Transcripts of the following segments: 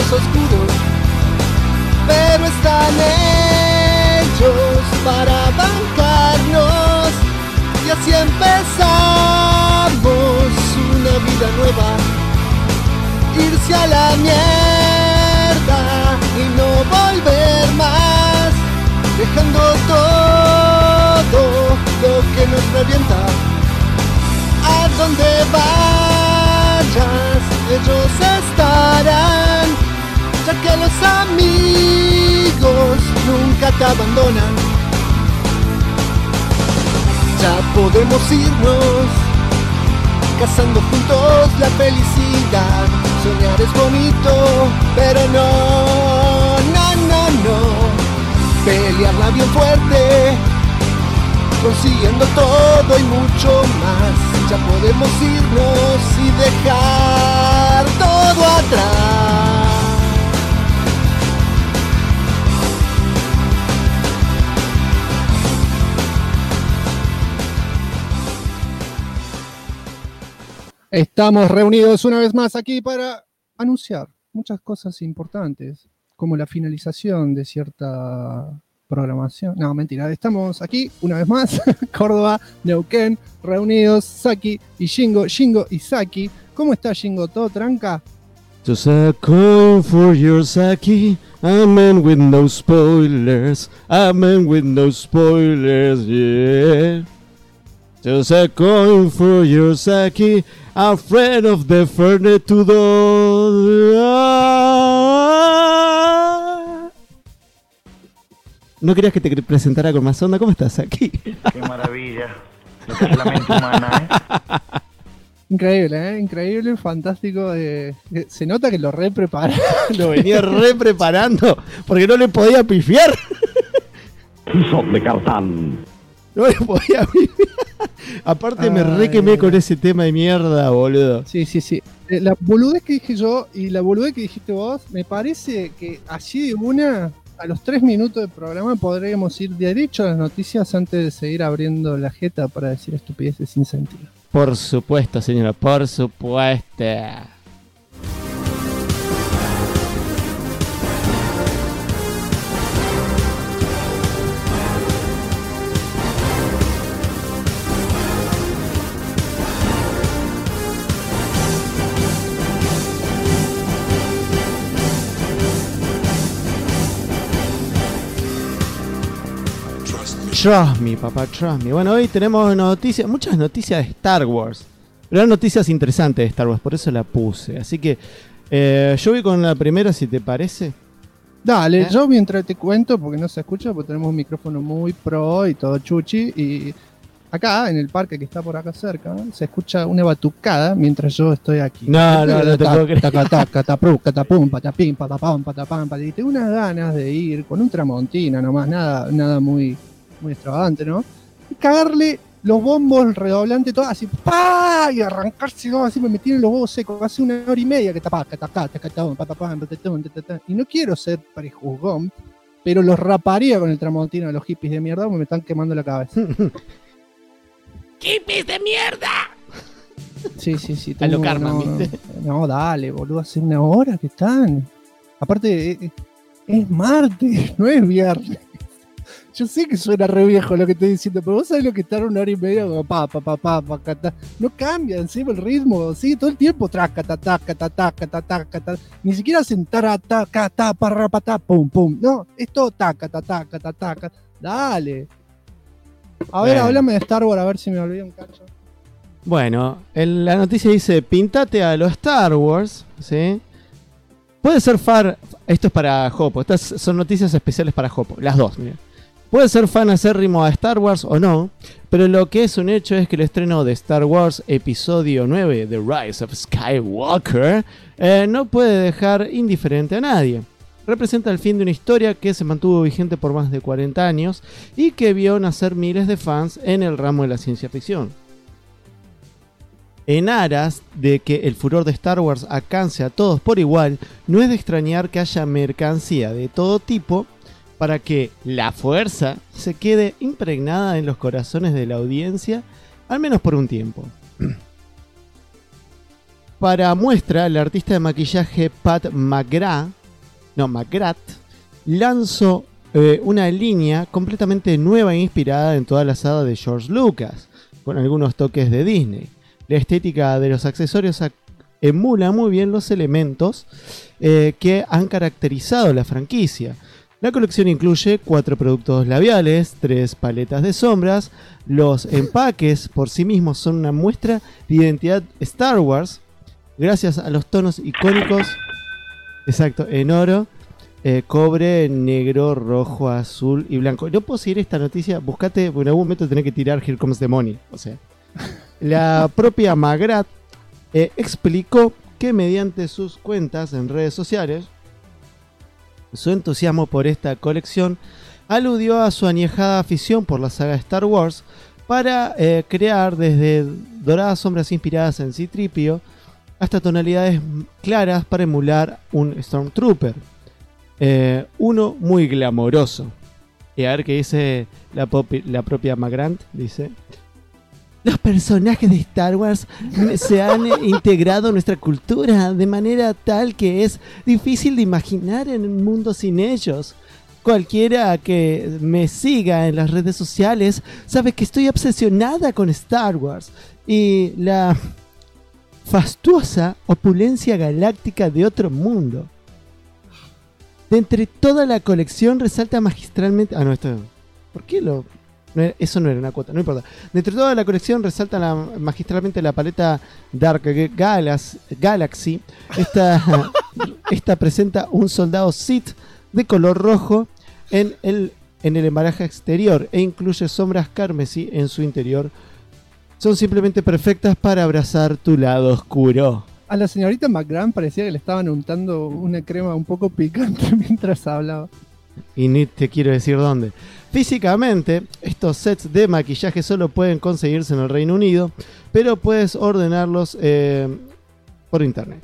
caminos oscuros, pero están hechos para bancarnos, y así empezamos una vida nueva. Irse a la mierda y no volver más, dejando todo lo que nos revienta. A donde vayas, ellos estarán, ya que los amigos nunca te abandonan. Ya podemos irnos, cazando juntos la felicidad. Soñar es bonito, pero no. Pelearla bien fuerte, consiguiendo todo y mucho más. Ya podemos irnos y dejar todo atrás. Estamos reunidos una vez más aquí para anunciar muchas cosas importantes, como la finalización de cierta programación. No, mentira, estamos aquí una vez más, Córdoba, Neuquén, reunidos, Saki y Shingo, Shingo y Saki. ¿Cómo está Shingo? ¿Todo tranca? Just a coin for your Saki, a man with no spoilers, a man with no spoilers, yeah. Just a coin for your Saki, a friend of the Fernetudo. ¿No querías que te presentara con más onda? ¿Cómo estás aquí? Qué maravilla. Lo que es la mente humana, Increíble, increíble, fantástico. Se nota que lo re-prepara. Lo venía re-preparando porque no le podía pifiar. Son de cartán. No le podía pifiar. Aparte me re-quemé con ese tema de mierda, boludo. Sí. La boludez que dije yo y la boludez que dijiste vos, me parece que así de una, a los 3 minutos de programa podríamos ir derecho a las noticias antes de seguir abriendo la jeta para decir estupideces sin sentido. Por supuesto, señora, por supuesto. Trust me, papá, trust me. Bueno, hoy tenemos noticias, muchas noticias de Star Wars. Pero eran noticias interesantes de Star Wars, por eso la puse. Así que yo voy con la primera, si te parece. Dale, yo mientras te cuento, porque no se escucha, porque tenemos un micrófono muy pro y todo chuchi. Y acá, en el parque que está por acá cerca, se escucha una batucada mientras yo estoy aquí. No te puedo creer. Catapum, patapim, patapam, patapam. Y tengo unas ganas de ir con un Tramontina nomás, nada muy extravagante, ¿no? Y cagarle los bombos redoblantes, todo así, ¡pah! Y arrancarse todo así, me metí en los huevos secos, hace 1 hora y media que y no quiero ser prejuzgón, pero los raparía con el Tramontina a los hippies de mierda, porque me están quemando la cabeza. ¡Hippies de mierda! Sí. A lo karma, ¿viste? No, dale, boludo, hace 1 hora que están. Aparte, es martes, no es viernes. Yo sé que suena re viejo lo que estoy diciendo, pero vos sabés lo que estar 1 hora y media como no cambia encima el ritmo, sigue todo el tiempo ni siquiera hacen pum, no, es todo dale. A ver, háblame de Star Wars, a ver si me olvido un cacho. Bueno, la noticia dice, pintate a los Star Wars, ¿sí? Puede ser esto es para Jopo, estas son noticias especiales para Jopo, las dos, mira. Puede ser fan acérrimo a Star Wars o no, pero lo que es un hecho es que el estreno de Star Wars Episodio 9, The Rise of Skywalker, no puede dejar indiferente a nadie. Representa el fin de una historia que se mantuvo vigente por más de 40 años y que vio nacer miles de fans en el ramo de la ciencia ficción. En aras de que el furor de Star Wars alcance a todos por igual, no es de extrañar que haya mercancía de todo tipo para que la fuerza se quede impregnada en los corazones de la audiencia, al menos por un tiempo. para muestra, el artista de maquillaje Pat McGrath lanzó una línea completamente nueva e inspirada en toda la saga de George Lucas, con algunos toques de Disney. La estética de los accesorios emula muy bien los elementos que han caracterizado la franquicia. La colección incluye 4 productos labiales, 3 paletas de sombras. Los empaques por sí mismos son una muestra de identidad Star Wars, gracias a los tonos icónicos, exacto, en oro, cobre, negro, rojo, azul y blanco. No puedo seguir esta noticia, buscate, en algún momento tenés que tirar Here Comes the Money. O sea, la propia McGrath explicó que mediante sus cuentas en redes sociales, su entusiasmo por esta colección aludió a su añejada afición por la saga Star Wars para crear desde doradas sombras inspiradas en C-3PO hasta tonalidades claras para emular un Stormtrooper. Uno muy glamoroso. Y a ver qué dice la propia McGrath. Dice: los personajes de Star Wars se han integrado a nuestra cultura de manera tal que es difícil de imaginar en un mundo sin ellos. Cualquiera que me siga en las redes sociales sabe que estoy obsesionada con Star Wars y la fastuosa opulencia galáctica de otro mundo. De entre toda la colección resalta magistralmente... ¿Por qué lo...? Eso no era una cuota, no importa. De entre toda la colección resalta magistralmente la paleta Dark Galaxy. Esta presenta un soldado Sith de color rojo en el embalaje exterior e incluye sombras carmesí en su interior. Son simplemente perfectas para abrazar tu lado oscuro. A la señorita McGrath parecía que le estaban untando una crema un poco picante mientras hablaba. Y ni te quiero decir dónde. Físicamente, estos sets de maquillaje solo pueden conseguirse en el Reino Unido, pero puedes ordenarlos por internet.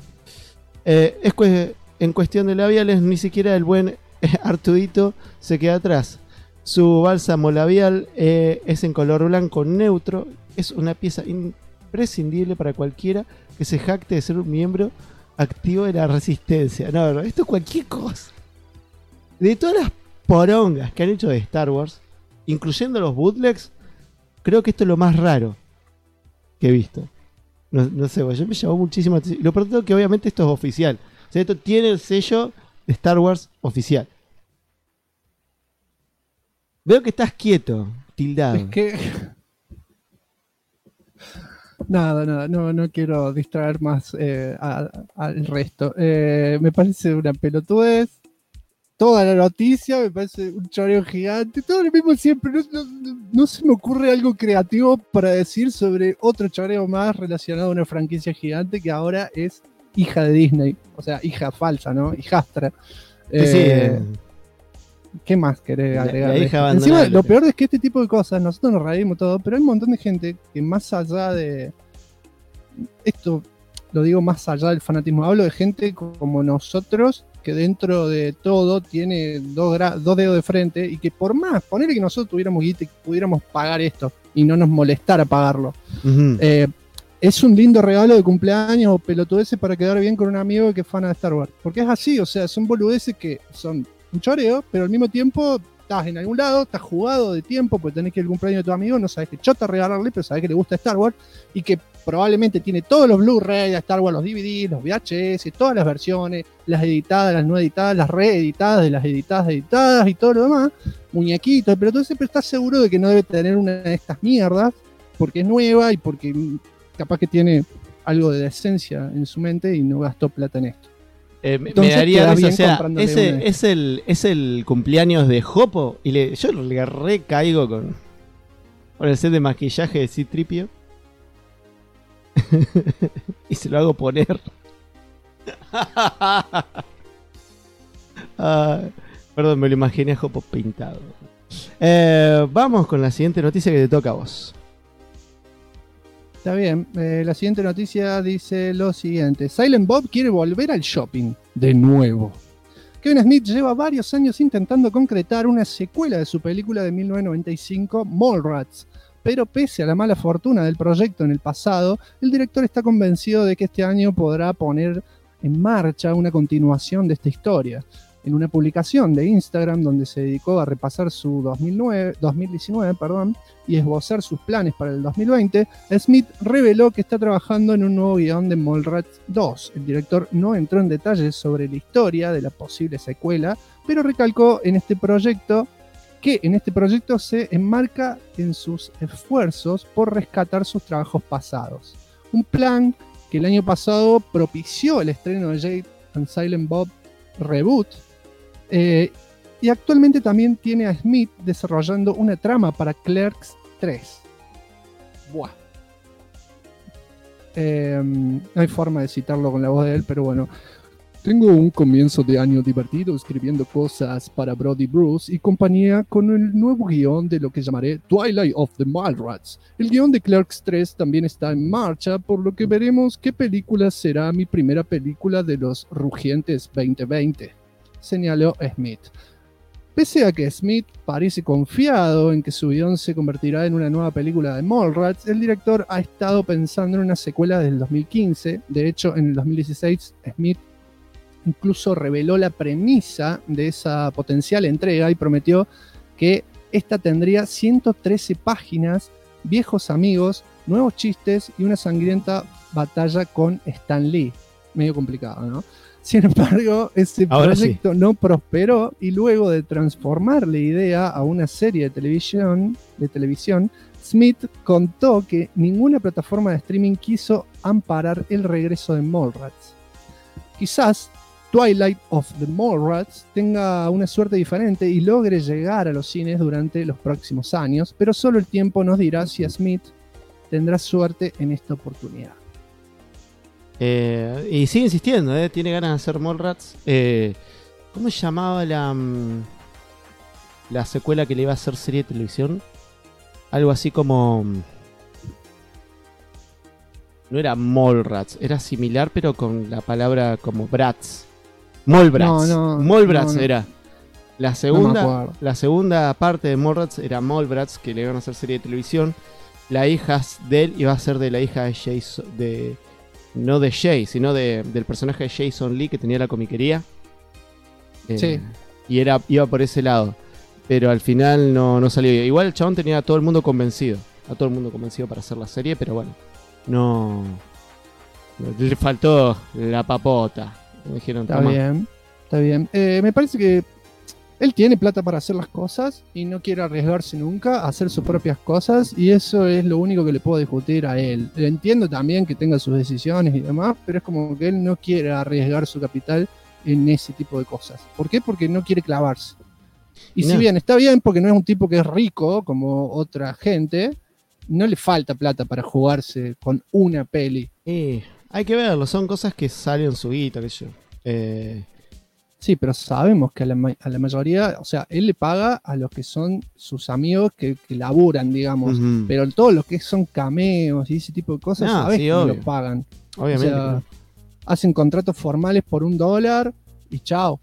En cuestión de labiales, ni siquiera el buen Artudito se queda atrás. Su bálsamo labial es en color blanco neutro. Es una pieza imprescindible para cualquiera que se jacte de ser un miembro activo de la resistencia. No, esto es cualquier cosa. De todas las porongas que han hecho de Star Wars, incluyendo los bootlegs, creo que esto es lo más raro que he visto. No sé, yo me llamó muchísimo la atención. Lo peor es que obviamente esto es oficial. O sea, esto tiene el sello de Star Wars oficial. Veo que estás quieto, tildado. Es que... Nada, no quiero distraer más al resto. Me parece una pelotudez. Toda la noticia me parece un choreo gigante. Todo lo mismo siempre. No se me ocurre algo creativo para decir sobre otro choreo más relacionado a una franquicia gigante que ahora es hija de Disney. O sea, hija falsa, ¿no? Hijastra. ¿Qué más querés agregar? Encima, lo peor es que este tipo de cosas, nosotros nos reímos todo, pero hay un montón de gente que más allá de... Esto lo digo más allá del fanatismo. Hablo de gente como nosotros, que dentro de todo tiene dos dedos de frente y que por más, ponerle que nosotros tuviéramos guita y pudiéramos pagar esto y no nos molestara pagarlo. Uh-huh. Es un lindo regalo de cumpleaños o pelotudeces para quedar bien con un amigo que es fan de Star Wars. Porque es así, o sea, son boludeces que son un choreo, pero al mismo tiempo estás en algún lado, estás jugado de tiempo, porque tenés que ir al cumpleaños de tu amigo, no sabes qué chota regalarle, pero sabes que le gusta Star Wars y que probablemente tiene todos los Blu-ray de Star Wars, los DVD, los VHS, todas las versiones, las editadas, las no editadas, las reeditadas, de las editadas y todo lo demás, muñequitos, pero tú siempre estás seguro de que no debe tener una de estas mierdas, porque es nueva y porque capaz que tiene algo de decencia en su mente y no gastó plata en esto. Me daría risa, o sea, es el cumpleaños de Jopo y yo le recaigo con el set de maquillaje de C-3PO y se lo hago poner. Perdón, me lo imaginé a Jopo pintado. Vamos con la siguiente noticia que te toca a vos. Está bien, la siguiente noticia dice lo siguiente: Silent Bob quiere volver al shopping de nuevo. Kevin Smith lleva varios años intentando concretar una secuela de su película de 1995, Mallrats, pero pese a la mala fortuna del proyecto en el pasado, el director está convencido de que este año podrá poner en marcha una continuación de esta historia. En una publicación de Instagram donde se dedicó a repasar su 2019 y esbozar sus planes para el 2020, Smith reveló que está trabajando en un nuevo guión de Mallrats 2. El director no entró en detalles sobre la historia de la posible secuela, pero recalcó que en este proyecto se enmarca en sus esfuerzos por rescatar sus trabajos pasados. Un plan que el año pasado propició el estreno de Jade and Silent Bob Reboot, y actualmente también tiene a Smith desarrollando una trama para Clerks 3. Buah. No hay forma de citarlo con la voz de él, pero bueno. Tengo un comienzo de año divertido escribiendo cosas para Brody Bruce y compañía con el nuevo guión de lo que llamaré Twilight of the Mallrats. El guión de Clerks 3 también está en marcha, por lo que veremos qué película será mi primera película de los rugientes 2020, señaló Smith. Pese a que Smith parece confiado en que su guión se convertirá en una nueva película de Mallrats, el director ha estado pensando en una secuela del 2015. De hecho, en el 2016, Smith incluso reveló la premisa de esa potencial entrega y prometió que esta tendría 113 páginas, viejos amigos, nuevos chistes y una sangrienta batalla con Stan Lee. Medio complicado, ¿no? Sin embargo, ese proyecto no prosperó y luego de transformar la idea a una serie de televisión, Smith contó que ninguna plataforma de streaming quiso amparar el regreso de Mallrats. Quizás Twilight of the Mallrats tenga una suerte diferente y logre llegar a los cines durante los próximos años, pero solo el tiempo nos dirá si Smith tendrá suerte en esta oportunidad. Y sigue insistiendo, tiene ganas de hacer Mallrats. ¿Cómo se llamaba la secuela que le iba a hacer serie de televisión? Algo así como... No era Mallrats, era similar pero con la palabra como Bratz. Mallrats. Mallrats no. Era. La segunda parte de Mallrats era Mallrats, que le iban a hacer serie de televisión. La hija de él iba a ser de la hija de Jason, no de Jay, sino del personaje de Jason Lee que tenía la comiquería. Sí. Y iba por ese lado. Pero al final no salió. Igual el chabón tenía a todo el mundo convencido. Para hacer la serie, pero bueno. No. Le faltó la papota. Me dijeron, está bien. Me parece que él tiene plata para hacer las cosas y no quiere arriesgarse nunca a hacer sus propias cosas, y eso es lo único que le puedo discutir a él. Entiendo también que tenga sus decisiones y demás, pero es como que él no quiere arriesgar su capital en ese tipo de cosas. ¿Por qué? Porque no quiere clavarse. Y si bien está bien, porque no es un tipo que es rico como otra gente, no le falta plata para jugarse con una peli. Hay que verlo, son cosas que salen su guita, qué sé yo. Sí, pero sabemos que a la mayoría, o sea, él le paga a los que son sus amigos que laburan, digamos. Uh-huh. Pero todos los que son cameos y ese tipo de cosas, sabes que no lo pagan. Obviamente. O sea, hacen contratos formales por $1 y chao.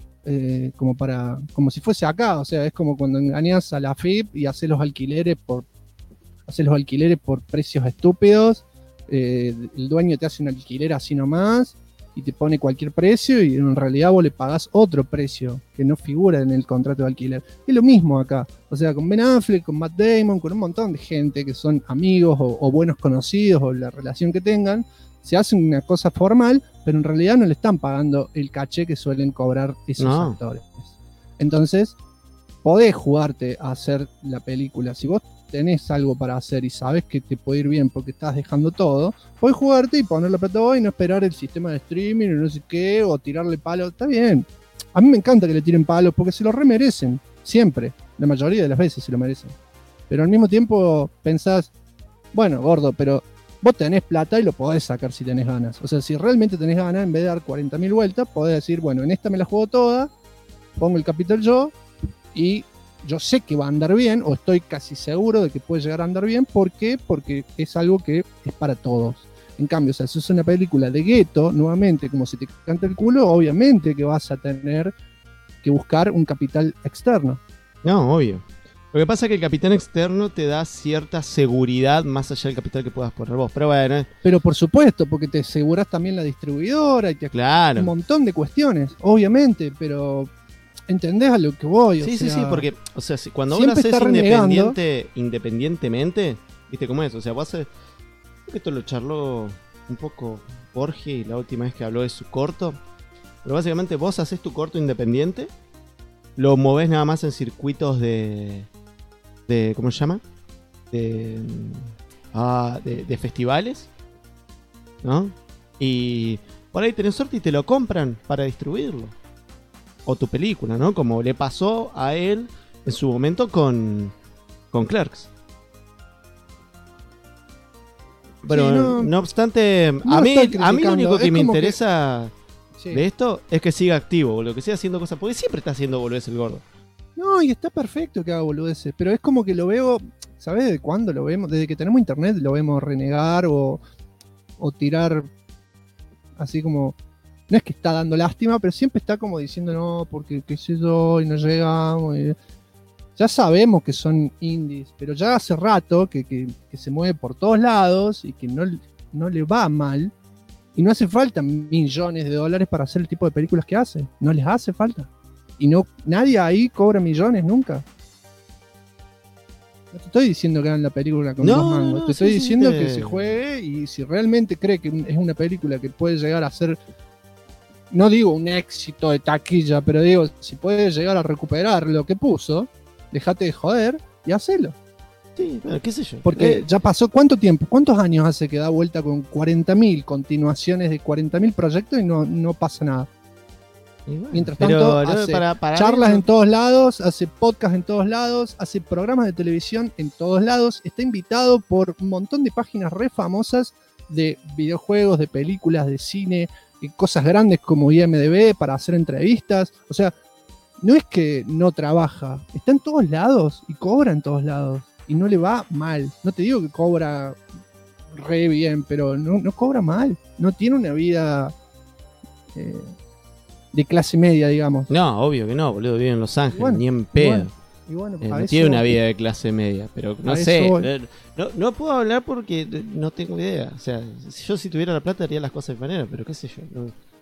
Como si fuese acá. O sea, es como cuando engañas a la FIP y haces los alquileres por precios estúpidos. El dueño te hace un alquiler así nomás y te pone cualquier precio y en realidad vos le pagás otro precio que no figura en el contrato de alquiler. Es lo mismo acá, o sea, con Ben Affleck, con Matt Damon, con un montón de gente que son amigos o buenos conocidos o la relación que tengan, se hace una cosa formal, pero en realidad no le están pagando el caché que suelen cobrar esos actores. Entonces, podés jugarte a hacer la película. Si vos tenés algo para hacer y sabes que te puede ir bien porque estás dejando todo, podés jugarte y poner la plata vos y no esperar el sistema de streaming o no sé qué, o tirarle palos. Está bien. A mí me encanta que le tiren palos porque se lo remerecen. Siempre. La mayoría de las veces se lo merecen. Pero al mismo tiempo pensás, bueno, gordo, pero vos tenés plata y lo podés sacar si tenés ganas. O sea, si realmente tenés ganas, en vez de dar 40.000 vueltas, podés decir, bueno, en esta me la juego toda, pongo el capital yo y yo sé que va a andar bien, o estoy casi seguro de que puede llegar a andar bien. ¿Por qué? Porque es algo que es para todos. En cambio, o sea, si es una película de gueto, nuevamente, como se te canta el culo, obviamente que vas a tener que buscar un capital externo. No, obvio. Lo que pasa es que el capitán externo te da cierta seguridad más allá del capital que puedas poner vos. Pero bueno, Pero por supuesto, porque te aseguras también la distribuidora y te claro. un montón de cuestiones, obviamente, pero ¿entendés a lo que voy? Sí, sí, porque, o sea, cuando vos siempre haces está renegando. independientemente, ¿viste cómo es? O sea, vos haces. Creo que esto lo charló un poco Jorge la última vez que habló de su corto. Pero básicamente vos haces tu corto independiente, lo movés nada más en circuitos de ¿cómo se llama? De festivales, ¿no? Y por ahí tenés suerte y te lo compran para distribuirlo. O tu película, ¿no? Como le pasó a él en su momento con Clerks. Pero Sí, no obstante, no a lo mí estoy lo único criticando, que es me como que- interesa Sí. de esto es que siga activo, boludo, que siga haciendo cosas, porque siempre está haciendo boludeces el gordo. No, y está perfecto que haga boludeces, pero es como que lo veo, ¿sabes de cuándo lo vemos? Desde que tenemos internet lo vemos renegar o tirar así como... No es que está dando lástima, pero siempre está como diciendo no, porque qué sé yo, y no llegamos. Ya sabemos que son indies, pero ya hace rato que se mueve por todos lados y que no le va mal. Y no hace falta millones de dólares para hacer el tipo de películas que hace. No les hace falta. Y no, nadie ahí cobra millones nunca. No te estoy diciendo que hagan la película con No, dos mangos. no, te estoy sí, sí, diciendo te- que se juegue y si realmente cree que es una película que puede llegar a ser, no digo un éxito de taquilla, pero digo, si puede llegar a recuperar lo que puso, déjate de joder y hacelo. Sí, bueno, qué sé yo. Porque ya pasó cuánto tiempo, cuántos años hace que da vuelta con 40.000 continuaciones de 40.000 proyectos y no pasa nada. Y bueno, Mientras pero tanto, no, hace para charlas mí no- en todos lados, hace podcast en todos lados, hace programas de televisión en todos lados, está invitado por un montón de páginas re famosas de videojuegos, de películas, de cine, y cosas grandes como IMDb para hacer entrevistas. O sea, no es que no trabaja, está en todos lados y cobra en todos lados y no le va mal. No te digo que cobra re bien, pero no cobra mal. No tiene una vida de clase media, digamos. No, obvio que no, boludo, vive en Los Ángeles, Bueno, ni en pedo. Y bueno, No a tiene eso- una vida de clase media, pero no a sé. eso voy. No puedo hablar porque no tengo idea. O sea, si tuviera la plata haría las cosas de manera, pero qué sé yo.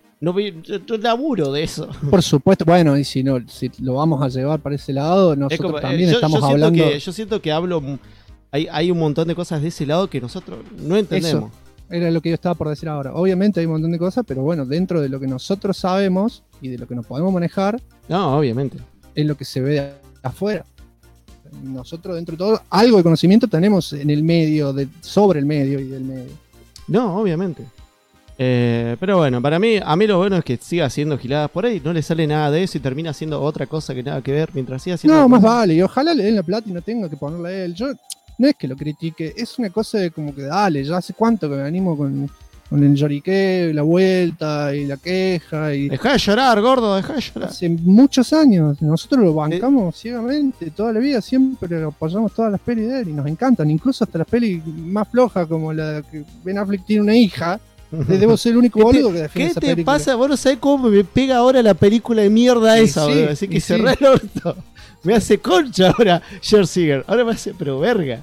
Yo laburo de eso. Por supuesto, bueno, y si lo vamos a llevar para ese lado, Es nosotros como, también yo estamos siento hablando. yo siento que hablo. Hay un montón de cosas de ese lado que nosotros no entendemos. Era lo que yo estaba por decir ahora. Obviamente hay un montón de cosas, pero bueno, dentro de lo que nosotros sabemos y de lo que nos podemos manejar, No, obviamente. es lo que se ve de afuera. Nosotros, dentro de todo, algo de conocimiento tenemos en el medio, sobre el medio y del medio. No, obviamente. Pero bueno, a mí lo bueno es que siga haciendo giladas por ahí, no le sale nada de eso y termina haciendo otra cosa que nada que ver mientras siga haciendo. No, más cosas. vale, y ojalá le den la plata y no tenga que ponerla a él. Yo no es que lo critique, es una cosa de como que dale, ya hace cuánto que me animo con el lloriqueo, y la vuelta y la queja y Dejá de llorar, gordo, dejá de llorar. hace muchos años. Nosotros lo bancamos ciegamente toda la vida, siempre apoyamos todas las pelis de él y nos encantan, incluso hasta las pelis más flojas como la que Ben Affleck tiene una hija. Debo ser el único boludo que defiende ¿Qué esa te película. pasa? Vos no sabés cómo me pega ahora la película de mierda Y esa, sí, boludo. Así y que sí. cerrá el orto. Me hace concha ahora Schwarzenegger. Ahora me hace, pero verga.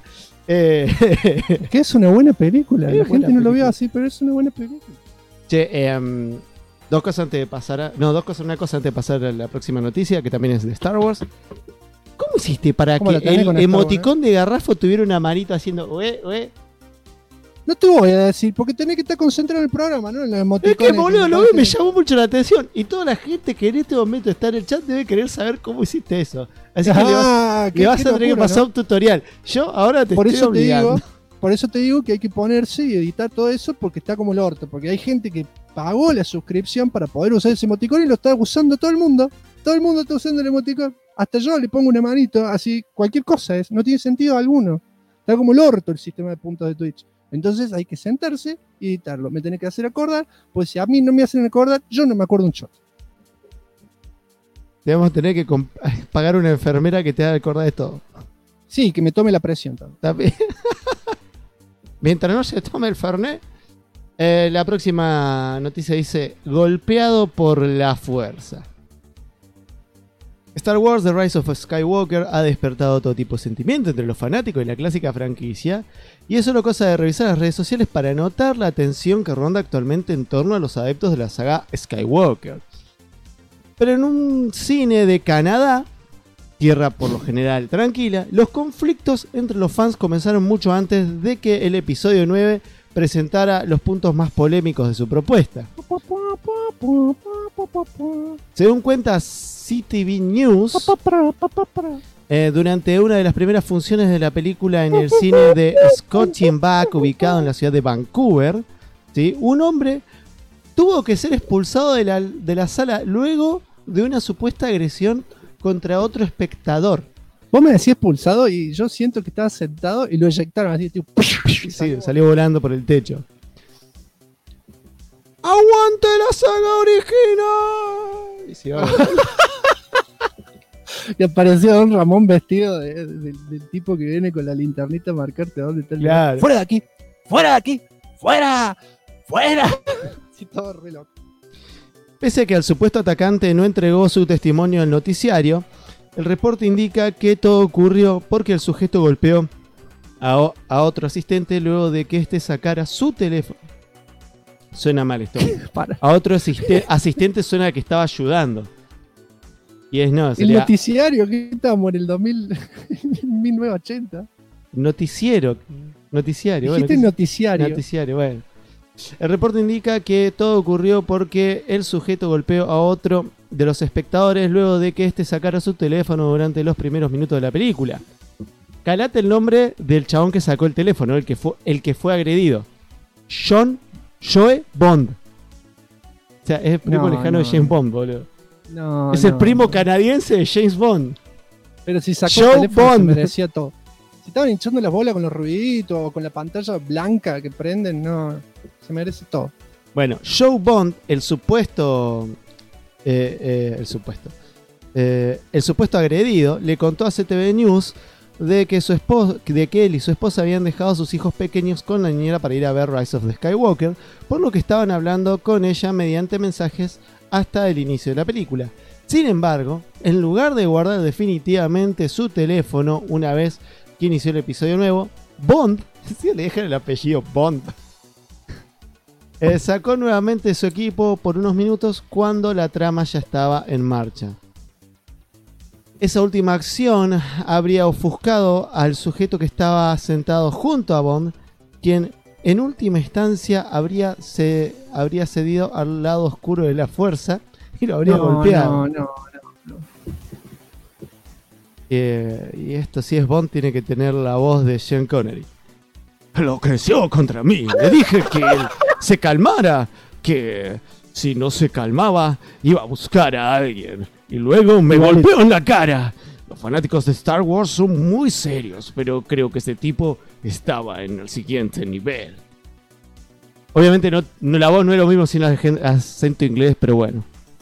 Que es una buena película. Es La buena gente no lo vio película. así, pero es una buena película. Che, dos cosas antes de pasar a... No, una cosa antes de pasar a la próxima noticia, que también es de Star Wars. ¿Cómo hiciste para ¿Cómo que la tenés el con Star Wars, emoticón de garrafo tuviera una manito haciendo... No te voy a decir, porque tenés que estar concentrado en el programa, ¿no? En los Es emoticones que, boludo, lo vi, me parecen- llamó mucho la atención. Y toda la gente que en este momento está en el chat debe querer saber cómo hiciste eso. Así que le vas a tener que pasar un tutorial. Yo ahora te Por estoy eso te obligando. digo, por eso te digo que hay que ponerse y editar todo eso porque está como el orto. Porque hay gente que pagó la suscripción para poder usar ese emoticón y lo está usando todo el mundo. Todo el mundo está usando el emoticón. Hasta yo le pongo una manito, así, cualquier cosa es. No tiene sentido alguno. Está como el orto el sistema de puntos de Twitch. Entonces hay que sentarse y editarlo. Me tenés que hacer acordar, pues si a mí no me hacen acordar, yo no me acuerdo un shot. Debemos tener que pagar una enfermera que te haga acordar de todo. Sí, que me tome la presión también. También. Mientras no se tome el Fernet, la próxima noticia dice: golpeado por la fuerza. Star Wars The Rise of Skywalker ha despertado todo tipo de sentimiento entre los fanáticos de la clásica franquicia, y es solo cosa de revisar las redes sociales para notar la tensión que ronda actualmente en torno a los adeptos de la saga Skywalker. Pero en un cine de Canadá, tierra por lo general tranquila, los conflictos entre los fans comenzaron mucho antes de que el episodio 9 presentara los puntos más polémicos de su propuesta. Según cuenta CTV News, durante una de las primeras funciones de la película en el cine de Scotchenbach, ubicado en la ciudad de Vancouver, ¿sí?, un hombre tuvo que ser expulsado de la sala luego de una supuesta agresión contra otro espectador. Vos me decís expulsado y yo siento que estaba sentado y lo eyectaron así, tipo, Sí, salió volando por el techo. ¡Aguante la saga original! Y, sí, y apareció Don Ramón vestido del tipo que viene con la linternita a marcarte dónde está el claro. lugar. ¡Fuera de aquí! ¡Fuera de aquí! ¡Fuera! ¡Fuera! Sí, todo re loco. Pese a que el supuesto atacante no entregó su testimonio al noticiario, el reporte indica que todo ocurrió porque el sujeto golpeó a otro asistente luego de que éste sacara su teléfono. Suena mal esto. A otro asistente suena que estaba ayudando. Y es no. El noticiario, que estamos en el 1980. Noticiario. Dijiste Bueno, noticiario. Noticiario, bueno. El reporte indica que todo ocurrió porque el sujeto golpeó a otro de los espectadores luego de que éste sacara su teléfono durante los primeros minutos de la película. Calate el nombre del chabón que sacó el teléfono, el que fue agredido. Joe Bond. O sea, es el primo lejano de James Bond, boludo. Es el primo canadiense de James Bond. Pero si sacó Joe el teléfono Bond. se merecía todo. Si estaban hinchando las bolas con los ruiditos o con la pantalla blanca que prenden, no, se merece todo. Bueno, Joe Bond, el supuesto agredido, le contó a CTV News de que él y su esposa habían dejado a sus hijos pequeños con la niñera para ir a ver Rise of the Skywalker, por lo que estaban hablando con ella mediante mensajes hasta el inicio de la película. Sin embargo, en lugar de guardar definitivamente su teléfono una vez que inició el episodio nuevo, Bond, si le dejan el apellido Bond, sacó nuevamente su equipo por unos minutos cuando la trama ya estaba en marcha. Esa última acción habría ofuscado al sujeto que estaba sentado junto a Bond, quien en última instancia habría cedido al lado oscuro de la fuerza y lo habría golpeado. No. Y esto, si es Bond, tiene que tener la voz de Sean Connery. Lo creció contra mí. Le dije que él se calmara, que si no se calmaba iba a buscar a alguien. Y luego me golpeó en la cara. Los fanáticos de Star Wars son muy serios, pero creo que este tipo estaba en el siguiente nivel. Obviamente no, la voz no es lo mismo sin acento inglés, pero bueno.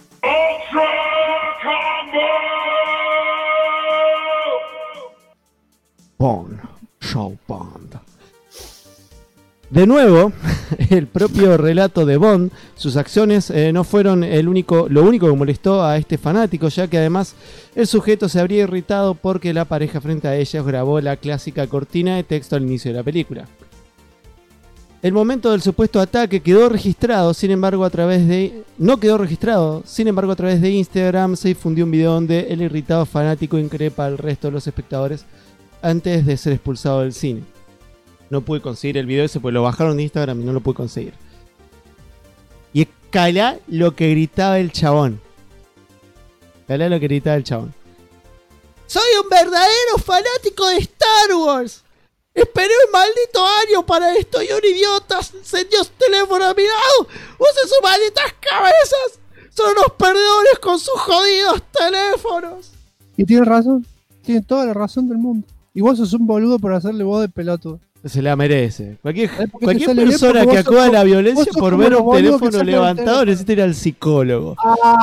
Bond, Joe Bond. De nuevo, el propio relato de Bond, sus acciones no fueron lo único que molestó a este fanático, ya que además el sujeto se habría irritado porque la pareja frente a ellos grabó la clásica cortina de texto al inicio de la película. El momento del supuesto ataque quedó registrado, sin embargo a través de Instagram se difundió un video donde el irritado fanático increpa al resto de los espectadores antes de ser expulsado del cine. No pude conseguir el video ese, pues lo bajaron de Instagram y no lo pude conseguir. Y escalá lo que gritaba el chabón. ¡Soy un verdadero fanático de Star Wars! Esperé un maldito año para esto y un idiota encendió su teléfono a mi lado. ¡Usen sus malditas cabezas! ¡Son unos perdedores con sus jodidos teléfonos! Y tiene razón. Tiene toda la razón del mundo. Y vos sos un boludo por hacerle voz de pelotudo. Se la merece. Cualquier persona que acuda a la violencia por ver un teléfono levantado necesita ir al psicólogo.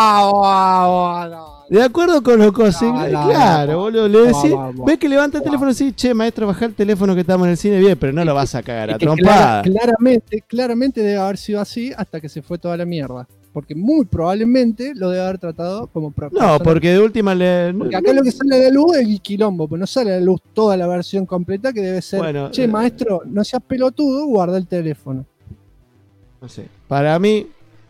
De acuerdo con lo que claro, boludo. Le decís, ves que levanta el teléfono y decís, che, maestro, bajá el teléfono que estamos en el cine, bien, pero no lo vas a cagar a trompada. Claramente debe haber sido así hasta que se fue toda la mierda. porque muy probablemente lo debe haber tratado como propio. No, porque de última Porque acá lo que sale de la luz es el quilombo, pero no sale de la luz toda la versión completa, que debe ser, Bueno, che, maestro, no seas pelotudo, guarda el teléfono. No sé. Para mí,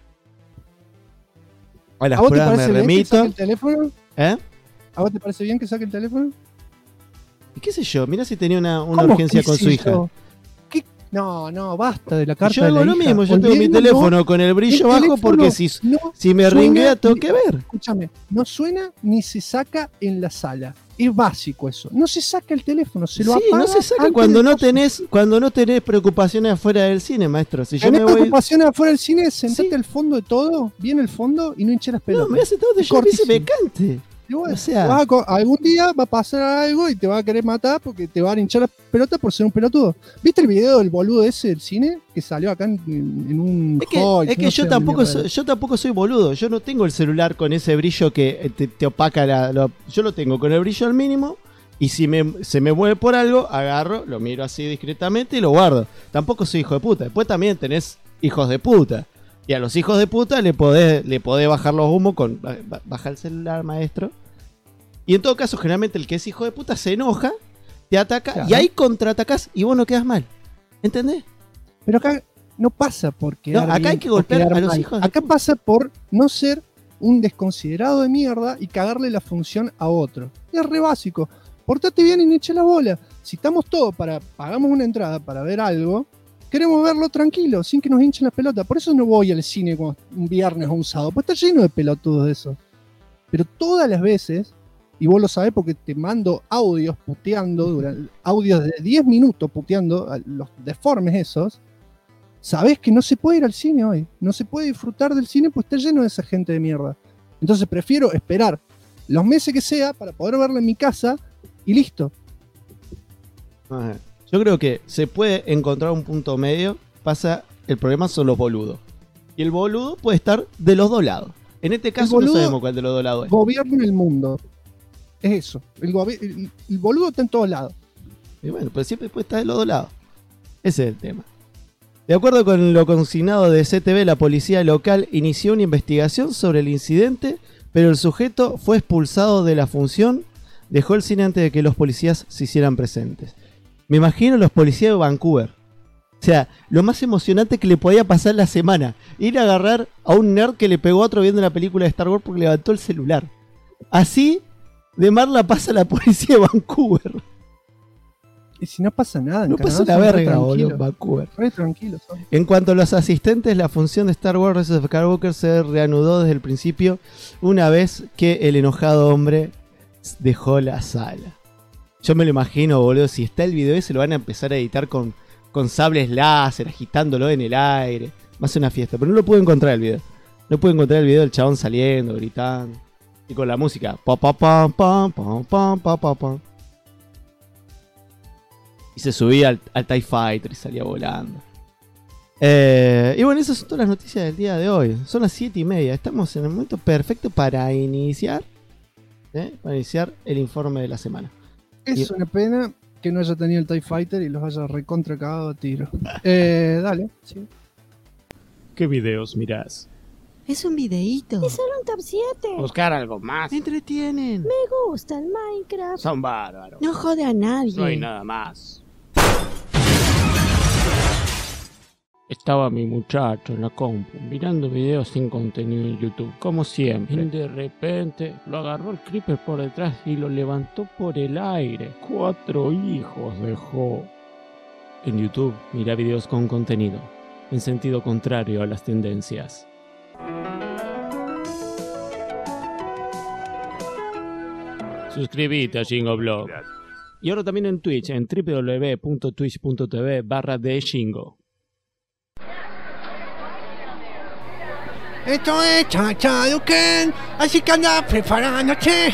a las ¿A vos te pruebas me parece bien que remito. saque el teléfono? ¿Eh? ¿A vos te parece bien que saque el teléfono? ¿Y qué sé yo? Mirá si tenía una ¿Cómo urgencia qué con sé su hija. yo? ¿Qué? No, basta de la Y carta yo de hago la lo hija. mismo, yo tengo mi Olvidémonos, teléfono con el brillo el bajo teléfono porque si no me suena ringuea tengo que ver. Escúchame, no suena ni se saca en la sala. Es básico eso. No se saca el teléfono, se lo Sí, apaga. no se saca antes cuando de no cosas. tenés preocupaciones afuera del cine, maestro. Si yo ¿Tenés me voy. preocupaciones afuera del cine? Sentate Sí. al fondo de todo, bien al fondo y no hinches las No, pelotas. me voy a sentar donde Es yo a mí se me cortísimo. cante. Y bueno, O sea- algún día va a pasar algo y te va a querer matar porque te va a hinchar las pelotas por ser un pelotudo. ¿Viste el video del boludo ese del cine que salió acá en un hall? Es que no yo sé tampoco dónde yo tampoco soy boludo. Yo no tengo el celular con ese brillo que te opaca yo lo tengo con el brillo al mínimo. Y si se me mueve por algo, agarro, lo miro así discretamente y lo guardo. Tampoco soy hijo de puta. Después también tenés hijos de puta. Y a los hijos de puta le podés bajar los humos con... Baja el celular, maestro. Y en todo caso, generalmente el que es hijo de puta se enoja, te ataca, Claro. y ahí contraatacás y vos no quedás mal. ¿Entendés? Pero acá no pasa por quedar No, acá bien hay que o golpear quedar a los mal. hijos de Acá puta. pasa por no ser un desconsiderado de mierda y cagarle la función a otro. Es re básico. Portate bien y no eche la bola. Si estamos todos pagamos una entrada para ver algo, queremos verlo tranquilo, sin que nos hinchen las pelotas. Por eso no voy al cine un viernes o un sábado, pues está lleno de pelotudos de eso. Pero todas las veces, y vos lo sabés porque te mando audios puteando, audios de 10 minutos puteando a los deformes esos, sabés que no se puede ir al cine hoy. No se puede disfrutar del cine porque está lleno de esa gente de mierda. Entonces prefiero esperar los meses que sea para poder verlo en mi casa y listo. Ajá. Yo creo que se puede encontrar un punto medio. El problema son los boludos. Y el boludo puede estar de los dos lados. En este caso no boludo sabemos cuál de los dos lados es. Gobierna el mundo. Es eso. El boludo está en todos lados. Y bueno, pero siempre puede estar de los dos lados. Ese es el tema. De acuerdo con lo consignado de CTV, la policía local inició una investigación sobre el incidente, pero el sujeto fue expulsado de la función. Dejó el cine antes de que los policías se hicieran presentes. Me imagino los policías de Vancouver. O sea, lo más emocionante que le podía pasar la semana. Ir a agarrar a un nerd que le pegó a otro viendo la película de Star Wars porque levantó el celular. Así de mar la pasa la policía de Vancouver. Y si no pasa nada, en No Canadá pasa la son re verga, boludo, tranquilos. Vancouver. Re tranquilos son. En cuanto a los asistentes, la función de Star Wars Rise of Skywalker se reanudó desde el principio, una vez que el enojado hombre dejó la sala. Yo me lo imagino, boludo, si está el video ese lo van a empezar a editar con sables láser, agitándolo en el aire. Va a ser una fiesta, pero no lo puedo encontrar el video. No puedo encontrar el video del chabón saliendo, gritando. Y con la música. Pa, pa, pam, pam, pam, pam, pam, pam, pam. Y se subía al TIE Fighter y salía volando. Y bueno, esas son todas las noticias del día de hoy. Son las 7:30. Estamos en el momento perfecto para iniciar. Para iniciar el informe de la semana. Es una pena que no haya tenido el TIE Fighter y los haya recontra cagado a tiro. Dale, sí. ¿Qué videos mirás? Es un videíto. Es solo un top 7. Buscar algo más. Me entretienen. Me gusta el Minecraft. Son bárbaros. No jode a nadie. No hay nada más. Estaba mi muchacho en la compu mirando videos sin contenido en YouTube, como siempre. Y de repente lo agarró el creeper por detrás y lo levantó por el aire. 4 hijos dejó. En YouTube, mira videos con contenido, en sentido contrario a las tendencias. Suscríbete a Jingoblog. Y ahora también en Twitch, en www.twitch.tv/thejingo. Esto es Chachaduken, así que anda preparándote.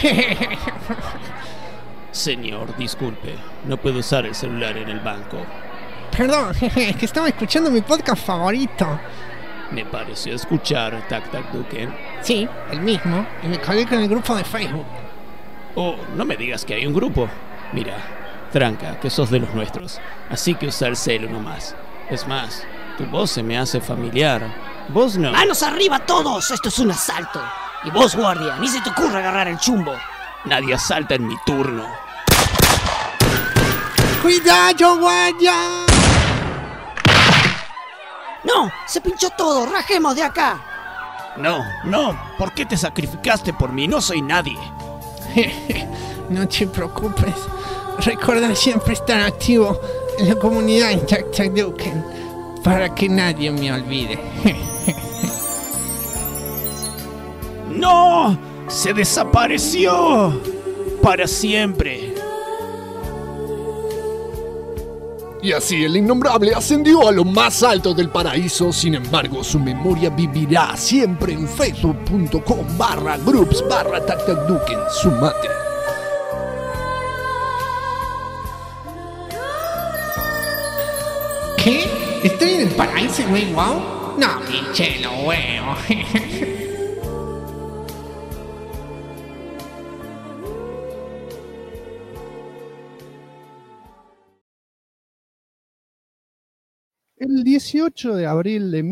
Señor, disculpe, no puedo usar el celular en el banco. Perdón, es que estaba escuchando mi podcast favorito. Me pareció escuchar Tac Tac Duken. Sí, el mismo, y me colgué con el grupo de Facebook. Oh, no me digas que hay un grupo. Mira, tranca, que sos de los nuestros, así que usa el celu nomás. Es más, tu voz se me hace familiar. Vos no. ¡Manos arriba todos! ¡Esto es un asalto! Y vos, guardia, ni se te ocurra agarrar el chumbo. Nadie asalta en mi turno. ¡Cuidado, guardia! ¡No! ¡Se pinchó todo! ¡Rajemos de acá! No, ¿por qué te sacrificaste por mí? No soy nadie. No te preocupes. Recuerda siempre estar activo en la comunidad Intacta Duken para que nadie me olvide. ¡No! ¡Se desapareció! ¡Para siempre! Y así el innombrable ascendió a lo más alto del paraíso. Sin embargo, su memoria vivirá siempre en facebook.com/groups/tactacduken. Sumate. ¿Qué? ¿Estoy en el paraíso, güey? ¿Wow? No, pinche, lo veo. El 18 de abril de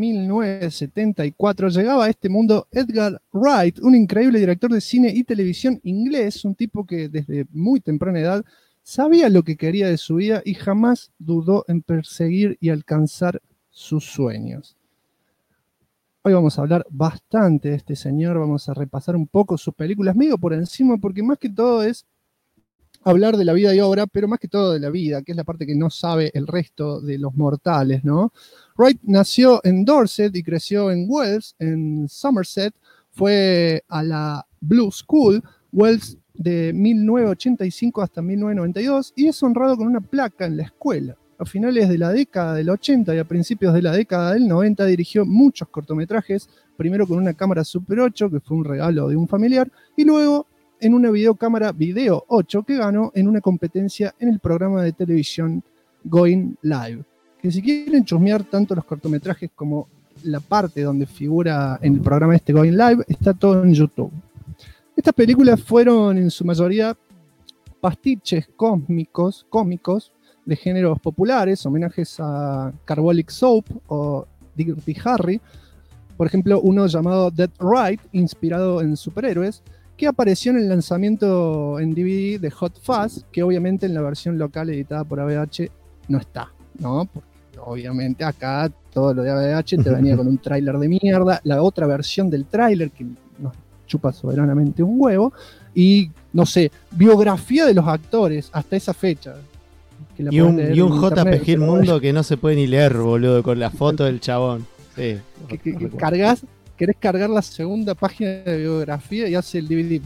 1974 llegaba a este mundo Edgar Wright, un increíble director de cine y televisión inglés, un tipo que desde muy temprana edad sabía lo que quería de su vida y jamás dudó en perseguir y alcanzar sus sueños. Hoy vamos a hablar bastante de este señor, vamos a repasar un poco sus películas, medio por encima, porque más que todo es hablar de la vida y obra, pero más que todo de la vida, que es la parte que no sabe el resto de los mortales, ¿no? Wright nació en Dorset y creció en Wells, en Somerset. Fue a la Blue School, Wells, de 1985 hasta 1992, y es honrado con una placa en la escuela. A finales de la década del 80 y a principios de la década del 90 dirigió muchos cortometrajes, primero con una cámara Super 8, que fue un regalo de un familiar, y luego en una videocámara Video 8 que ganó en una competencia en el programa de televisión Going Live. Que si quieren chusmear tanto los cortometrajes como la parte donde figura en el programa este Going Live, está todo en YouTube. Estas películas fueron en su mayoría pastiches cómicos de géneros populares, homenajes a Carbolic Soap o Dirty Harry. Por ejemplo, uno llamado Dead Right, inspirado en superhéroes, que apareció en el lanzamiento en DVD de Hot Fuzz, que obviamente en la versión local editada por ABH no está, ¿no? Porque obviamente acá todo lo de ABH te venía con un tráiler de mierda, la otra versión del tráiler que nos chupa soberanamente un huevo, y no sé, biografía de los actores hasta esa fecha. Que y un JPG Mundo que no se puede ni leer, boludo, con la foto del chabón. Sí, que querés cargar la segunda página de biografía y hace el DVD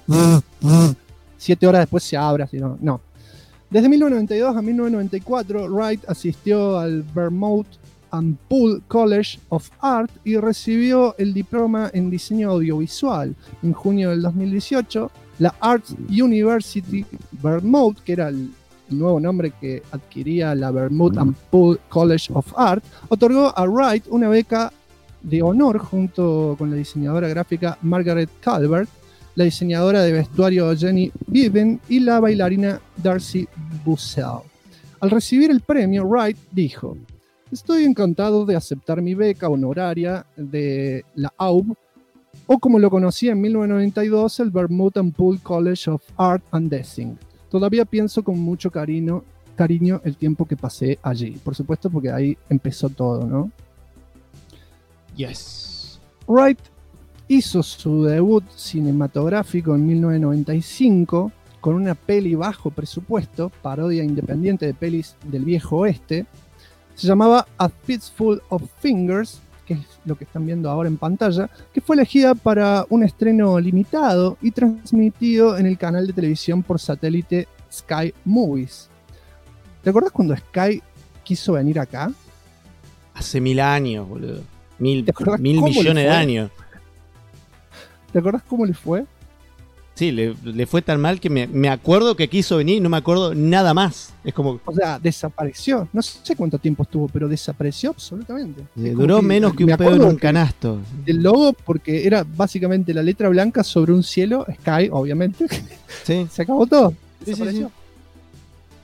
7 horas después se abre, así no. Desde 1992 a 1994, Wright asistió al Vermont and Poole College of Art y recibió el diploma en diseño audiovisual. En junio del 2018, la Arts University Vermont, que era el nuevo nombre que adquiría la Vermont and Poole College of Art, otorgó a Wright una beca de honor junto con la diseñadora gráfica Margaret Calvert, la diseñadora de vestuario Jenny Viven y la bailarina Darcy Bussell. Al recibir el premio, Wright dijo: "Estoy encantado de aceptar mi beca honoraria de la AUB, o como lo conocía en 1992, el Vermont and Poole College of Art and Design. Todavía pienso con mucho cariño el tiempo que pasé allí". Por supuesto, porque ahí empezó todo, ¿no? Yes. Wright hizo su debut cinematográfico en 1995 con una peli bajo presupuesto, parodia independiente de pelis del viejo oeste. Se llamaba A Fistful of Fingers, que es lo que están viendo ahora en pantalla, que fue elegida para un estreno limitado y transmitido en el canal de televisión por satélite Sky Movies. ¿Te acordás cuando Sky quiso venir acá? Hace 1000 años, boludo. Mil cómo millones de años. ¿Te acordás cómo le fue? Sí, le fue tan mal que me acuerdo que quiso venir y no me acuerdo nada más. Es como... O sea, desapareció. No sé cuánto tiempo estuvo, pero desapareció absolutamente. Duró menos que un pedo en un canasto. El logo, porque era básicamente la letra blanca sobre un cielo, Sky, obviamente. Sí. Se acabó todo. Sí, sí, sí.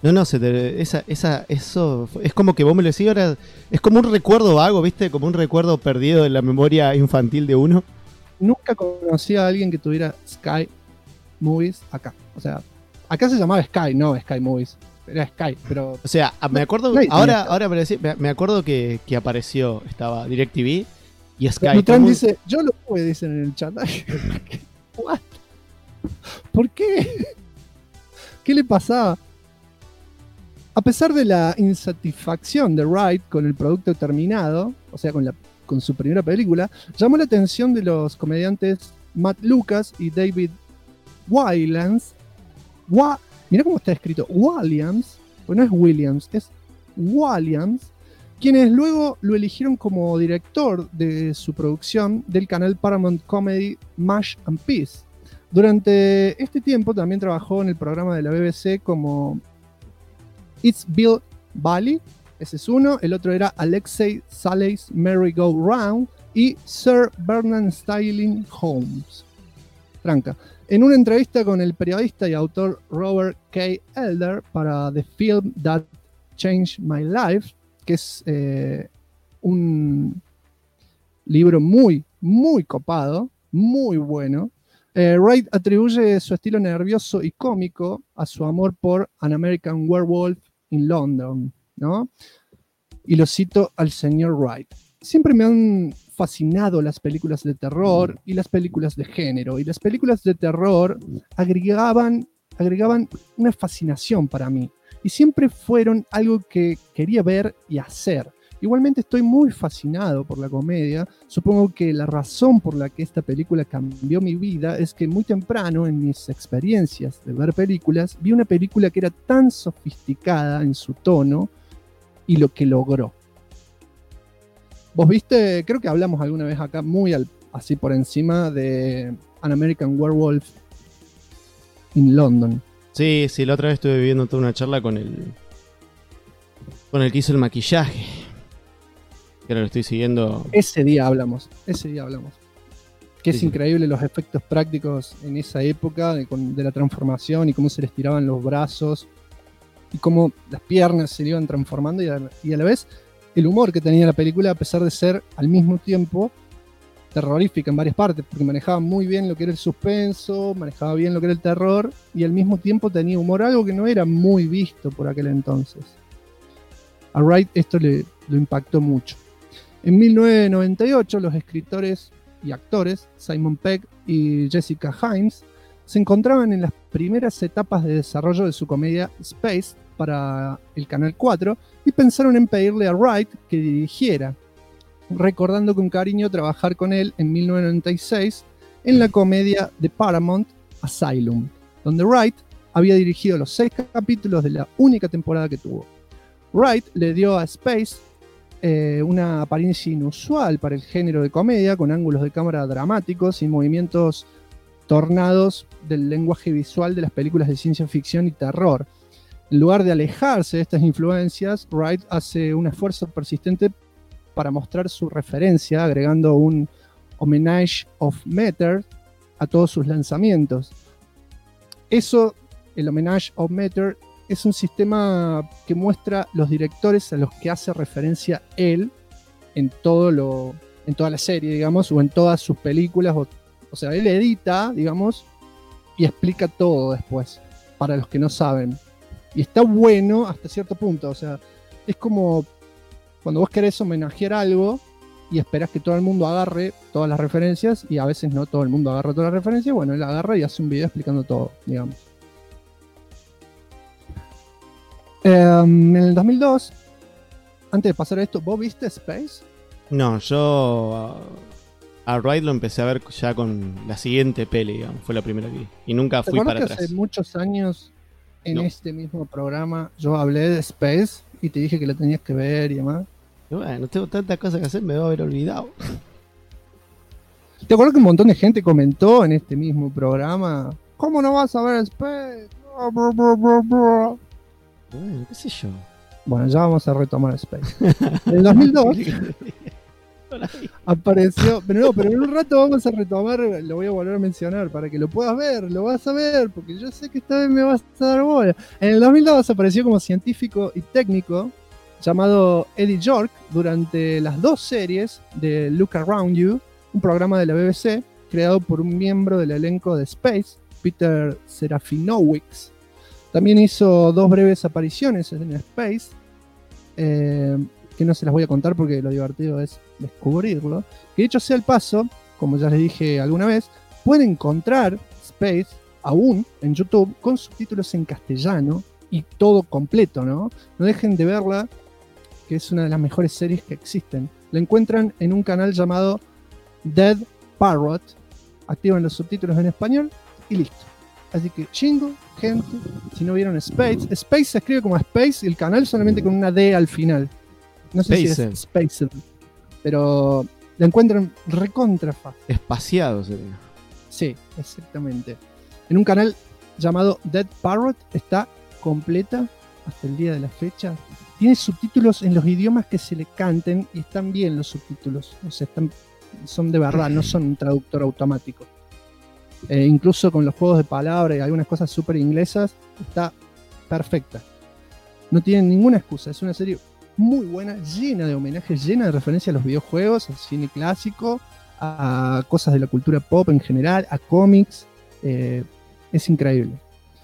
No, eso es como que vos me lo decís ahora, es como un recuerdo vago, ¿viste? Como un recuerdo perdido de la memoria infantil de uno. Nunca conocí a alguien que tuviera Sky Movies acá. O sea, acá se llamaba Sky, no Sky Movies. Era Sky, pero... O sea, me acuerdo, ahora me acuerdo que apareció, estaba DirecTV y Sky. Nutran dice, yo lo tuve, dicen en el chat. What? ¿Por qué? ¿Qué le pasaba? A pesar de la insatisfacción de Wright con el producto terminado, o sea, con su primera película, llamó la atención de los comediantes Matt Lucas y David Williams. Mirá cómo está escrito, Williams, pues no es Williams, es Williams, quienes luego lo eligieron como director de su producción del canal Paramount Comedy Mash and Peace. Durante este tiempo también trabajó en el programa de la BBC como It's Bill Bally, ese es uno, el otro era Alexei Saleh's Merry Go Round y Sir Bernard Styling Holmes. Tranca. En una entrevista con el periodista y autor Robert K. Elder para The Film That Changed My Life, que es un libro muy, muy copado, muy bueno, Wright atribuye su estilo nervioso y cómico a su amor por An American Werewolf in London, ¿no? Y lo cito al señor Wright. Siempre me han fascinado las películas de terror y las películas de género. Y las películas de terror agregaban una fascinación para mí. Y siempre fueron algo que quería ver y hacer. Igualmente estoy muy fascinado por la comedia. Supongo que la razón por la que esta película cambió mi vida es que muy temprano en mis experiencias de ver películas, vi una película que era tan sofisticada en su tono y lo que logró. Vos viste, creo que hablamos alguna vez acá muy así por encima de An American Werewolf in London. Sí, la otra vez estuve viviendo toda una charla con el que hizo el maquillaje. Que ahora lo estoy siguiendo. Ese día hablamos. Que es increíble los efectos prácticos en esa época de la transformación y cómo se les tiraban los brazos y cómo las piernas se iban transformando y a la vez el humor que tenía la película, a pesar de ser al mismo tiempo terrorífica en varias partes, porque manejaba muy bien lo que era el suspenso, manejaba bien lo que era el terror y al mismo tiempo tenía humor, algo que no era muy visto por aquel entonces. A Wright esto lo impactó mucho. En 1998 los escritores y actores Simon Pegg y Jessica Hynes se encontraban en las primeras etapas de desarrollo de su comedia Space para el Canal 4 y pensaron en pedirle a Wright que dirigiera, recordando con cariño trabajar con él en 1996 en la comedia de Paramount Asylum, donde Wright había dirigido los 6 capítulos de la única temporada que tuvo. Wright le dio a Space una apariencia inusual para el género de comedia, con ángulos de cámara dramáticos y movimientos tornados del lenguaje visual de las películas de ciencia ficción y terror. En lugar de alejarse de estas influencias, Wright hace un esfuerzo persistente para mostrar su referencia, agregando un homenage of matter a todos sus lanzamientos. El homenage of matter, es un sistema que muestra los directores a los que hace referencia él en toda la serie, digamos, o en todas sus películas. O sea, él edita, digamos, y explica todo después, para los que no saben. Y está bueno hasta cierto punto. O sea, es como cuando vos querés homenajear algo y esperás que todo el mundo agarre todas las referencias, y a veces no todo el mundo agarra todas las referencias. Bueno, él agarra y hace un video explicando todo, digamos. En el 2002, antes de pasar a esto, ¿vos viste Space? No, yo a Wright lo empecé a ver ya con la siguiente peli, digamos, fue la primera que vi. Y nunca fui para atrás. Hace muchos años en este mismo programa yo hablé de Space y te dije que la tenías que ver y demás? Y bueno, no tengo tantas cosas que hacer, me debo haber olvidado. ¿Te acuerdas que un montón de gente comentó en este mismo programa? ¿Cómo no vas a ver Space? Bueno, qué sé yo. Bueno, ya vamos a retomar Space. En el 2002, apareció, pero en un rato vamos a retomar, lo voy a volver a mencionar para que lo puedas ver, lo vas a ver, porque yo sé que esta vez me vas a dar bola. En el 2002 apareció como científico y técnico llamado Eddie York durante las 2 series de Look Around You, un programa de la BBC creado por un miembro del elenco de Space, Peter Serafinowicz. También hizo 2 breves apariciones en Space, que no se las voy a contar porque lo divertido es descubrirlo. Que dicho sea el paso, como ya les dije alguna vez, pueden encontrar Space aún en YouTube con subtítulos en castellano y todo completo, ¿no? No dejen de verla, que es una de las mejores series que existen. La encuentran en un canal llamado Dead Parrot, activan los subtítulos en español y listo. Así que chingo, gente, si no vieron Space se escribe como Space y el canal solamente con una D al final. No sé si es Spacer, pero la encuentran recontra fácil. Espaciado sería. Sí, exactamente. En un canal llamado Dead Parrot está completa hasta el día de la fecha. Tiene subtítulos en los idiomas que se le canten y están bien los subtítulos. O sea, son de verdad, no son un traductor automático. Incluso con los juegos de palabras y algunas cosas súper inglesas, está perfecta. No tienen ninguna excusa. Es una serie muy buena, llena de homenajes, llena de referencias a los videojuegos, al cine clásico, a cosas de la cultura pop en general, a cómics. Es increíble.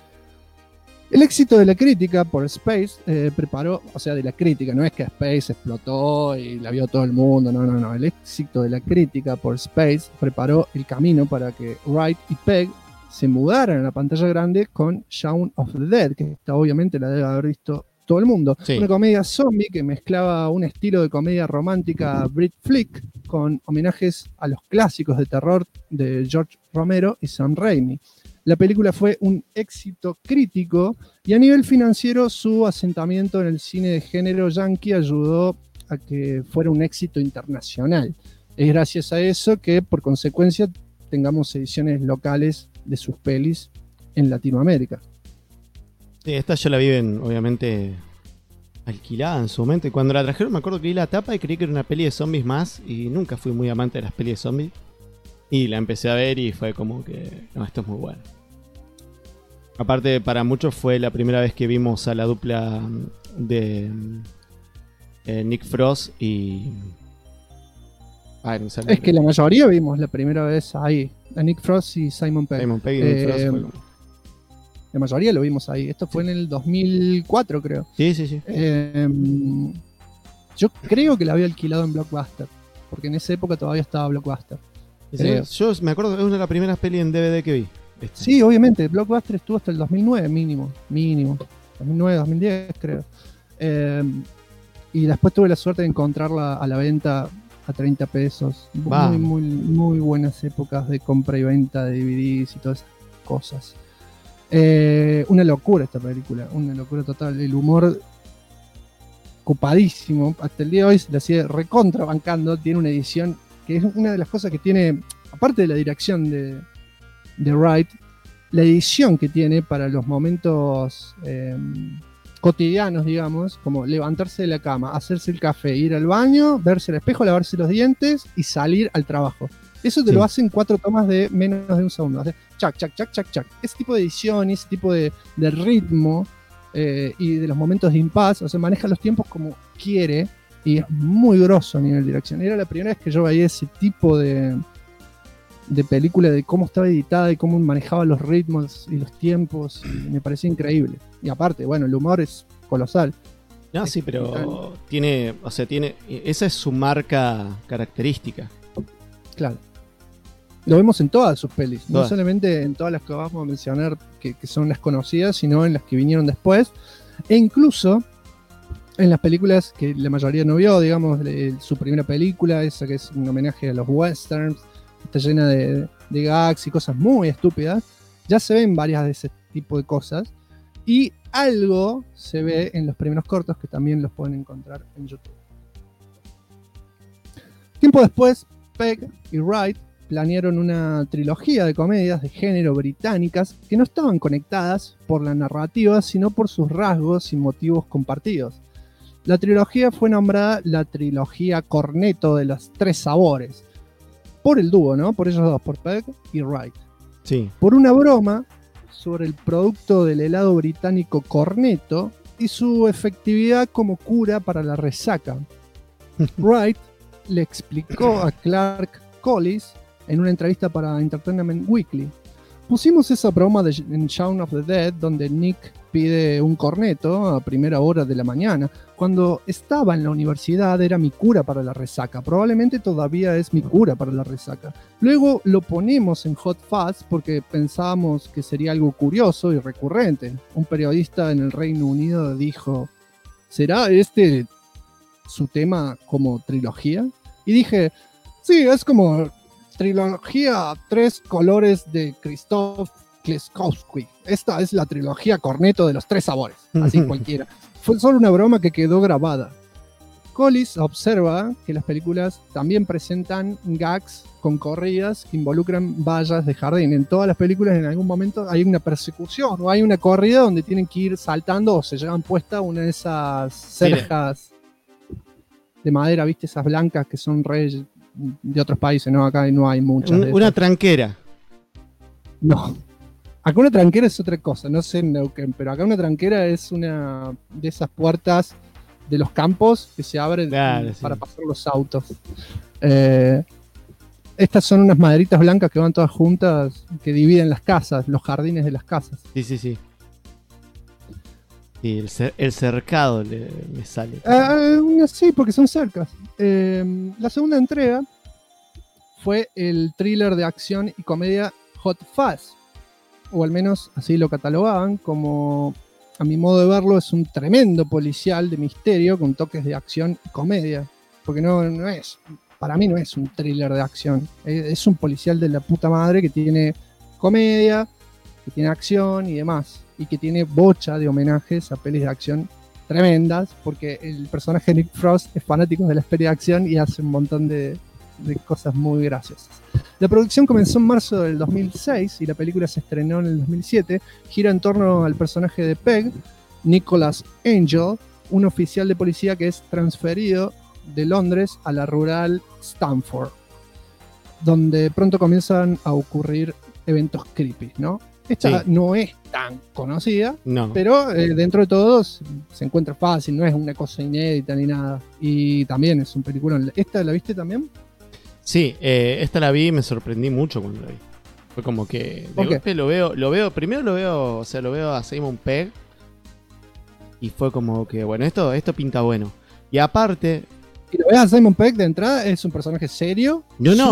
El éxito de la crítica por Space preparó, o sea, de la crítica, no es que Space explotó y la vio todo el mundo, no. El éxito de la crítica por Space preparó el camino para que Wright y Pegg se mudaran a la pantalla grande con Shaun of the Dead, que esta obviamente la debe haber visto todo el mundo. Sí. Una comedia zombie que mezclaba un estilo de comedia romántica Brit Flick con homenajes a los clásicos de terror de George Romero y Sam Raimi. La película fue un éxito crítico y a nivel financiero su asentamiento en el cine de género yankee ayudó a que fuera un éxito internacional. Es gracias a eso que por consecuencia tengamos ediciones locales de sus pelis en Latinoamérica. Sí, esta yo la vi obviamente alquilada en su momento y cuando la trajeron me acuerdo que vi la tapa y creí que era una peli de zombies más y nunca fui muy amante de las pelis de zombies y la empecé a ver y fue como que no, esto es muy bueno. Aparte, para muchos fue la primera vez que vimos a la dupla de Nick Frost y... es que la mayoría vimos la primera vez ahí, a Nick Frost y Simon Pegg. Simon Pegg y Nick Frost fue como... La mayoría lo vimos ahí. Esto fue en el 2004, creo. Sí. Yo creo que la había alquilado en Blockbuster, porque en esa época todavía estaba Blockbuster. Yo me acuerdo que es una de las primeras pelis en DVD que vi. Sí, obviamente, Blockbuster estuvo hasta el 2009 mínimo, 2009, 2010 creo. Y después tuve la suerte de encontrarla a la venta a 30 pesos. Muy buenas épocas de compra y venta de DVDs y todas esas cosas. Una locura esta película, una locura total. El humor copadísimo. Hasta el día de hoy se la sigue recontrabancando. Tiene una edición que es una de las cosas que tiene, aparte de la dirección de Wright, la edición que tiene para los momentos cotidianos, digamos, como levantarse de la cama, hacerse el café, ir al baño, verse al espejo, lavarse los dientes y salir al trabajo. Eso te lo hacen 4 tomas de menos de un segundo. O sea, chac. Ese tipo de edición, ese tipo de ritmo y de los momentos de impas, o sea, maneja los tiempos como quiere y es muy grosso a nivel de dirección. Era la primera vez que yo veía ese tipo de película, de cómo estaba editada y cómo manejaba los ritmos y los tiempos, y me parecía increíble. Y aparte, bueno, el humor es colosal. No, sí, pero tiene, esa es su marca característica. Claro. Lo vemos en todas sus pelis, no solamente en todas las que vamos a mencionar que son las conocidas, sino en las que vinieron después, e incluso en las películas que la mayoría no vio, digamos, su primera película, esa que es un homenaje a los westerns, está llena de gags y cosas muy estúpidas. Ya se ven varias de ese tipo de cosas y algo se ve en los primeros cortos que también los pueden encontrar en YouTube. Tiempo después, Pegg y Wright planearon una trilogía de comedias de género británicas que no estaban conectadas por la narrativa, sino por sus rasgos y motivos compartidos. La trilogía fue nombrada la trilogía Cornetto de los 3 sabores. Por el dúo, ¿no? Por ellos dos, por Pegg y Wright. Sí. Por una broma sobre el producto del helado británico Cornetto y su efectividad como cura para la resaca. Wright le explicó a Clark Collis en una entrevista para Entertainment Weekly. Pusimos esa broma en Shaun of the Dead donde Nick pide un corneto a primera hora de la mañana. Cuando estaba en la universidad era mi cura para la resaca. Probablemente todavía es mi cura para la resaca. Luego lo ponemos en Hot Fuzz porque pensábamos que sería algo curioso y recurrente. Un periodista en el Reino Unido dijo, ¿será este su tema como trilogía? Y dije, sí, es como trilogía 3 colores de Krzysztof Kieślowski. Esta es la trilogía Cornetto de los 3 sabores. Así cualquiera. Fue solo una broma que quedó grabada. Collis observa que las películas también presentan gags con corridas que involucran vallas de jardín. En todas las películas en algún momento hay una persecución o hay una corrida donde tienen que ir saltando o se llevan puesta una de esas cerjas de madera, ¿viste? Esas blancas que son re de otros países, ¿no? Acá no hay muchas. Una tranquera. No. Acá una tranquera es otra cosa, no sé en Neuquén, pero acá una tranquera es una de esas puertas de los campos que se abren para pasar los autos. Estas son unas maderitas blancas que van todas juntas, que dividen las casas, los jardines de las casas. Sí. Y el cercado me sale. Sí, porque son cercas. La segunda entrega fue el thriller de acción y comedia Hot Fuzz, o al menos así lo catalogaban, como a mi modo de verlo es un tremendo policial de misterio con toques de acción y comedia, porque no es, para mí no es un thriller de acción, es un policial de la puta madre que tiene comedia, que tiene acción y demás, y que tiene bocha de homenajes a pelis de acción tremendas, porque el personaje de Nick Frost es fanático de las pelis de acción y hace un montón de cosas muy graciosas. La producción comenzó en marzo del 2006 y la película se estrenó en el 2007. Gira en torno al personaje de Pegg, Nicholas Angel, un oficial de policía que es transferido de Londres a la rural Stamford, donde pronto comienzan a ocurrir eventos creepy, ¿no? Esta no es tan conocida, pero dentro de todo se encuentra fácil, no es una cosa inédita ni nada. Y también es un peliculón. ¿Esta la viste también? Sí, esta la vi y me sorprendí mucho cuando la vi. Fue como que de golpe lo veo, primero lo veo a Simon Pegg y fue como que, bueno, esto pinta bueno. Y aparte... Y lo ves a Simon Pegg de entrada, es un personaje serio.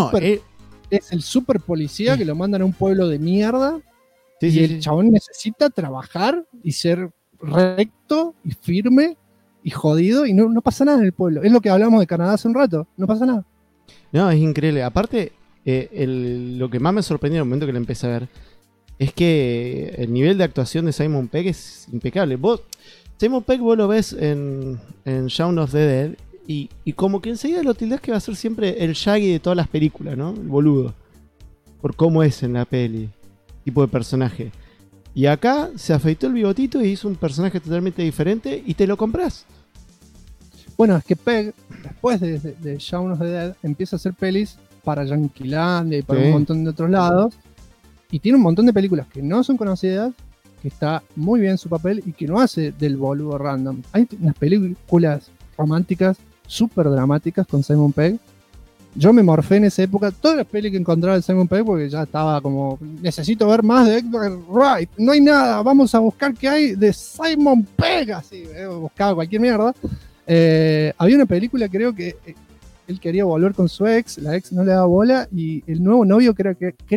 Es el super policía que lo mandan a un pueblo de mierda. Y el chabón necesita trabajar y ser recto y firme y jodido y no pasa nada en el pueblo. Es lo que hablamos de Canadá hace un rato, no pasa nada. No, es increíble. Aparte, lo que más me sorprendió en el momento que la empecé a ver es que el nivel de actuación de Simon Pegg es impecable. Simon Pegg vos lo ves en Shaun of the Dead y como que enseguida lo tildás que va a ser siempre el Shaggy de todas las películas, ¿no? El boludo. Por cómo es en la peli. Tipo de personaje. Y acá se afeitó el bigotito y hizo un personaje totalmente diferente y te lo compras. Bueno, es que Pegg, después de Shaun of the Dead, empieza a hacer pelis para Yanquilandia y para un montón de otros lados. Y tiene un montón de películas que no son conocidas, que está muy bien su papel y que no hace del boludo random. Hay unas películas románticas súper dramáticas con Simon Pegg. Yo me morfé en esa época todas las pelis que encontraba de Simon Pegg porque ya estaba como, necesito ver más de Edgar Wright. No hay nada, vamos a buscar qué hay de Simon Pegg. Así, buscaba cualquier mierda. Había una película, creo que él quería volver con su ex, la ex no le daba bola y el nuevo novio creo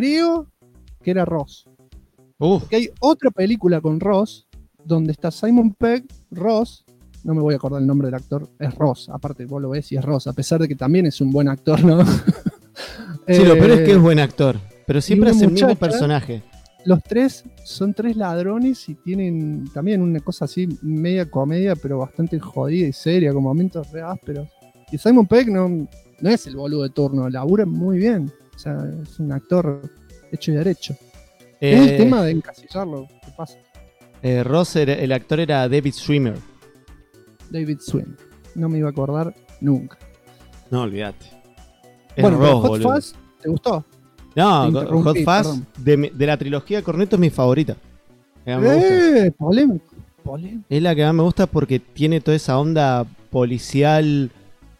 que era Ross. Porque hay otra película con Ross donde está Simon Pegg, Ross, no me voy a acordar el nombre del actor, es Ross, aparte vos lo ves y es Ross, a pesar de que también es un buen actor, ¿no? Sí, lo peor es que es buen actor, pero siempre hace el mismo personaje. Los tres son 3 ladrones y tienen también una cosa así, media comedia, pero bastante jodida y seria, con momentos re ásperos. Y Simon Pegg no es el boludo de turno, labura muy bien. O sea, es un actor hecho y derecho. Es el tema de encasillarlo, ¿qué pasa? Ross, el actor era David Schwimmer. David Schwimmer. no me iba a acordar nunca. No, olvídate. Es Bueno, pero rojo, Hot boludo. Fuzz, ¿te gustó? No, Te interrumpí, Hot Fuzz perdón. de la trilogía Cornetto es mi favorita. La que más me gusta. Polémico. Es la que más me gusta porque tiene toda esa onda policial.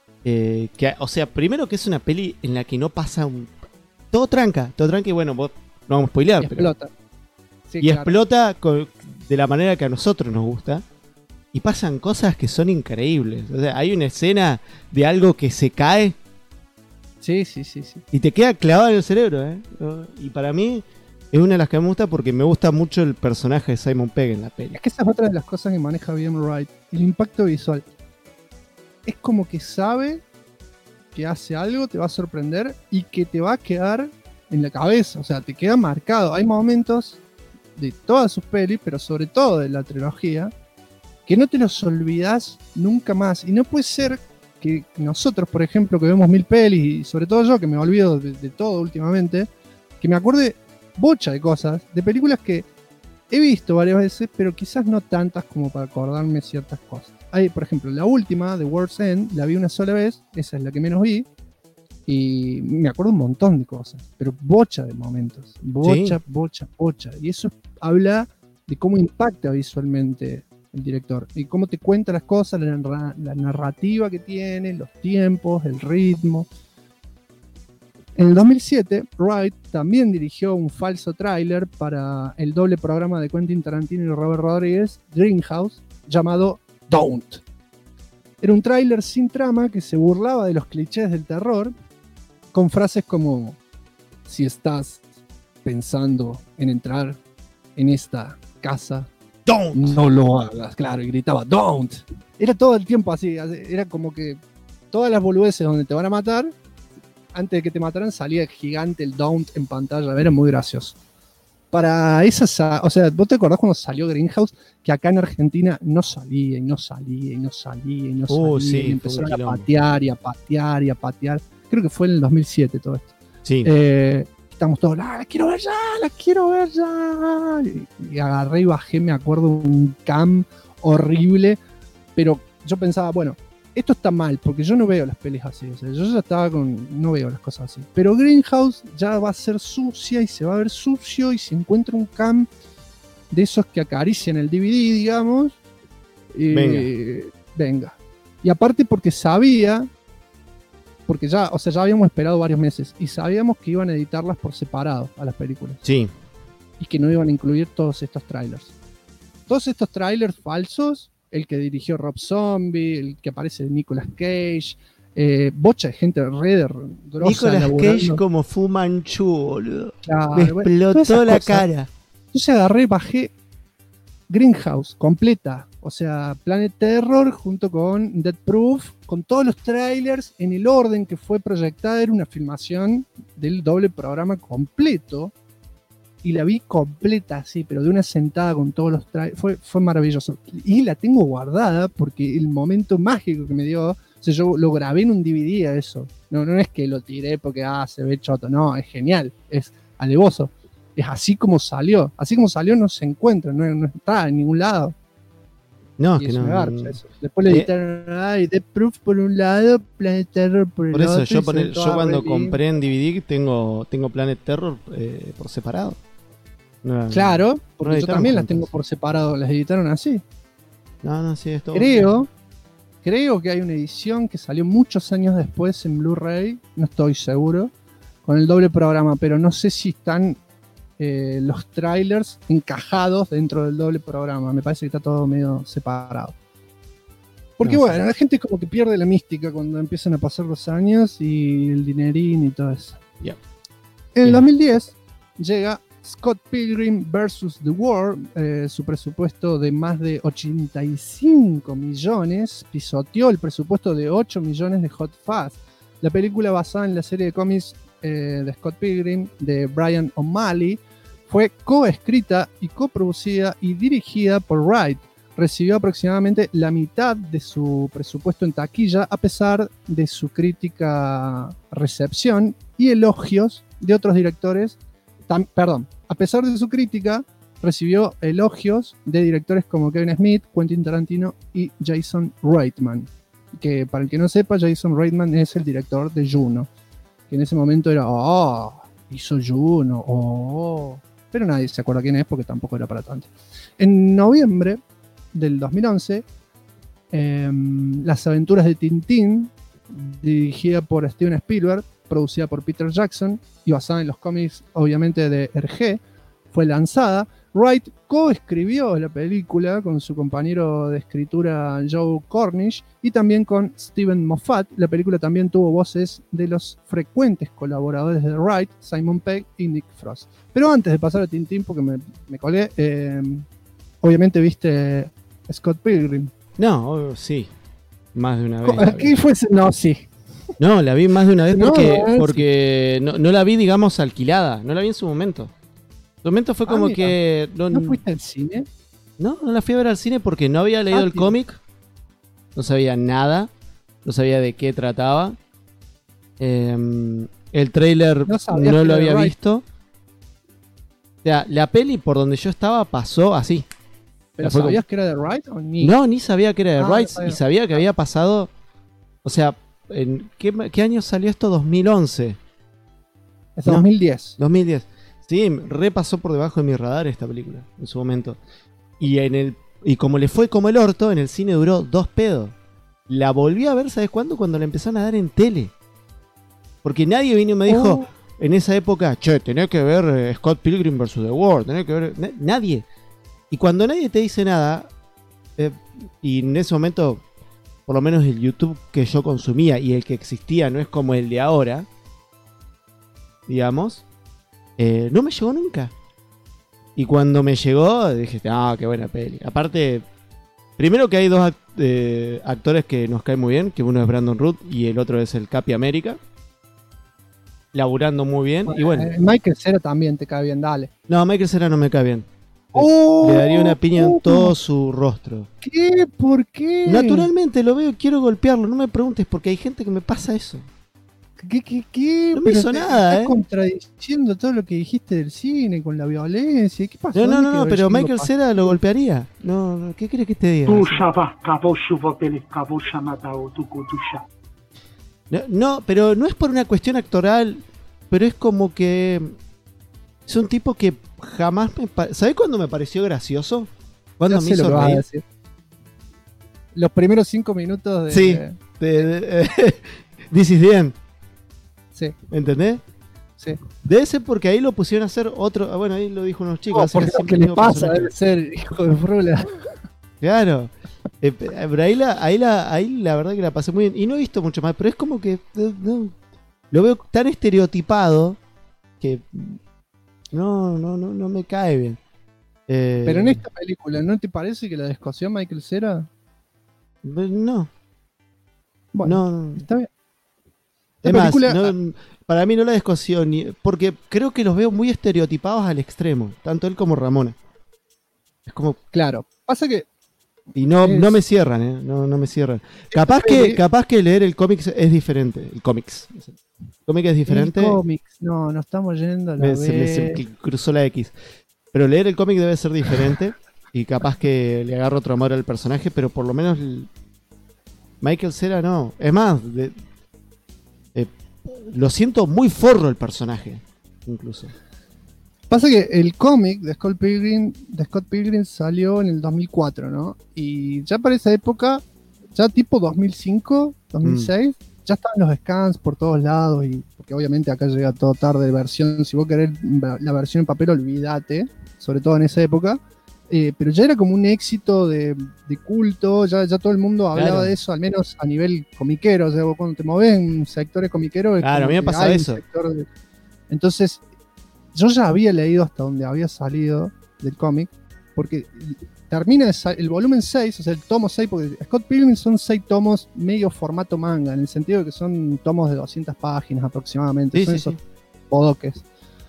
O sea, primero que es una peli en la que no pasa un. Todo tranca y bueno, vos no vamos a spoilear, Y pero. explota. Sí, Y claro. explota de la manera que a nosotros nos gusta. Y pasan cosas que son increíbles. O sea, hay una escena de algo que se cae Sí. y te queda clavado en el cerebro, ¿eh? Y para mí es una de las que me gusta porque me gusta mucho el personaje de Simon Pegg en la peli. Es que esa es otra de las cosas que maneja bien Wright. El impacto visual. Es como que sabe que hace algo, te va a sorprender y que te va a quedar en la cabeza. O sea, te queda marcado. Hay momentos de todas sus pelis, pero sobre todo de la trilogía, que no te los olvidás nunca más. Y no puede ser que nosotros, por ejemplo, que vemos 1000 pelis, y sobre todo yo, que me olvido de todo últimamente, que me acuerde bocha de cosas, de películas que he visto varias veces, pero quizás no tantas como para acordarme ciertas cosas. Hay, por ejemplo, la última, The World's End, la vi una sola vez, esa es la que menos vi, y me acuerdo un montón de cosas, pero bocha de momentos, bocha. Y eso habla de cómo impacta visualmente el director, y cómo te cuenta las cosas, la narrativa que tiene, los tiempos, el ritmo. En el 2007, Wright también dirigió un falso tráiler para el doble programa de Quentin Tarantino y Robert Rodriguez, Greenhouse, llamado Don't. Era un tráiler sin trama que se burlaba de los clichés del terror, con frases como: si estás pensando en entrar en esta casa, Don't. no lo hagas. Claro, y gritaba Don't. Era todo el tiempo así, era como que todas las boludeces donde te van a matar, antes de que te mataran salía gigante el Don't en pantalla, era muy gracioso. Para esas, o sea, ¿vos te acordás cuando salió Greenhouse? Que acá en Argentina no salía. Sí, y empezaron a patear y a patear y a patear. Creo que fue en el 2007 todo esto. Sí. Estamos todos, la quiero ver ya. Y agarré y bajé, me acuerdo, un cam horrible. Pero yo pensaba, bueno, esto está mal, porque yo no veo las pelis así. O sea, yo ya estaba no veo las cosas así. Pero Greenhouse ya va a ser sucia y se va a ver sucio. Y si encuentra un cam de esos que acarician el DVD, digamos, venga. Y aparte porque sabía, porque ya habíamos esperado varios meses y sabíamos que iban a editarlas por separado a las películas. Sí. Y que no iban a incluir todos estos trailers. Todos estos trailers falsos, el que dirigió Rob Zombie, el que aparece Nicolas Cage, bocha de gente grosa. Nicolas laburando. Cage como Fu Manchu, boludo. Claro, Me bueno, todas explotó esas la cosas. cara. Entonces agarré, bajé Greenhouse completa, o sea, Planet Terror junto con Death Proof, con todos los trailers en el orden que fue proyectada. Era una filmación del doble programa completo y la vi completa así, pero de una sentada con todos los trailers. Fue maravilloso y la tengo guardada porque el momento mágico que me dio, o sea, yo lo grabé en un DVD a eso. No es que lo tiré porque se ve choto, no, es genial, es alevoso. Es así como salió no se encuentra, no está en ningún lado. No, es Y que es no. una garcha eso. Después le editaron Death Proof por un lado, Planet Terror por el Por otro. eso yo toda cuando re compré en DVD tengo Planet Terror por separado. No, Claro, no porque yo editaron también las juntas. tengo por separado, las editaron así. No, sí, esto. Creo que hay una edición que salió muchos años después en Blu-ray, no estoy seguro, con el doble programa, pero no sé si están los trailers encajados dentro del doble programa. Me parece que está todo medio separado. Porque No sé. bueno, la gente como que pierde la mística cuando empiezan a pasar los años y el dinerín y todo eso. Yep. En el Bien. 2010 llega Scott Pilgrim vs. The World, su presupuesto de más de 85 millones, pisoteó el presupuesto de 8 millones de Hot Fuzz. La película, basada en la serie de cómics de Scott Pilgrim de Brian O'Malley, fue coescrita y coproducida y dirigida por Wright. Recibió aproximadamente la mitad de su presupuesto en taquilla, a pesar de su crítica recepción y elogios de otros directores. A pesar de su crítica, recibió elogios de directores como Kevin Smith, Quentin Tarantino y Jason Reitman. que para el que no sepa, Jason Reitman es el director de Juno, que en ese momento era, hizo Juno, pero nadie se acuerda quién es porque tampoco era para tanto. En noviembre del 2011, Las aventuras de Tintín, dirigida por Steven Spielberg, producida por Peter Jackson y basada en los cómics, obviamente, de Hergé, fue lanzada. Wright coescribió la película con su compañero de escritura Joe Cornish y también con Steven Moffat. La película también tuvo voces de los frecuentes colaboradores de Wright, Simon Pegg y Nick Frost. Pero antes de pasar a Tintín, porque me colgué, obviamente viste Scott Pilgrim. No, sí. Más de una vez. ¿Qué fue? No, sí. No, la vi más de una vez No, porque no la vi, digamos, alquilada. No la vi en su momento. En su momento fue como mira. que... ¿No fuiste al cine? No la fui a ver al cine porque no había leído el cómic. No sabía nada. No sabía de qué trataba. El tráiler no lo había visto. O sea, la peli por donde yo estaba pasó así. ¿Pero sabías que era de Wright o ni? No, ni sabía que era de Wright. No y sabía que había pasado... O sea, ¿en qué año salió esto? 2011. Es 2010. 2010. Sí, repasó por debajo de mi radar esta película en su momento. Y como le fue como el orto, en el cine duró 2 pedos. La volví a ver, ¿sabes cuándo? Cuando la empezaron a dar en tele. Porque nadie vino y me dijo en esa época, che, tenés que ver Scott Pilgrim vs. The World, tenés que ver... Nadie. Y cuando nadie te dice nada, y en ese momento, por lo menos el YouTube que yo consumía y el que existía no es como el de ahora, digamos... no me llegó nunca. Y cuando me llegó, dije, qué buena peli. Aparte, primero que hay 2 actores que nos caen muy bien, que uno es Brandon Root y el otro es el Capi América. Laburando muy bien. Y bueno. Michael Cera también te cae bien, dale. No, Michael Cera no me cae bien. Le daría una piña en todo su rostro. ¿Qué? ¿Por qué? Naturalmente lo veo y quiero golpearlo. No me preguntes porque hay gente que me pasa eso. ¿Qué? No me hizo nada, estás contradiciendo todo lo que dijiste del cine con la violencia. ¿Qué pasó? No, pero Michael Cera lo golpearía. No, ¿qué crees que te diga? No, pero no es por una cuestión actoral, pero es como que es un tipo que jamás me... ¿Sabés cuándo me pareció gracioso? ¿Cuándo me hizo reír? Los primeros 5 minutos de... Sí, This is the end. Sí. ¿Entendés? Sí. Debe ser porque ahí lo pusieron a hacer otro... Bueno, ahí lo dijo unos chicos. Porque lo que le pasa debe ser hijo de frula. Claro. Pero ahí la verdad que la pasé muy bien. Y no he visto mucho más, pero es como que... No, lo veo tan estereotipado que... No me cae bien. Pero en esta película, ¿no te parece que la descosió Michael Cera? No. Bueno, no. Está bien. Es más, para mí no la descosió porque creo que los veo muy estereotipados al extremo, tanto él como Ramona. Es como... Claro, pasa que... Y no me cierran, no me cierran. Capaz que leer el cómic es diferente. El cómic es diferente. No estamos yendo a la se me cruzó la X. Pero leer el cómic debe ser diferente. Y capaz que le agarro otro amor al personaje, pero por lo menos Michael Cera no. Es más, lo siento muy forro el personaje, incluso. Pasa que el cómic de Scott Pilgrim salió en el 2004, ¿no? Y ya para esa época, ya tipo 2005, 2006, ya estaban los scans por todos lados, y porque obviamente acá llega todo tarde de versión. Si vos querés la versión en papel, olvídate, sobre todo en esa época. Pero ya era como un éxito de culto, ya todo el mundo hablaba de eso, al menos a nivel comiquero. O sea, vos cuando te movés en sectores comiqueros... Claro, a mí me pasa eso. Entonces, yo ya había leído hasta donde había salido del cómic, porque termina el volumen 6, o sea, el tomo 6, porque Scott Pilgrim son 6 tomos medio formato manga, en el sentido de que son tomos de 200 páginas aproximadamente, son esos bodoques.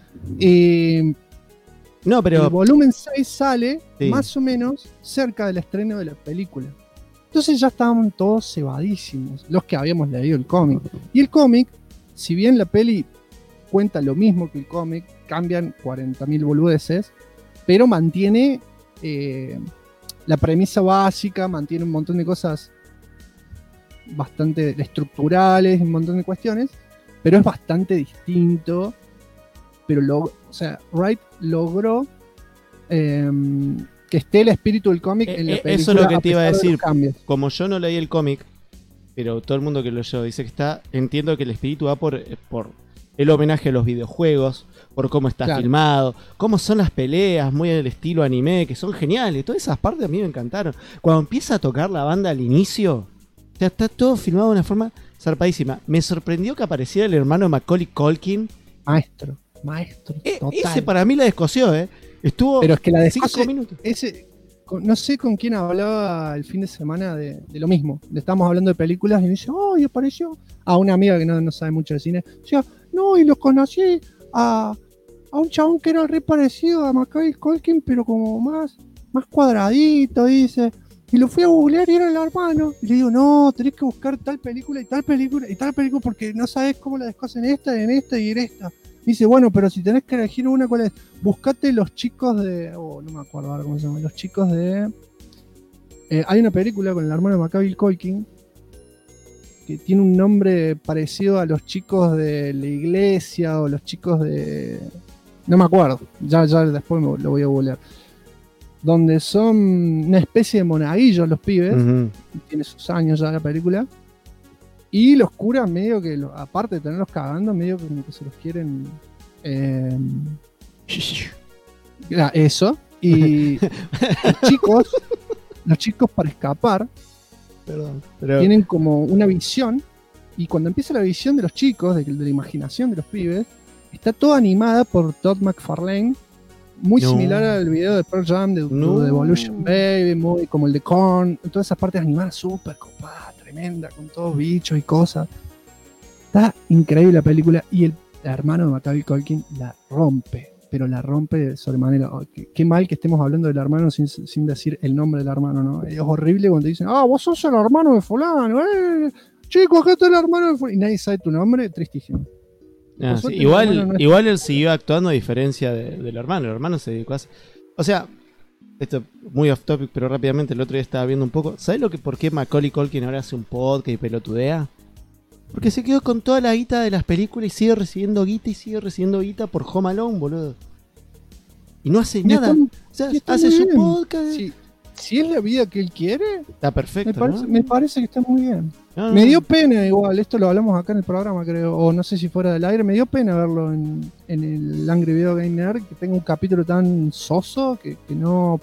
No, pero... El volumen 6 sale más o menos cerca del estreno de la película. Entonces ya estaban todos cebadísimos, los que habíamos leído el cómic. Y el cómic, si bien la peli cuenta lo mismo que el cómic, cambian 40.000 boludeces, pero mantiene la premisa básica, mantiene un montón de cosas bastante estructurales, un montón de cuestiones, pero es bastante distinto. Pero Wright logró que esté el espíritu del cómic en la película. Eso es lo que te iba a pesar de decir. los cambios. Como yo no leí el cómic, pero todo el mundo que lo leyó dice que está. Entiendo que el espíritu va por el homenaje a los videojuegos, por cómo está filmado, cómo son las peleas, muy del estilo anime, que son geniales. Todas esas partes a mí me encantaron. Cuando empieza a tocar la banda al inicio, ya está todo filmado de una forma zarpadísima. Me sorprendió que apareciera el hermano de Macaulay Culkin. Maestro, total. Ese para mí la descoció, Estuvo pero es que la 5 minutos. No sé con quién hablaba el fin de semana de lo mismo. Le estábamos hablando de películas y me dice, ¡ay, apareció! A una amiga que no sabe mucho de cine. Decía, no, y lo conocí a un chabón que era re parecido a Macaulay Culkin, pero como más cuadradito, dice. Y lo fui a googlear y era el hermano. Y le digo, no, tenés que buscar tal película y tal película y tal película porque no sabés cómo la descosen en esta y en esta. Dice, bueno, pero si tenés que elegir una, ¿cuál es? Buscate los chicos de... no me acuerdo ahora cómo se llama. Los chicos de... hay una película con el hermano de Macaulay Culkin que tiene un nombre parecido a los chicos de la iglesia o los chicos de... No me acuerdo. Ya después lo voy a googlear. Donde son una especie de monaguillos los pibes. Uh-huh. Tiene sus años ya la película. Y los curas medio que, aparte de tenerlos cagando, medio como que se los quieren... eso. Y los chicos para escapar, tienen como una visión. Y cuando empieza la visión de los chicos, de la imaginación de los pibes, está toda animada por Todd McFarlane. Muy similar al video de Pearl Jam, de Evolution Baby, muy como el de Korn. Todas esas partes animadas súper copadas, tremenda, con todos bichos y cosas. Está increíble la película. Y el hermano de Macaulay Culkin la rompe, pero la rompe de sobremanera. Qué mal que estemos hablando del hermano sin decir el nombre del hermano, ¿no? Es horrible cuando dicen, vos sos el hermano de fulano, chicos, acá está el hermano de fulano. Y nadie sabe tu nombre, tristísimo. Sí, igual él siguió actuando a diferencia del hermano. El hermano se dedicó a hacer... O sea, esto es muy off topic, pero rápidamente el otro día estaba viendo un poco. ¿Sabes por qué Macaulay Culkin ahora hace un podcast y pelotudea? Porque se quedó con toda la guita de las películas y sigue recibiendo guita por Home Alone, boludo. Y no hace nada. O sea, hace su podcast. Si es la vida que él quiere, está perfecto. Me parece que está muy bien. Me dio pena igual, esto lo hablamos acá en el programa, creo, o no sé si fuera del aire, me dio pena verlo en el Angry Video Game Nerd, que tenga un capítulo tan soso, que no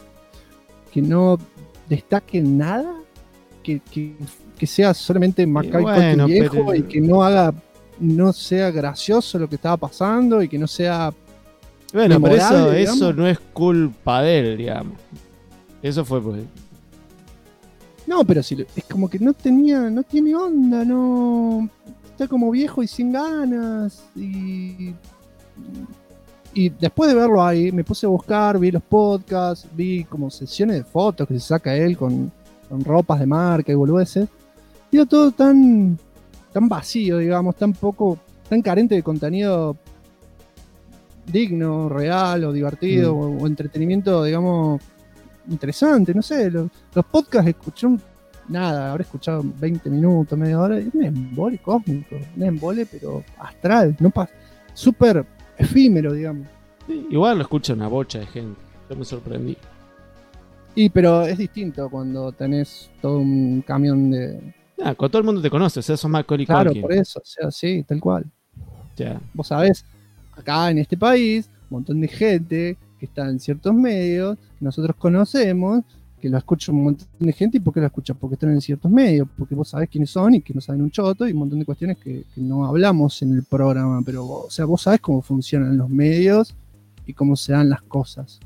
destaque nada, que sea solamente Macaulay Culkin viejo y que no sea gracioso lo que estaba pasando y que no sea... Bueno, pero eso no es culpa de él, digamos. Eso fue pues. No, pero es como que no tiene onda, no. Está como viejo y sin ganas. Y después de verlo ahí, me puse a buscar, vi los podcasts, vi como sesiones de fotos que se saca él con ropas de marca y boludeces. Y era todo tan vacío, digamos, tan carente de contenido digno, real o divertido o entretenimiento, digamos, interesante, no sé. Los podcasts escuché habré escuchado 20 minutos, media hora, y un embole cósmico, un embole pero astral, súper efímero, digamos. Sí, igual lo escucha una bocha de gente, yo me sorprendí. Pero es distinto cuando tenés todo un camión de... Cuando todo el mundo te conoce, o sea, sos Macaulay Culkin. Claro, por eso, o sea, sí, tal cual. Ya. Vos sabés, acá en este país, un montón de gente que está en ciertos medios, que nosotros conocemos, que lo escucha un montón de gente. ¿Y por qué lo escuchan? Porque están en ciertos medios, porque vos sabés quiénes son y que no saben un choto, y un montón de cuestiones que no hablamos en el programa, pero vos sabés cómo funcionan los medios y cómo se dan las cosas.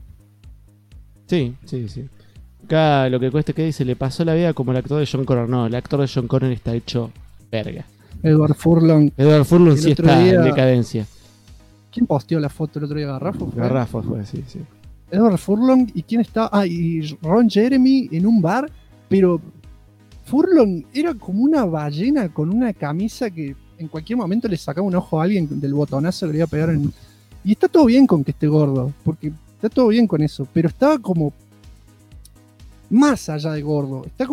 Sí. Acá lo que cuesta que dice, le pasó la vida como el actor de John Connor. No, el actor de John Connor está hecho verga. Edward Furlong sí está en decadencia. ¿Quién posteó la foto el otro día? ¿Garrafo? Garrafo fue, sí. Edward Furlong, ¿y quién estaba? Y Ron Jeremy en un bar, pero Furlong era como una ballena con una camisa que en cualquier momento le sacaba un ojo a alguien del botonazo que le iba a pegar Y está todo bien con que esté gordo, porque está todo bien con eso, pero estaba como más allá de gordo, está como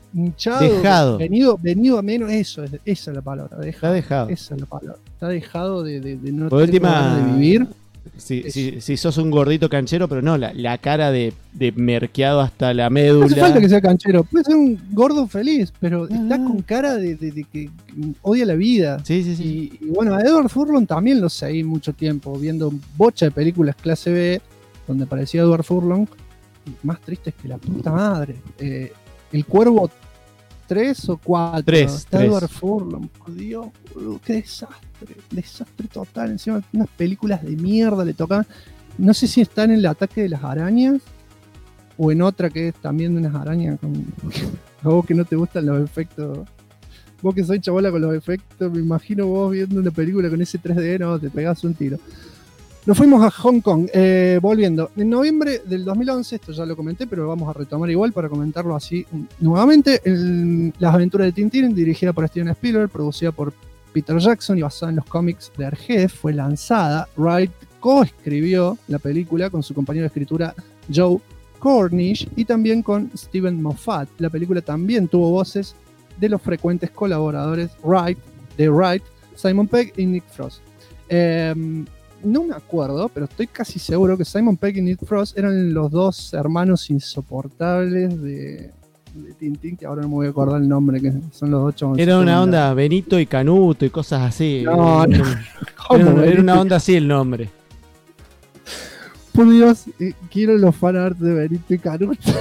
hinchado, Dejado. venido a menos, esa es la palabra, Está dejado. esa es la palabra. Está dejado de no Por tener última, ganas de vivir. Si sos un gordito canchero, pero no, la cara de merqueado hasta la No médula. hace falta que sea canchero, puede ser un gordo feliz, pero está con cara de que odia la vida. Sí. Y bueno, a Edward Furlong también lo seguí mucho tiempo, viendo bocha de películas clase B, donde aparecía Edward Furlong, y más tristes que la puta madre. El Cuervo 3 o 4. 3. Está Edward Furlong, por Dios, boludo, qué desastre total. Encima unas películas de mierda le tocaban. No sé si está en el ataque de las arañas o en otra que es también de unas arañas a vos que no te gustan los efectos. Vos que soy chabola con los efectos, me imagino vos viendo una película con ese 3D, no, te pegás un tiro. Nos fuimos a Hong Kong, volviendo. En noviembre del 2011, esto ya lo comenté, pero lo vamos a retomar igual para comentarlo así nuevamente. Las aventuras de Tintín, dirigida por Steven Spielberg, producida por Peter Jackson y basada en los cómics de Hergé, fue lanzada. Wright coescribió la película con su compañero de escritura Joe Cornish y también con Steven Moffat. La película también tuvo voces de los frecuentes colaboradores de Wright, Simon Pegg y Nick Frost. No me acuerdo, pero estoy casi seguro que Simon Pegg y Nick Frost eran los dos hermanos insoportables de Tintín, que ahora no me voy a acordar el nombre, que son los 8. Era una onda Benito y Canuto y cosas así. No. Era una onda así el nombre. Por Dios, quiero los fanart de Benito y Canuto.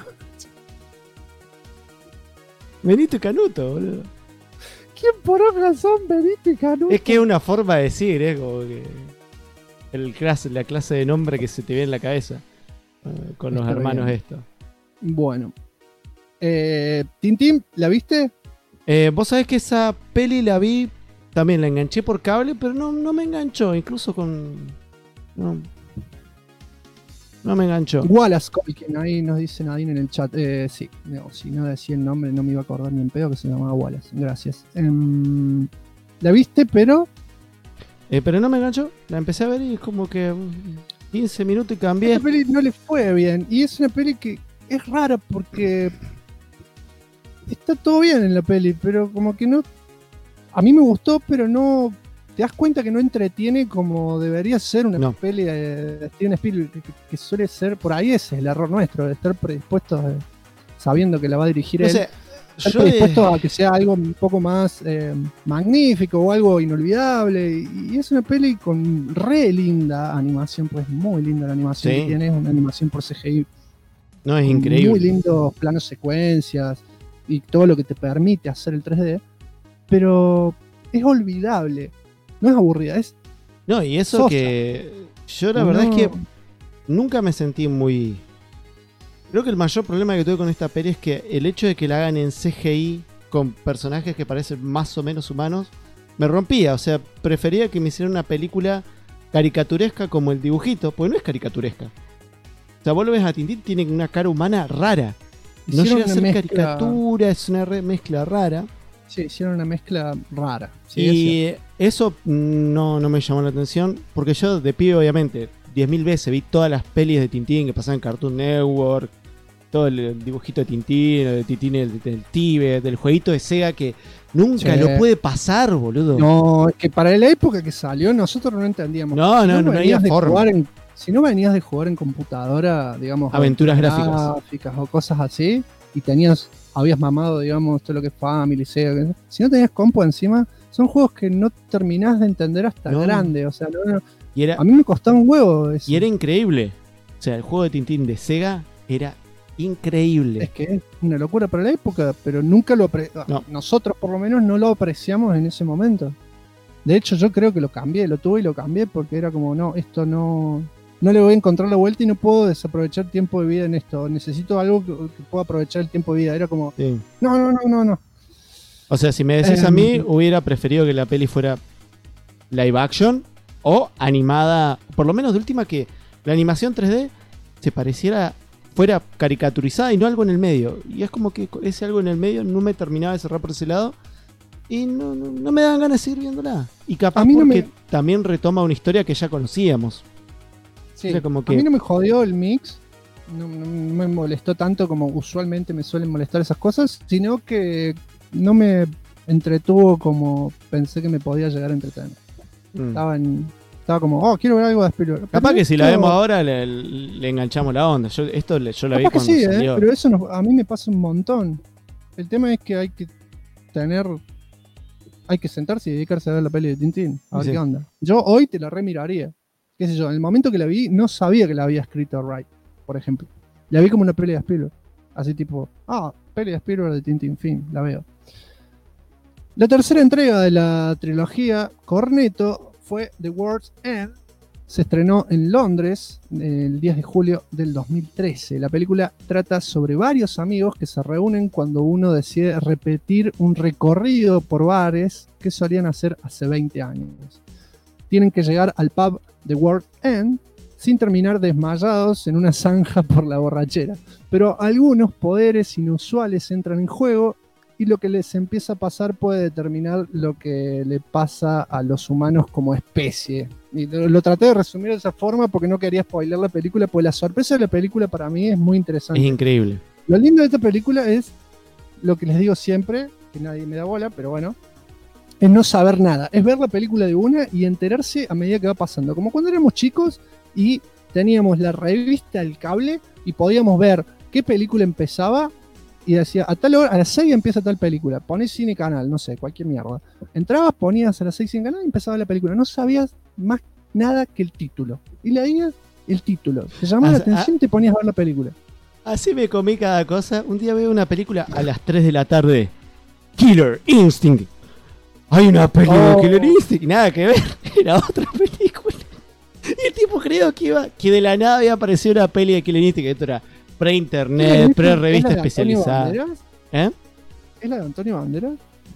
Benito y Canuto, boludo. ¿Quién poronga son Benito y Canuto? Es que es una forma de decir, como que la clase de nombre que se te viene en la cabeza con los Está hermanos bien. estos. Bueno. Tintín, ¿la viste? Vos sabés que esa peli la vi, también la enganché por cable, pero no me enganchó, incluso no me enganchó. Wallace Colkin, ahí nos dice Nadine en el chat. Sí, no, si no decía el nombre no me iba a acordar ni en pedo, que se llamaba Wallace. Gracias. ¿La viste, pero? Pero no me enganchó, la empecé a ver y es como que 15 minutos y cambié. Esta peli no le fue bien. Y es una peli que es rara porque está todo bien en la peli, pero como que no. A mí me gustó, pero no. Te das cuenta que no entretiene como debería ser una peli de Steven Spielberg, que suele ser. Por ahí ese es el error nuestro, de estar predispuestos, sabiendo que la va a dirigir él. Estar predispuesto a que sea algo un poco más magnífico o algo inolvidable. Y es una peli con re linda animación, pues muy linda la animación que tiene, es una animación por CGI. No, es increíble. Muy lindos planos secuencias y todo lo que te permite hacer el 3D, pero es olvidable, no es aburrida, es no, y eso sosa. Que yo la verdad es que nunca me sentí muy. Creo que el mayor problema que tuve con esta peli es que el hecho de que la hagan en CGI con personajes que parecen más o menos humanos me rompía, o sea, prefería que me hicieran una película caricaturesca como el dibujito, porque no es caricaturesca. O sea, vos lo ves a Tintín, tiene una cara humana rara. No llega a ser caricatura, es una mezcla rara. Sí, hicieron una mezcla rara. Sí, y eso no me llamó la atención, porque yo de pibe, obviamente, 10.000 veces vi todas las pelis de Tintín que pasaban en Cartoon Network, todo el dibujito de Tintín del Tíbet, del jueguito de Sega que nunca lo puede pasar, boludo. No, es que para la época que salió nosotros no entendíamos. No había forma. Si no venías de jugar en computadora, digamos, aventuras gráficas o cosas así, y habías mamado, digamos, todo lo que es Family, Sega, si no tenías compu encima, son juegos que no terminás de entender hasta grande, o sea, a mí me costaba un huevo eso. Y era increíble, o sea, el juego de Tintín de Sega era increíble. Es que es una locura para la época, pero nunca nosotros por lo menos no lo apreciamos en ese momento. De hecho, yo creo que lo tuve y lo cambié porque era como, no, esto no le voy a encontrar la vuelta y no puedo desaprovechar tiempo de vida en esto. Necesito algo que pueda aprovechar el tiempo de vida. Era como, no. O sea, si me decís a mí, hubiera preferido que la peli fuera live action o animada, por lo menos de última, que la animación 3D fuera caricaturizada y no algo en el medio. Y es como que ese algo en el medio no me terminaba de cerrar por ese lado y no me daban ganas de seguir viéndola. Y capaz porque también retoma una historia que ya conocíamos. Sí, o sea, como que a mí no me jodió el mix no me molestó tanto como usualmente me suelen molestar esas cosas, sino que no me entretuvo como pensé que me podía llegar a entretener. Estaba como, quiero ver algo de Spielberg. Capaz que si la vemos ahora le enganchamos la onda. Yo la vi Capaz que cuando sí, salió. pero eso a mí me pasa un montón. El tema es que hay que sentarse y dedicarse a ver la peli de Tintín, a ver Sí. qué onda. Yo hoy te la remiraría. Qué sé yo, en el momento que la vi, no sabía que la había escrito Wright, por ejemplo. La vi como una peli de Spielberg. Así tipo, peli de Spielberg de Tintín, fin, la veo. La tercera entrega de la trilogía Cornetto fue The World's End. Se estrenó en Londres el 10 de julio del 2013. La película trata sobre varios amigos que se reúnen cuando uno decide repetir un recorrido por bares que solían hacer hace 20 años. Tienen que llegar al pub The World's End sin terminar desmayados en una zanja por la borrachera. Pero algunos poderes inusuales entran en juego y lo que les empieza a pasar puede determinar lo que le pasa a los humanos como especie. Y lo traté de resumir de esa forma porque no quería spoiler la película, porque la sorpresa de la película para mí es muy interesante. Es increíble. Lo lindo de esta película es lo que les digo siempre, que nadie me da bola, pero bueno, es no saber nada. Es ver la película de una y enterarse a medida que va pasando. Como cuando éramos chicos y teníamos la revista El Cable y podíamos ver qué película empezaba y decía, a tal hora, a las 6 empieza tal película. Ponés Cine Canal, no sé, cualquier mierda. Entrabas, ponías a las 6 Cine Canal y empezaba la película. No sabías más nada que el título. Y leías el título. Te llamaba la atención y te ponías a ver la película. Así me comí cada cosa. Un día veo una película a las 3 de la tarde. Killer Instinct. Hay una película de Killer Instinct. Nada que ver. Era otra película. Y el tipo creo que de la nada había aparecido una peli de Killer Instinct. Esto era pre-internet, pre-revista especializada. ¿Eh? ¿Es la de Antonio Banderas?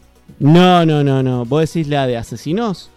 No. ¿Vos decís la de Asesinos?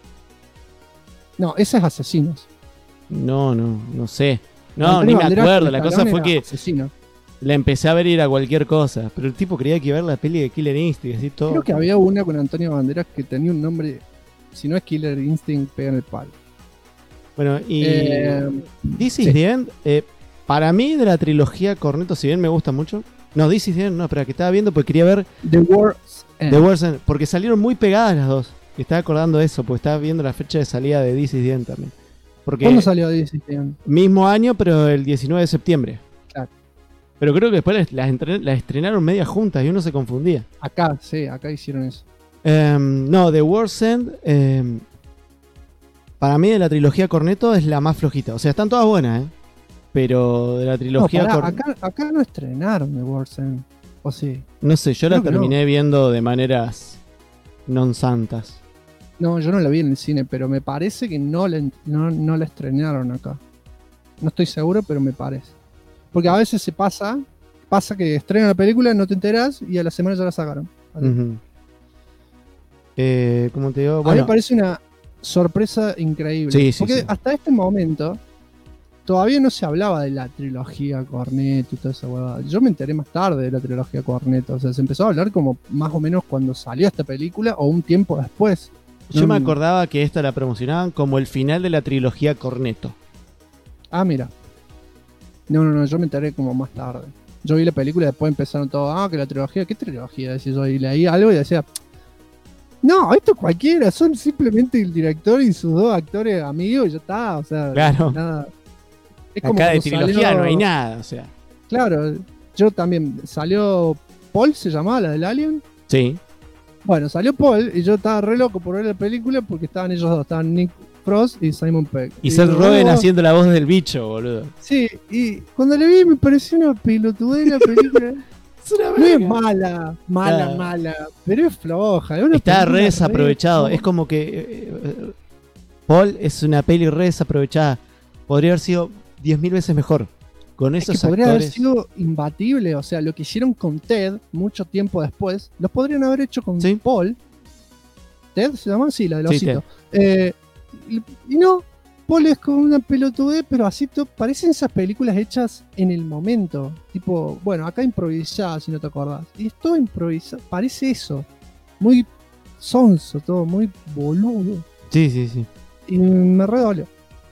No, esa es Asesinos. No sé. No, Antonio ni me Banderas, acuerdo. La cosa fue que Asesino. la empecé a ver y era cualquier cosa. Pero el tipo creía que iba a ver la peli de Killer Instinct. Así todo. Creo que había una con Antonio Banderas que tenía un nombre. Si no es Killer Instinct, pega en el palo. Bueno, y This is sí. the End. Para mí, de la trilogía Cornetto, si bien me gusta mucho. No, This is the End, no, espera, que estaba viendo porque quería ver The World's End. The World's End, porque salieron muy pegadas las dos. Y estaba acordando de eso, porque estaba viendo la fecha de salida de This is the End también. Porque ¿Cuándo salió This is the End? mismo año, pero el 19 de septiembre. Claro. Pero creo que después las estrenaron medias juntas y uno se confundía. Acá hicieron eso. No, The World's End, para mí de la trilogía Cornetto es la más flojita. O sea, están todas buenas, pero de la trilogía acá no estrenaron The World's End. ¿O sí? No sé, yo Creo la que terminé viendo de maneras non santas. No, yo no la vi en el cine, pero me parece que no la estrenaron acá. No estoy seguro, pero me parece. Porque a veces pasa que estrenan la película, no te enteras y a la semana ya la sacaron. Uh-huh. ¿Cómo te digo? A mí Bueno, me parece una sorpresa increíble. Sí, porque sí. hasta este momento todavía no se hablaba de la trilogía Cornetto y toda esa huevada. Yo me enteré más tarde de la trilogía Cornetto. O sea, se empezó a hablar como más o menos cuando salió esta película o un tiempo después. yo me acordaba que esta la promocionaban como el final de la trilogía Cornetto. Ah, mira. No, yo me enteré como más tarde. Yo vi la película y después empezaron todo, que la trilogía, ¿qué trilogía? Decía yo, y leí algo y decía, no, esto cualquiera, son simplemente el director y sus dos actores amigos y ya está, o sea, Claro. nada. Es Acá de cuando trilogía salió- no hay nada, o sea. Claro, yo también, salió Paul, se llamaba la del Alien. Sí. Bueno, salió Paul y yo estaba re loco por ver la película porque estaban ellos dos, estaban Nick Frost y Simon Pegg. Y Seth digo, Rogen haciendo la voz del bicho, boludo. Sí, y cuando le vi me pareció una pelotudez la película. Es una No es verga. mala, Claro. pero es floja. Es una Está película re desaprovechado. re- Es como que Paul es una peli re desaprovechada. Podría haber sido 10.000 veces mejor. Con Es que esos podría haber actores. sido imbatible. O sea, lo que hicieron con Ted mucho tiempo después, los podrían haber hecho con Sí. Paul. ¿Ted se llama? Sí, la del Sí, osito. Y no, Paul es como una pelotudez, pero así parecen esas películas hechas en el momento. Tipo, bueno, acá improvisada, si no te acordás. Y es todo improvisado. Parece eso. Muy sonso, todo muy boludo. Sí. Y me redolió.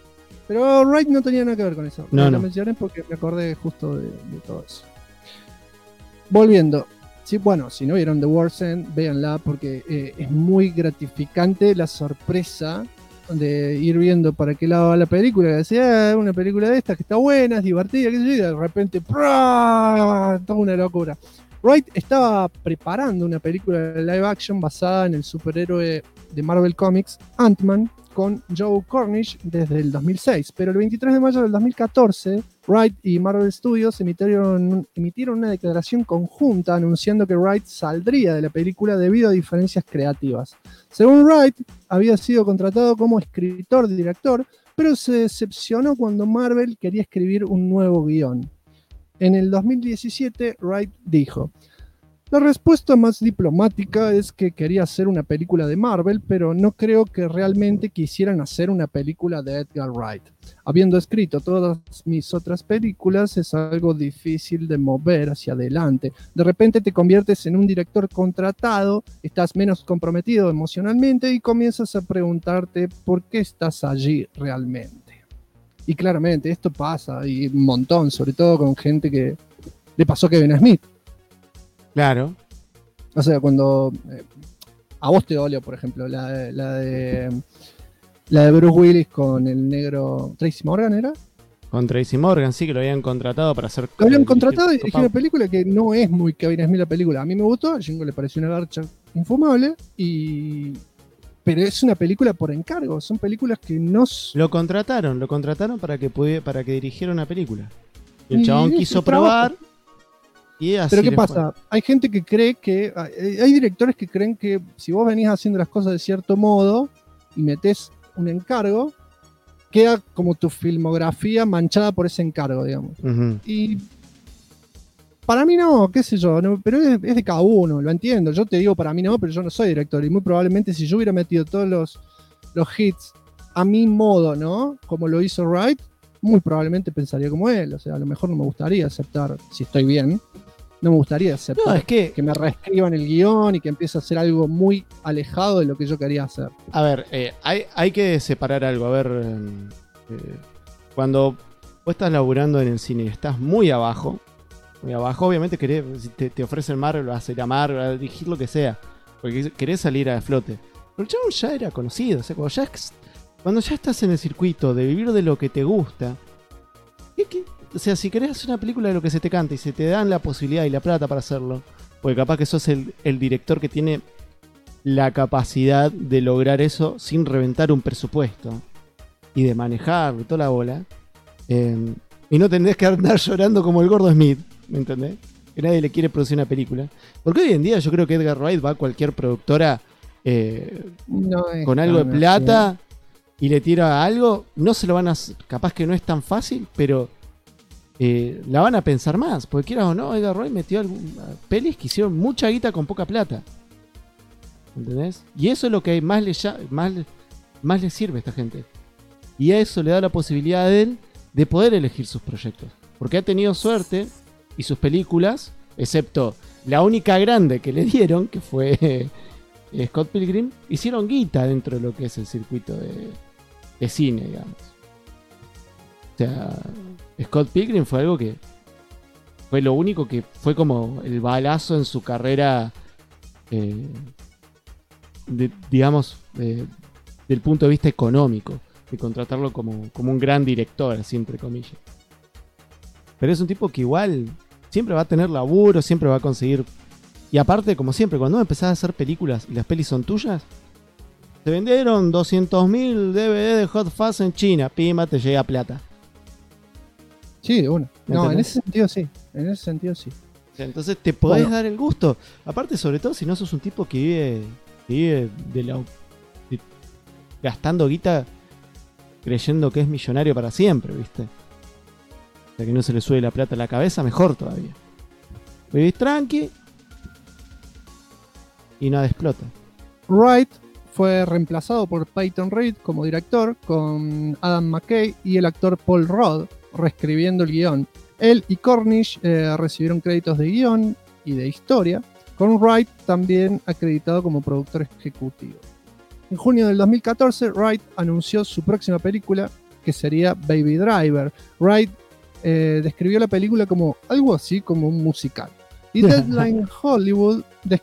Pero Wright no tenía nada que ver con eso. No, Lo no. mencioné porque me acordé justo de todo eso. Volviendo. Sí, bueno, si no vieron The World's End, véanla porque es muy gratificante la sorpresa de ir viendo para qué lado va la película. Que decía, una película de estas que está buena, es divertida, qué sé yo, y de repente, ¡prá! Toda una locura. Wright estaba preparando una película de live action basada en el superhéroe de Marvel Comics, Ant-Man, con Joe Cornish desde el 2006, pero el 23 de mayo del 2014, Wright y Marvel Studios emitieron una declaración conjunta anunciando que Wright saldría de la película debido a diferencias creativas. Según Wright, había sido contratado como escritor-director, pero se decepcionó cuando Marvel quería escribir un nuevo guión. En el 2017, Wright dijo: la respuesta más diplomática es que quería hacer una película de Marvel, pero no creo que realmente quisieran hacer una película de Edgar Wright. Habiendo escrito todas mis otras películas, es algo difícil de mover hacia adelante. De repente te conviertes en un director contratado, estás menos comprometido emocionalmente y comienzas a preguntarte por qué estás allí realmente. Y claramente esto pasa, y un montón, sobre todo con gente que le pasó a Kevin Smith. Claro. O sea, cuando a vos te dolió, por ejemplo, la de Bruce Willis con el negro Tracy Morgan, ¿era? Con Tracy Morgan, sí, que lo habían contratado para hacer... Lo habían contratado y dirigir una película que no es muy Kevin Smith la película. A mí me gustó, a Jingo le pareció una garcha infumable, pero es una película por encargo. Son películas que no... Lo contrataron para que dirigiera una película. Y el Y chabón es quiso su trabajo. probar y así. Pero ¿qué le pasa? Hay gente que cree que... Hay directores que creen que si vos venís haciendo las cosas de cierto modo y metés un encargo, queda como tu filmografía manchada por ese encargo, digamos. fue. Ujú. Y para mí no, qué sé yo, no, pero es de cada uno, lo entiendo. Yo te digo para mí no, pero yo no soy director. Y muy probablemente si yo hubiera metido todos los hits a mi modo, ¿no? Como lo hizo Wright, muy probablemente pensaría como él. O sea, a lo mejor no me gustaría aceptar, si estoy bien, no me gustaría aceptar No, es que, me reescriban el guión y que empiece a hacer algo muy alejado de lo que yo quería hacer. a ver, hay que separar algo. A ver, cuando vos estás laburando en el cine y estás muy abajo, obviamente si te ofrecen Marvel, vas a ir a Marvel, a dirigir lo que sea, porque querés salir a flote. Pero el chabón ya era conocido, o sea, cuando ya estás en el circuito de vivir de lo que te gusta, o sea, si querés hacer una película de lo que se te canta y se te dan la posibilidad y la plata para hacerlo, porque capaz que sos el director que tiene la capacidad de lograr eso sin reventar un presupuesto y de manejar toda la bola, y no tendés que andar llorando como el gordo Smith, ¿me entendés? Que nadie le quiere producir una película. Porque hoy en día yo creo que Edgar Wright va a cualquier productora con algo de plata y le tira algo, no se lo van a... Capaz que no es tan fácil, pero la van a pensar más. Porque quieras o no, Edgar Wright metió pelis que hicieron mucha guita con poca plata. ¿Entendés? Y eso es lo que más le sirve a esta gente. Y a eso le da la posibilidad a él de poder elegir sus proyectos. Porque ha tenido suerte y sus películas, excepto la única grande que le dieron, que fue Scott Pilgrim, hicieron guita dentro de lo que es el circuito de cine, digamos. O sea, Scott Pilgrim fue algo que fue lo único que fue como el balazo en su carrera, del punto de vista económico, de contratarlo como un gran director, así entre comillas. Pero es un tipo que igual siempre va a tener laburo, siempre va a conseguir. Y aparte, como siempre, cuando empezás a hacer películas y las pelis son tuyas, te vendieron 200.000 DVD de Hot Fuzz en China, pima, te llega plata. Sí, de una. No, ¿Entendés? en ese sentido sí. O sea, entonces te podés dar el gusto. Aparte, sobre todo, si no sos un tipo que vive gastando guita creyendo que es millonario para siempre, ¿viste? O sea, que no se le sube la plata a la cabeza, mejor todavía. Vivís tranqui y nada explota. Wright fue reemplazado por Peyton Reed como director, con Adam McKay y el actor Paul Rudd reescribiendo el guión. Él y Cornish recibieron créditos de guión y de historia, con Wright también acreditado como productor ejecutivo. En junio del 2014, Wright anunció su próxima película, que sería Baby Driver. Wright describió la película como algo así como un musical. Y Deadline Hollywood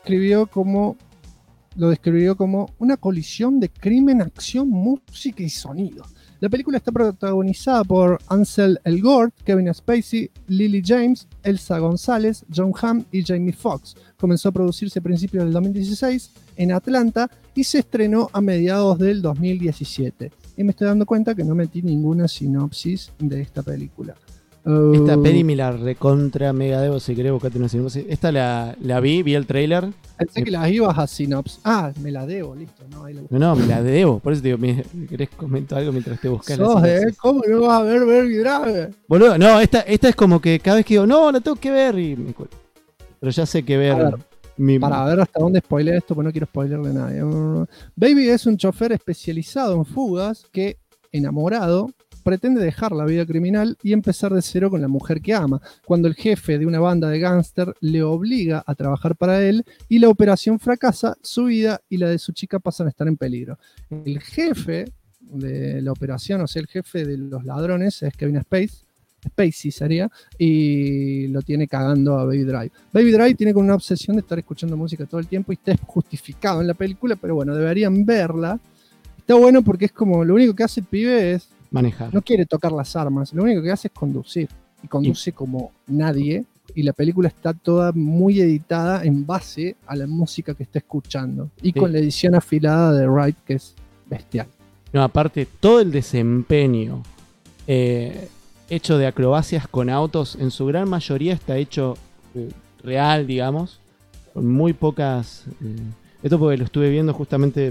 lo describió como una colisión de crimen, acción, música y sonido. La película está protagonizada por Ansel Elgort, Kevin Spacey, Lily James, Elsa González, John Hamm y Jamie Foxx. Comenzó a producirse a principios del 2016 en Atlanta y se estrenó a mediados del 2017. Y me estoy dando cuenta que no metí ninguna sinopsis de esta película. Esta peli me la recontra mega debo, si querés buscate una sinopsis. Esta la vi el trailer. Pensé que las ibas a sinopsis. Ah, me la debo, listo. No, ahí la busco. No, me la debo. Por eso te digo, ¿querés comentar algo mientras te buscas la Sos, sinopsis? ¿cómo no vas a ver Baby Driver? Boludo, no, esta es como que cada vez que digo, no, la tengo que ver y me cuelgo. Pero ya sé que ver. A ver, para ver hasta dónde spoilea esto, pues no quiero spoilerle a nadie. Baby es un chofer especializado en fugas que, enamorado, pretende dejar la vida criminal y empezar de cero con la mujer que ama, cuando el jefe de una banda de gángster le obliga a trabajar para él y la operación fracasa, su vida y la de su chica pasan a estar en peligro. El jefe de la operación, o sea, el jefe de los ladrones es Kevin Spacey sería, y lo tiene cagando a Baby Drive. Baby Drive tiene como una obsesión de estar escuchando música todo el tiempo y está justificado en la película, pero bueno, deberían verla. Está bueno porque es como, lo único que hace el pibe es manejar. No quiere tocar las armas, lo único que hace es conducir. Y conduce como nadie. Y la película está toda muy editada en base a la música que está escuchando. Y con la edición afilada de Wright, que es bestial. No, aparte, todo el desempeño hecho de acrobacias con autos, en su gran mayoría está hecho real, digamos. Con muy pocas... esto porque lo estuve viendo justamente...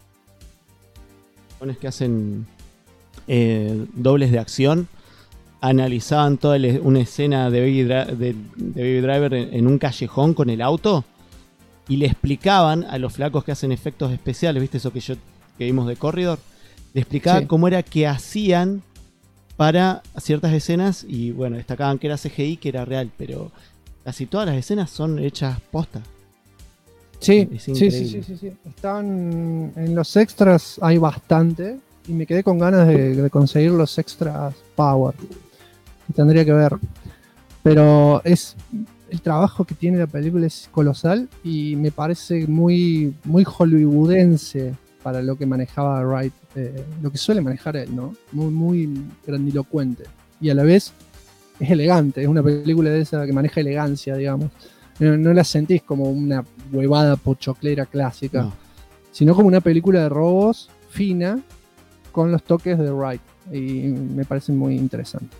que hacen... dobles de acción, analizaban toda una escena de Baby Driver en un callejón con el auto y le explicaban a los flacos que hacen efectos especiales, ¿viste? Eso que vimos de Corridor, le explicaban cómo era que hacían para ciertas escenas y bueno, destacaban que era CGI, que era real, pero casi todas las escenas son hechas posta. Sí. Están en los extras, hay bastante. Y me quedé con ganas de conseguir los extras Power. Tendría que ver. Pero el trabajo que tiene la película es colosal y me parece muy, muy hollywoodense para lo que manejaba Wright, lo que suele manejar él, ¿no? Muy, muy grandilocuente. Y a la vez es elegante. Es una película de esa que maneja elegancia, digamos. No la sentís como una huevada pochoclera clásica, sino como una película de robos fina, con los toques de Wright, y me parece muy interesante.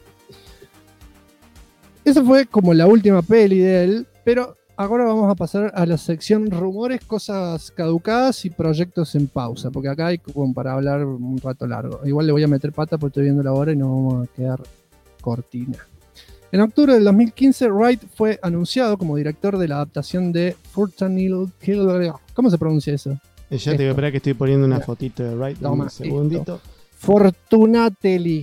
Esa fue como la última peli de él, pero ahora vamos a pasar a la sección rumores, cosas caducadas y proyectos en pausa, porque acá hay como para hablar un rato largo. Igual le voy a meter pata porque estoy viendo la hora y nos vamos a quedar cortina. En octubre del 2015, Wright fue anunciado como director de la adaptación de ¿Cómo se pronuncia eso? Ya te voy a esperar que estoy poniendo una fotito de Wright. Toma, un segundito. Fortunately.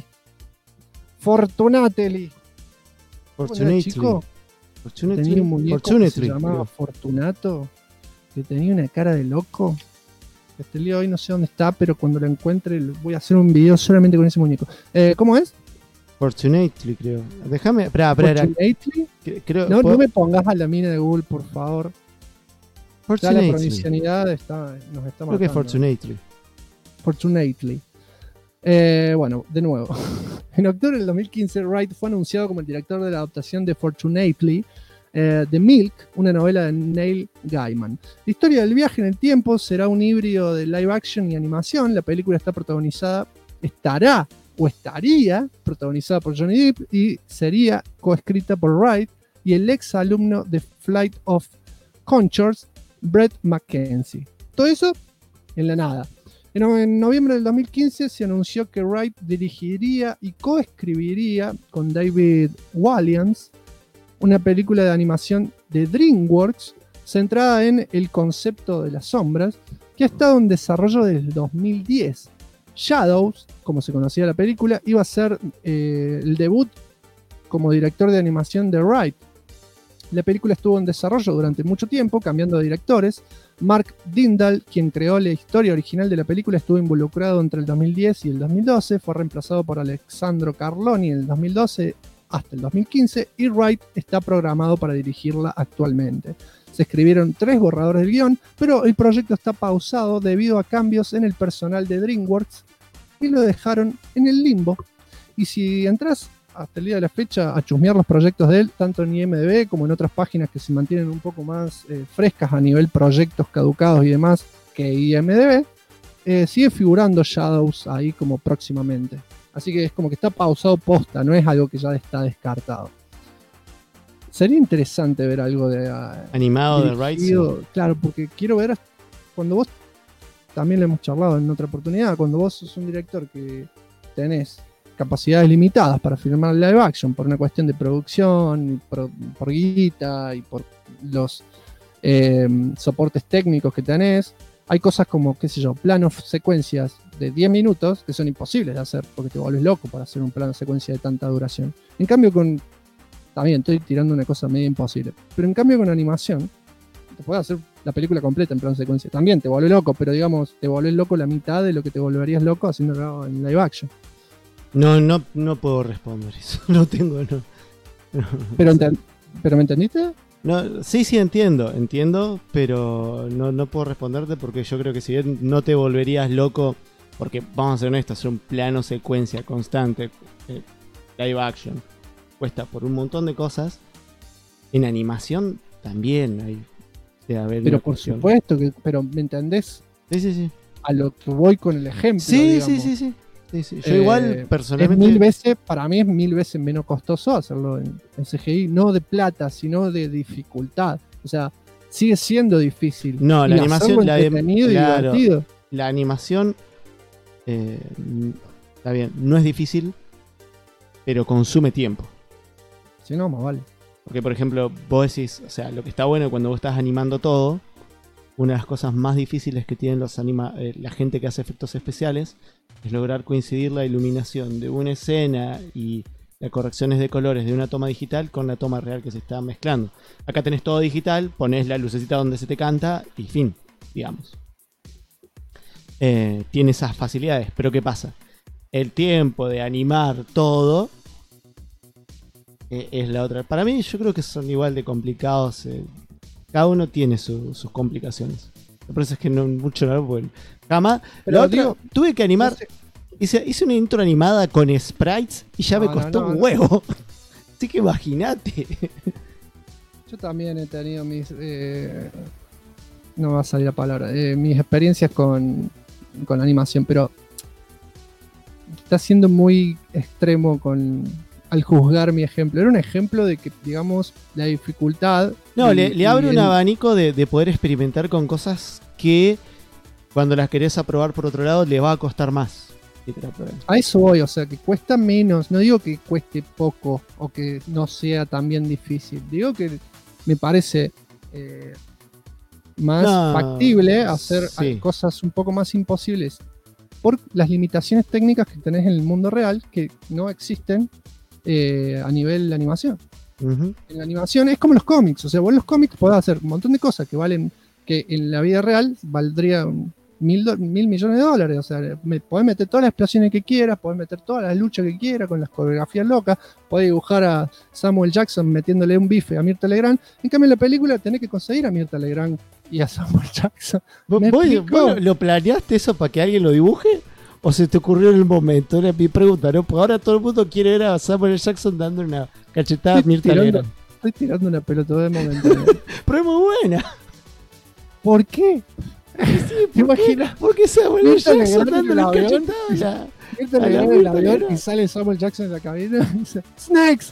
Chico, tenía un muñeco que se llamaba Fortunato, que tenía una cara de loco. Este lío hoy no sé dónde está, pero cuando lo encuentre voy a hacer un video solamente con ese muñeco. ¿Cómo es? Fortunately, creo. Déjame. Espera. ¿Fortunately? Creo, no me pongas a la mina de Google, por favor. Ya la pronunciacionidad nos está matando. Creo que es Fortunately. Bueno, de nuevo. En octubre del 2015, Wright fue anunciado como el director de la adaptación de Fortunately, de Milk, una novela de Neil Gaiman. La historia del viaje en el tiempo será un híbrido de live action y animación. La película estaría protagonizada por Johnny Depp y sería coescrita por Wright y el ex alumno de Flight of Conchords, Brett McKenzie. Todo eso en la nada. En noviembre del 2015 se anunció que Wright dirigiría y coescribiría con David Walliams una película de animación de DreamWorks centrada en el concepto de las sombras, que ha estado en desarrollo desde el 2010. Shadows, como se conocía la película, iba a ser el debut como director de animación de Wright. La película estuvo en desarrollo durante mucho tiempo, cambiando de directores. Mark Dindal, quien creó la historia original de la película, estuvo involucrado entre el 2010 y el 2012. Fue reemplazado por Alessandro Carloni en el 2012 hasta el 2015 y Wright está programado para dirigirla actualmente. Se escribieron 3 borradores del guión, pero el proyecto está pausado debido a cambios en el personal de DreamWorks y lo dejaron en el limbo. Y si entras hasta el día de la fecha a chusmear los proyectos de él, tanto en IMDb como en otras páginas que se mantienen un poco más frescas a nivel proyectos caducados y demás que IMDb, sigue figurando Shadows ahí como próximamente. Así que es como que está pausado posta, no es algo que ya está descartado. Sería interesante ver algo de animado de Wright. Claro, porque quiero ver cuando vos, también lo hemos charlado en otra oportunidad, cuando vos sos un director que tenés capacidades limitadas para filmar live action por una cuestión de producción, por guita y por los soportes técnicos que tenés, hay cosas como, qué sé yo, planos, secuencias de 10 minutos que son imposibles de hacer porque te vuelves loco para hacer un plano secuencia de tanta duración. En cambio también estoy tirando una cosa medio imposible, pero en cambio con animación te puedes hacer la película completa en plano secuencia. También te vuelve loco, pero digamos, te volvés loco la mitad de lo que te volverías loco haciéndolo en live action. No puedo responder eso. No tengo. No. ¿Pero me entendiste? No, sí, entiendo, pero no puedo responderte porque yo creo que si bien no te volverías loco, porque vamos a ser honestos, hacer un plano secuencia constante, live action, cuesta por un montón de cosas. En animación también hay de haber. Pero por supuesto, pero ¿me entendés? Sí. A lo que voy con el ejemplo. Sí. Yo igual personalmente para mí es 1000 veces menos costoso hacerlo en CGI, no de plata, sino de dificultad. O sea, sigue siendo difícil. No, la animación, divertido. La animación está bien, no es difícil, pero consume tiempo. Si no, más vale. Porque, por ejemplo, vos decís, o sea, lo que está bueno cuando vos estás animando todo, una de las cosas más difíciles que tienen la gente que hace efectos especiales es lograr coincidir la iluminación de una escena y las correcciones de colores de una toma digital con la toma real que se está mezclando. Acá tenés todo digital, ponés la lucecita donde se te canta y fin, digamos. Tiene esas facilidades, pero ¿qué pasa? El tiempo de animar todo es la otra. Para mí yo creo que son igual de complicados. Cada uno tiene sus complicaciones. Por eso es que no mucho no pueden. Jamás. Pero tuve que animar. Hice una intro animada con sprites y ya me costó un huevo. Así que imagínate. Yo también he tenido mis. No va a salir la palabra. Mis experiencias con animación, pero está siendo muy extremo al juzgar mi ejemplo. Era un ejemplo de que, digamos, la dificultad... No, le abre un abanico de poder experimentar con cosas que cuando las querés aprobar por otro lado le va a costar más. A eso voy, o sea, que cuesta menos. No digo que cueste poco o que no sea también difícil. Digo que me parece más factible hacer cosas un poco más imposibles por las limitaciones técnicas que tenés en el mundo real que no existen a nivel de animación. En la animación es como los cómics, o sea, vos en los cómics podés hacer un montón de cosas que en la vida real valdrían $1.000 millones, o sea, podés meter todas las explosiones que quieras, podés meter todas las luchas que quieras con las coreografías locas, podés dibujar a Samuel Jackson metiéndole un bife a Mirtha Legrand. En cambio en la película tenés que conseguir a Mirtha Legrand y a Samuel Jackson. ¿Vos lo planeaste eso para que alguien lo dibuje? ¿O se te ocurrió en el momento? Era mi pregunta, ¿no? Porque ahora todo el mundo quiere ver a Samuel Jackson dando una cachetada a Mirtha Legrand. Estoy tirando una pelota de momento. Pero es muy buena. ¿Por qué? Sí, ¿te imaginas? Porque Samuel Jackson dando una cachetada. Mirtha Legrand en el avión y sale Samuel Jackson en la cabina y dice ¡Snakes!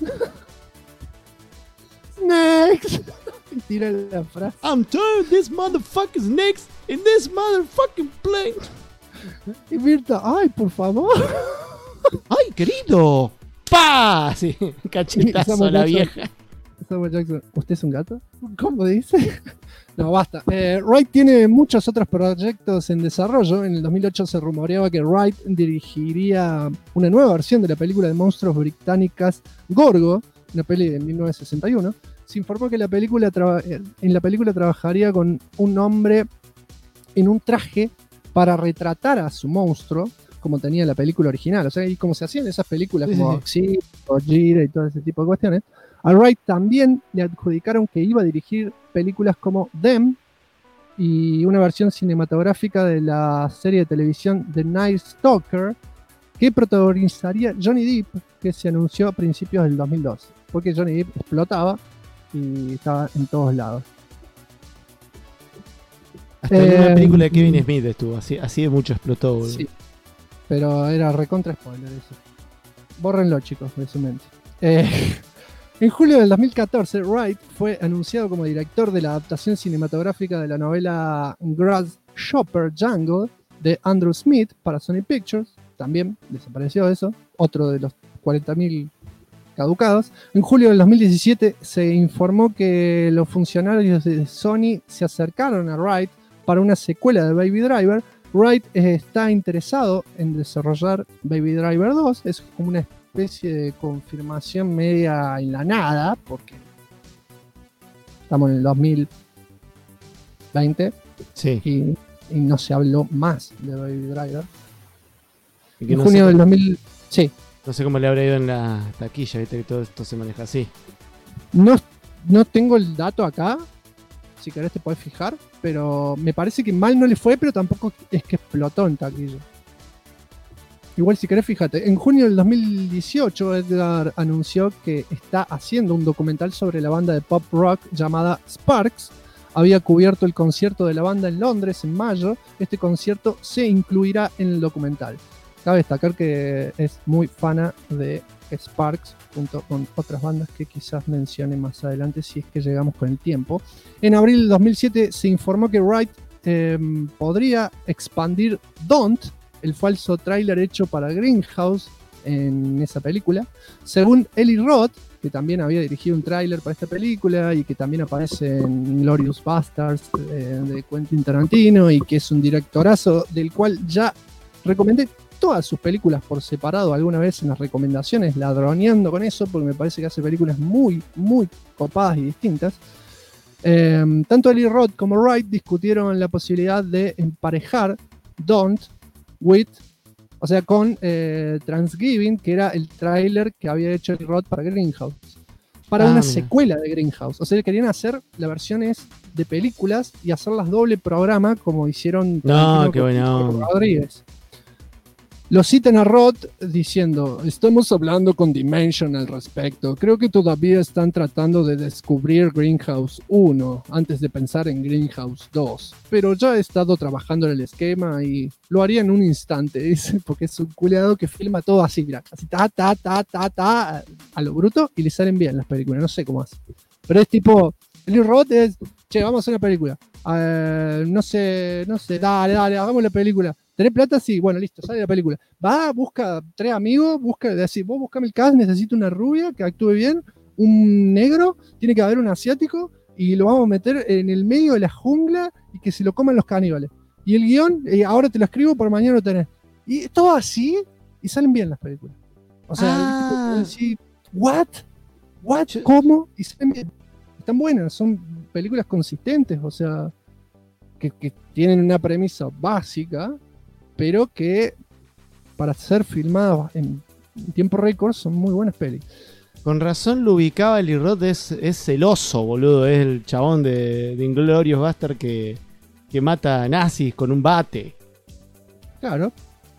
¡Snakes! Y tira la frase. I'm tired of this motherfucking snakes in this motherfucking plane. Y Mirtha, ¡ay, por favor! ¡Ay, querido! ¡Pah! Sí, cachetazo a la vieja. Samuel Jackson, ¿usted es un gato? ¿Cómo dice? No, basta. Wright tiene muchos otros proyectos en desarrollo. En el 2008 se rumoreaba que Wright dirigiría una nueva versión de la película de monstruos británicas Gorgo, una peli de 1961. se informó que en la película trabajaría con un hombre en un traje para retratar a su monstruo, como tenía la película original. O sea, y como se hacían esas películas como Xi, Gojira y todo ese tipo de cuestiones. A Wright también le adjudicaron que iba a dirigir películas como Them y una versión cinematográfica de la serie de televisión The Night Stalker, que protagonizaría Johnny Depp, que se anunció a principios del 2002, porque Johnny Depp explotaba y estaba en todos lados. Hasta en una película de Kevin Smith estuvo, así de mucho explotó, boludo. Sí, pero era recontra spoiler eso. Bórrenlo, chicos, de su mente. En julio del 2014, Wright fue anunciado como director de la adaptación cinematográfica de la novela Grasshopper Jungle de Andrew Smith para Sony Pictures. También desapareció eso, otro de los 40.000 caducados. En julio del 2017 se informó que los funcionarios de Sony se acercaron a Wright para una secuela de Baby Driver. Wright está interesado en desarrollar Baby Driver 2, es como una especie de confirmación media en la nada, porque estamos en el 2020 y no se habló más de Baby Driver. En junio del 2000, sí. No sé cómo le habrá ido en la taquilla, viste que todo esto se maneja así. No tengo el dato acá, si querés te podés fijar, pero me parece que mal no le fue, pero tampoco es que explotó en taquilla. Igual si querés, fíjate, en junio del 2018 Edgar anunció que está haciendo un documental sobre la banda de pop rock llamada Sparks. Había cubierto el concierto de la banda en Londres en mayo. Este concierto se incluirá en el documental. Cabe destacar que es muy fana de Sparks, junto con otras bandas que quizás mencione más adelante si es que llegamos con el tiempo. En abril del 2007 se informó que Wright podría expandir Don't, el falso tráiler hecho para Grindhouse en esa película. Según Eli Roth, que también había dirigido un tráiler para esta película y que también aparece en Inglourious Basterds de Quentin Tarantino, y que es un directorazo del cual ya recomendé todas sus películas por separado alguna vez en las recomendaciones, ladroneando con eso, porque me parece que hace películas muy, muy copadas y distintas. Tanto Eli Roth como Wright discutieron la posibilidad de emparejar Don't con Thanksgiving, que era el tráiler que había hecho Eli Roth para Grindhouse, para una secuela de Grindhouse. O sea, querían hacer las versiones de películas y hacerlas doble programa, como hicieron qué bueno. Rodríguez. Lo citan a Roth diciendo: estamos hablando con Dimension al respecto. Creo que todavía están tratando de descubrir Grindhouse 1 antes de pensar en Grindhouse 2. Pero ya he estado trabajando en el esquema y lo haría en un instante, dice, porque es un culeado que filma todo así, mira, así a lo bruto, y le salen bien las películas. No sé cómo hace. Pero es tipo, Eli Roth es, che, vamos a hacer una película. No sé, dale, hagamos la película. ¿Tenés plata? Sí, bueno, listo, sale la película. Va, busca 3 amigos, decís, vos buscame el cast, necesito una rubia que actúe bien, un negro, tiene que haber un asiático, y lo vamos a meter en el medio de la jungla y que se lo coman los caníbales. Y el guión, ahora te lo escribo, por mañana lo tenés. Y todo así, y salen bien las películas. O sea, decís, ¿what? ¿Cómo? Y salen bien. Están buenas, son películas consistentes, o sea, que tienen una premisa básica, pero que para ser filmadas en tiempo récord son muy buenas pelis. Con razón lo ubicaba Eli Roth, es celoso, boludo. Es el chabón de Inglourious Basterds que mata nazis con un bate. Claro.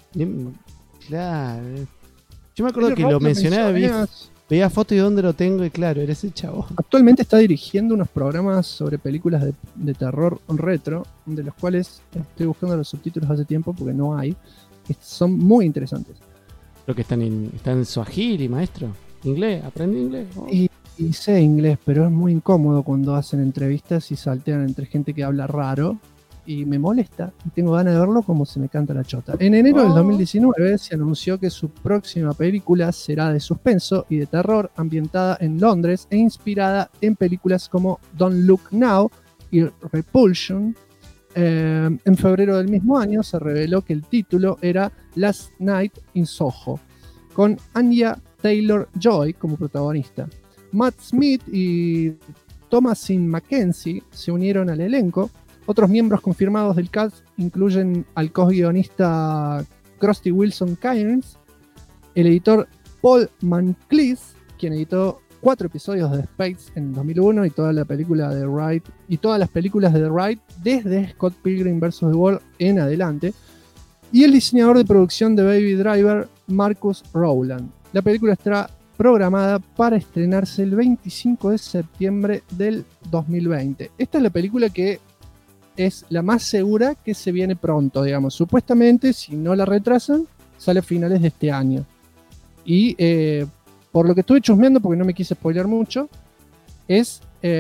Claro. Yo me acuerdo que lo mencionaba, veía fotos y dónde lo tengo, y claro, era ese chabón. Actualmente está dirigiendo unos programas sobre películas de terror retro, de los cuales estoy buscando los subtítulos hace tiempo porque no hay. Son muy interesantes. Creo que están en Swahili, maestro. ¿Inglés? ¿Aprendí inglés? Oh. Y sé inglés, pero es muy incómodo cuando hacen entrevistas y saltean entre gente que habla raro. Y me molesta, y tengo ganas de verlo como se me canta la chota. En enero del 2019 se anunció que su próxima película será de suspenso y de terror, ambientada en Londres e inspirada en películas como Don't Look Now y Repulsion. En febrero del mismo año se reveló que el título era Last Night in Soho, con Anya Taylor-Joy como protagonista. Matt Smith y Thomasin Mackenzie se unieron al elenco. Otros miembros confirmados del cast incluyen al co-guionista Krusty Wilson Cairns, el editor Paul Mancleese, quien editó 4 episodios de Spades en 2001 y toda la película de Wright y todas las películas de Wright desde Scott Pilgrim vs. The World en adelante, y el diseñador de producción de Baby Driver, Marcus Rowland. La película está programada para estrenarse el 25 de septiembre del 2020. Esta es la película que es la más segura que se viene pronto, digamos. Supuestamente, si no la retrasan, sale a finales de este año. Y por lo que estuve chusmeando, porque no me quise spoilear mucho, es,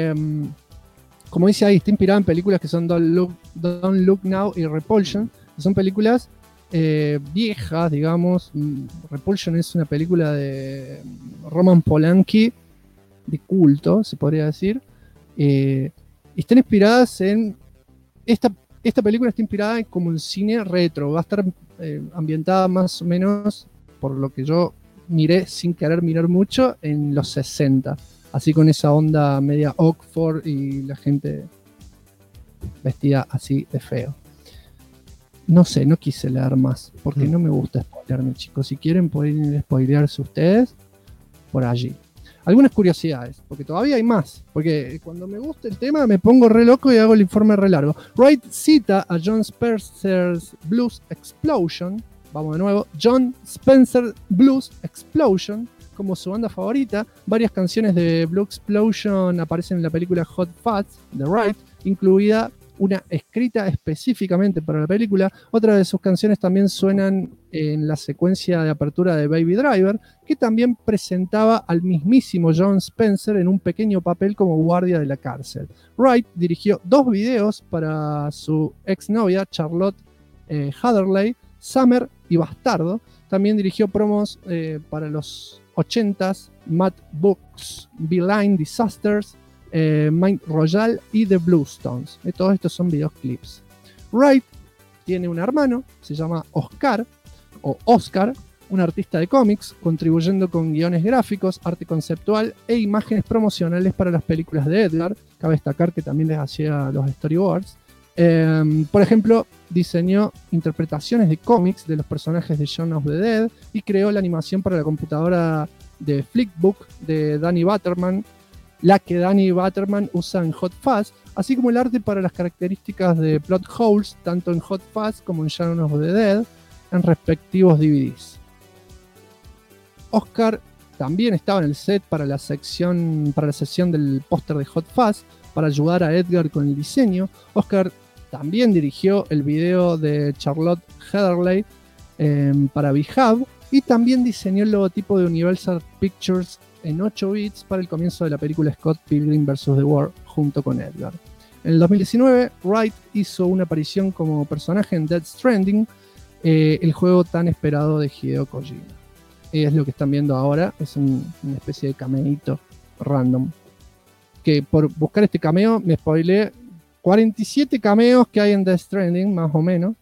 como dice ahí, está inspirada en películas que son Don't Look Now y Repulsion, que son películas viejas, digamos. Repulsion es una película de Roman Polanski, de culto, se podría decir. Están inspiradas en... Esta película está inspirada como en cine retro. Va a estar ambientada más o menos, por lo que yo miré sin querer mirar mucho, en los 60. Así con esa onda media Oxford y la gente vestida así de feo. No sé, no quise leer más, porque no me gusta spoilearme, chicos. Si quieren pueden spoilearse ustedes por allí. Algunas curiosidades, porque todavía hay más. Porque cuando me gusta el tema me pongo re loco y hago el informe re largo. Wright cita a John Spencer's Blues Explosion. Vamos de nuevo. John Spencer Blues Explosion como su banda favorita. Varias canciones de Blues Explosion aparecen en la película Hot Fuzz de Wright, incluida una escrita específicamente para la película. Otra de sus canciones también suenan en la secuencia de apertura de Baby Driver, que también presentaba al mismísimo John Spencer en un pequeño papel como guardia de la cárcel. Wright dirigió 2 videos para su exnovia Charlotte Hatherley, Summer y Bastardo. También dirigió promos para los 80s, Mad Books, Beeline Disasters, Mind Royale y The Bluestones. Todos estos son videoclips. Wright tiene un hermano, se llama Oscar, un artista de cómics, contribuyendo con guiones gráficos, arte conceptual e imágenes promocionales para las películas de Edgar. Cabe destacar que también les hacía los storyboards. Por ejemplo, diseñó interpretaciones de cómics de los personajes de Shaun of the Dead y creó la animación para la computadora de Flickbook de Danny Butterman, la que Danny Butterman usa en Hot Fuzz, así como el arte para las características de plot holes, tanto en Hot Fuzz como en Shaun of the Dead, en respectivos DVDs. Oscar también estaba en el set para la sesión del póster de Hot Fuzz, para ayudar a Edgar con el diseño. Oscar también dirigió el video de Charlotte Hatherley para Behave, y también diseñó el logotipo de Universal Pictures en 8 bits para el comienzo de la película Scott Pilgrim vs. The World junto con Edgar. En el 2019, Wright hizo una aparición como personaje en Death Stranding, el juego tan esperado de Hideo Kojima. Es lo que están viendo ahora, es una especie de cameíto random. Que por buscar este cameo me spoileé 47 cameos que hay en Death Stranding, más o menos.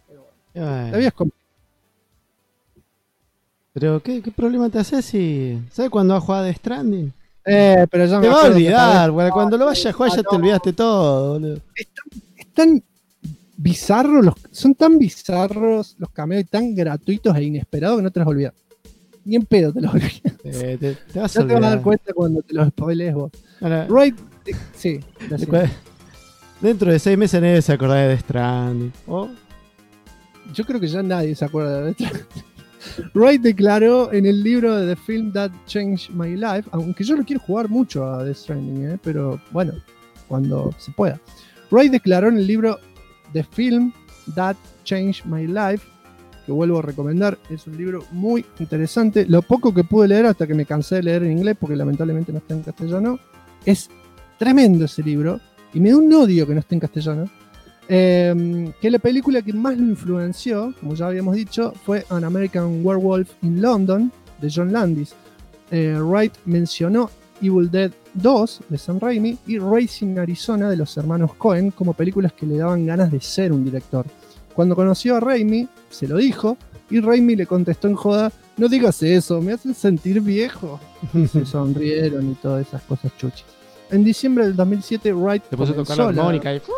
Pero ¿qué problema te haces si... ¿Sabes cuándo vas a jugar Death Stranding? Pero ya te va a olvidar, bueno, cuando lo vayas a jugar ya te olvidaste todo, boludo. Están bizarros, son tan bizarros los cameos y tan gratuitos e inesperados que no te los olvidas. Ni en pedo te los olvidas. Te vas ya te vas a dar cuenta cuando te los spoilees vos. Ahora, Right, sí. Dentro de 6 meses nadie se acordará de Death Stranding. ¿Oh? Yo creo que ya nadie se acuerda de Death Stranding. Wright declaró en el libro de The Film That Changed My Life, aunque yo lo quiero jugar mucho a Death Stranding, pero bueno, cuando se pueda. Wright declaró en el libro The Film That Changed My Life, que vuelvo a recomendar, es un libro muy interesante. Lo poco que pude leer hasta que me cansé de leer en inglés, porque lamentablemente no está en castellano, es tremendo ese libro, y me da un odio que no esté en castellano. Que la película que más lo influenció, como ya habíamos dicho, fue An American Werewolf in London, de John Landis. Wright mencionó Evil Dead 2 de Sam Raimi y Racing Arizona de los hermanos Coen como películas que le daban ganas de ser un director. Cuando conoció a Raimi, se lo dijo, y Raimi le contestó en joda: no digas eso, me hacen sentir viejo. Y se sonrieron y todas esas cosas chuchis. en diciembre del 2007 Wright Te puse a tocar la armónica y...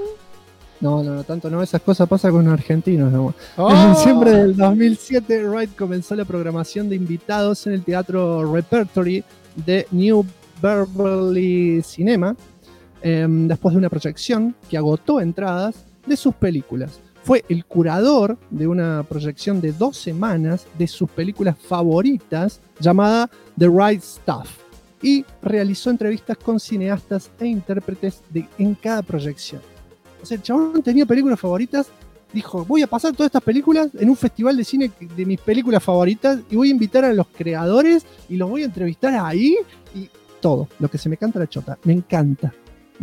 No, tanto no, esas cosas pasan con argentinos. No. ¡Oh! En diciembre del 2007 Wright comenzó la programación de invitados en el Teatro Repertory de New Beverly Cinema, después de una proyección que agotó entradas de sus películas. Fue el curador de una proyección de 2 semanas de sus películas favoritas llamada The Right Stuff y realizó entrevistas con cineastas e intérpretes en cada proyección. O sea, el chabón tenía películas favoritas, dijo, voy a pasar todas estas películas en un festival de cine de mis películas favoritas y voy a invitar a los creadores y los voy a entrevistar ahí y todo, lo que se me canta la chota. Me encanta.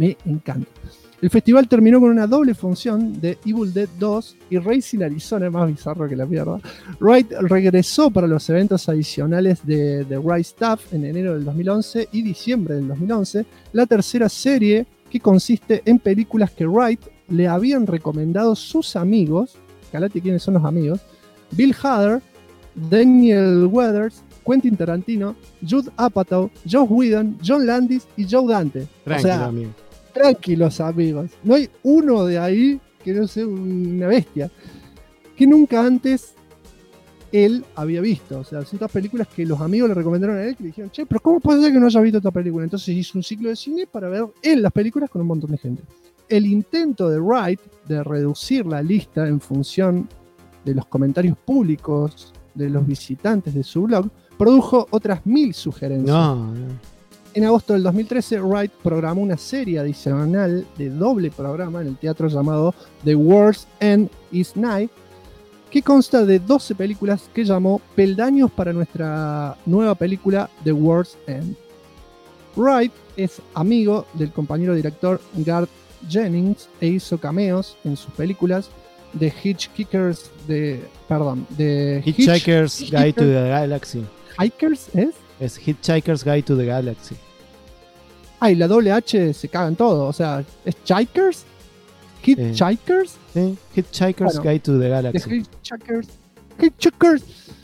El festival terminó con una doble función de Evil Dead 2 y Racing Arizona, más bizarro que la mierda. Wright regresó para los eventos adicionales de The Right Stuff en enero del 2011 y diciembre del 2011, la tercera serie que consiste en películas que Wright le habían recomendado sus amigos, calate quiénes son los amigos, Bill Hader, Daniel Weathers, Quentin Tarantino, Judd Apatow, Joss Whedon, John Landis y Joe Dante. Tranquilo, o sea, amigo. Tranquilos amigos, no hay uno de ahí que no sea una bestia, que nunca antes él había visto. O sea, son estas películas que los amigos le recomendaron a él, que le dijeron, che, pero ¿cómo puede ser que no haya visto esta película? Entonces hizo un ciclo de cine para ver él las películas con un montón de gente. El intento de Wright de reducir la lista en función de los comentarios públicos de los visitantes de su blog produjo otras 1000 sugerencias. No. En agosto del 2013, Wright programó una serie adicional de doble programa en el teatro llamado The World's End is Nigh, que consta de 12 películas que llamó Peldaños para nuestra nueva película The World's End. Wright es amigo del compañero director Garth Jennings e hizo cameos en sus películas de Hitchhiker's Guide to the Galaxy. ¿Hikers es? Es Hitchhiker's Guide to the Galaxy. Ah, y la doble H se caga en todo. O sea, ¿es Hitchhikers? ¿Hitchhikers? Sí, Hitchhiker's Guide to the Galaxy. Hitchhikers.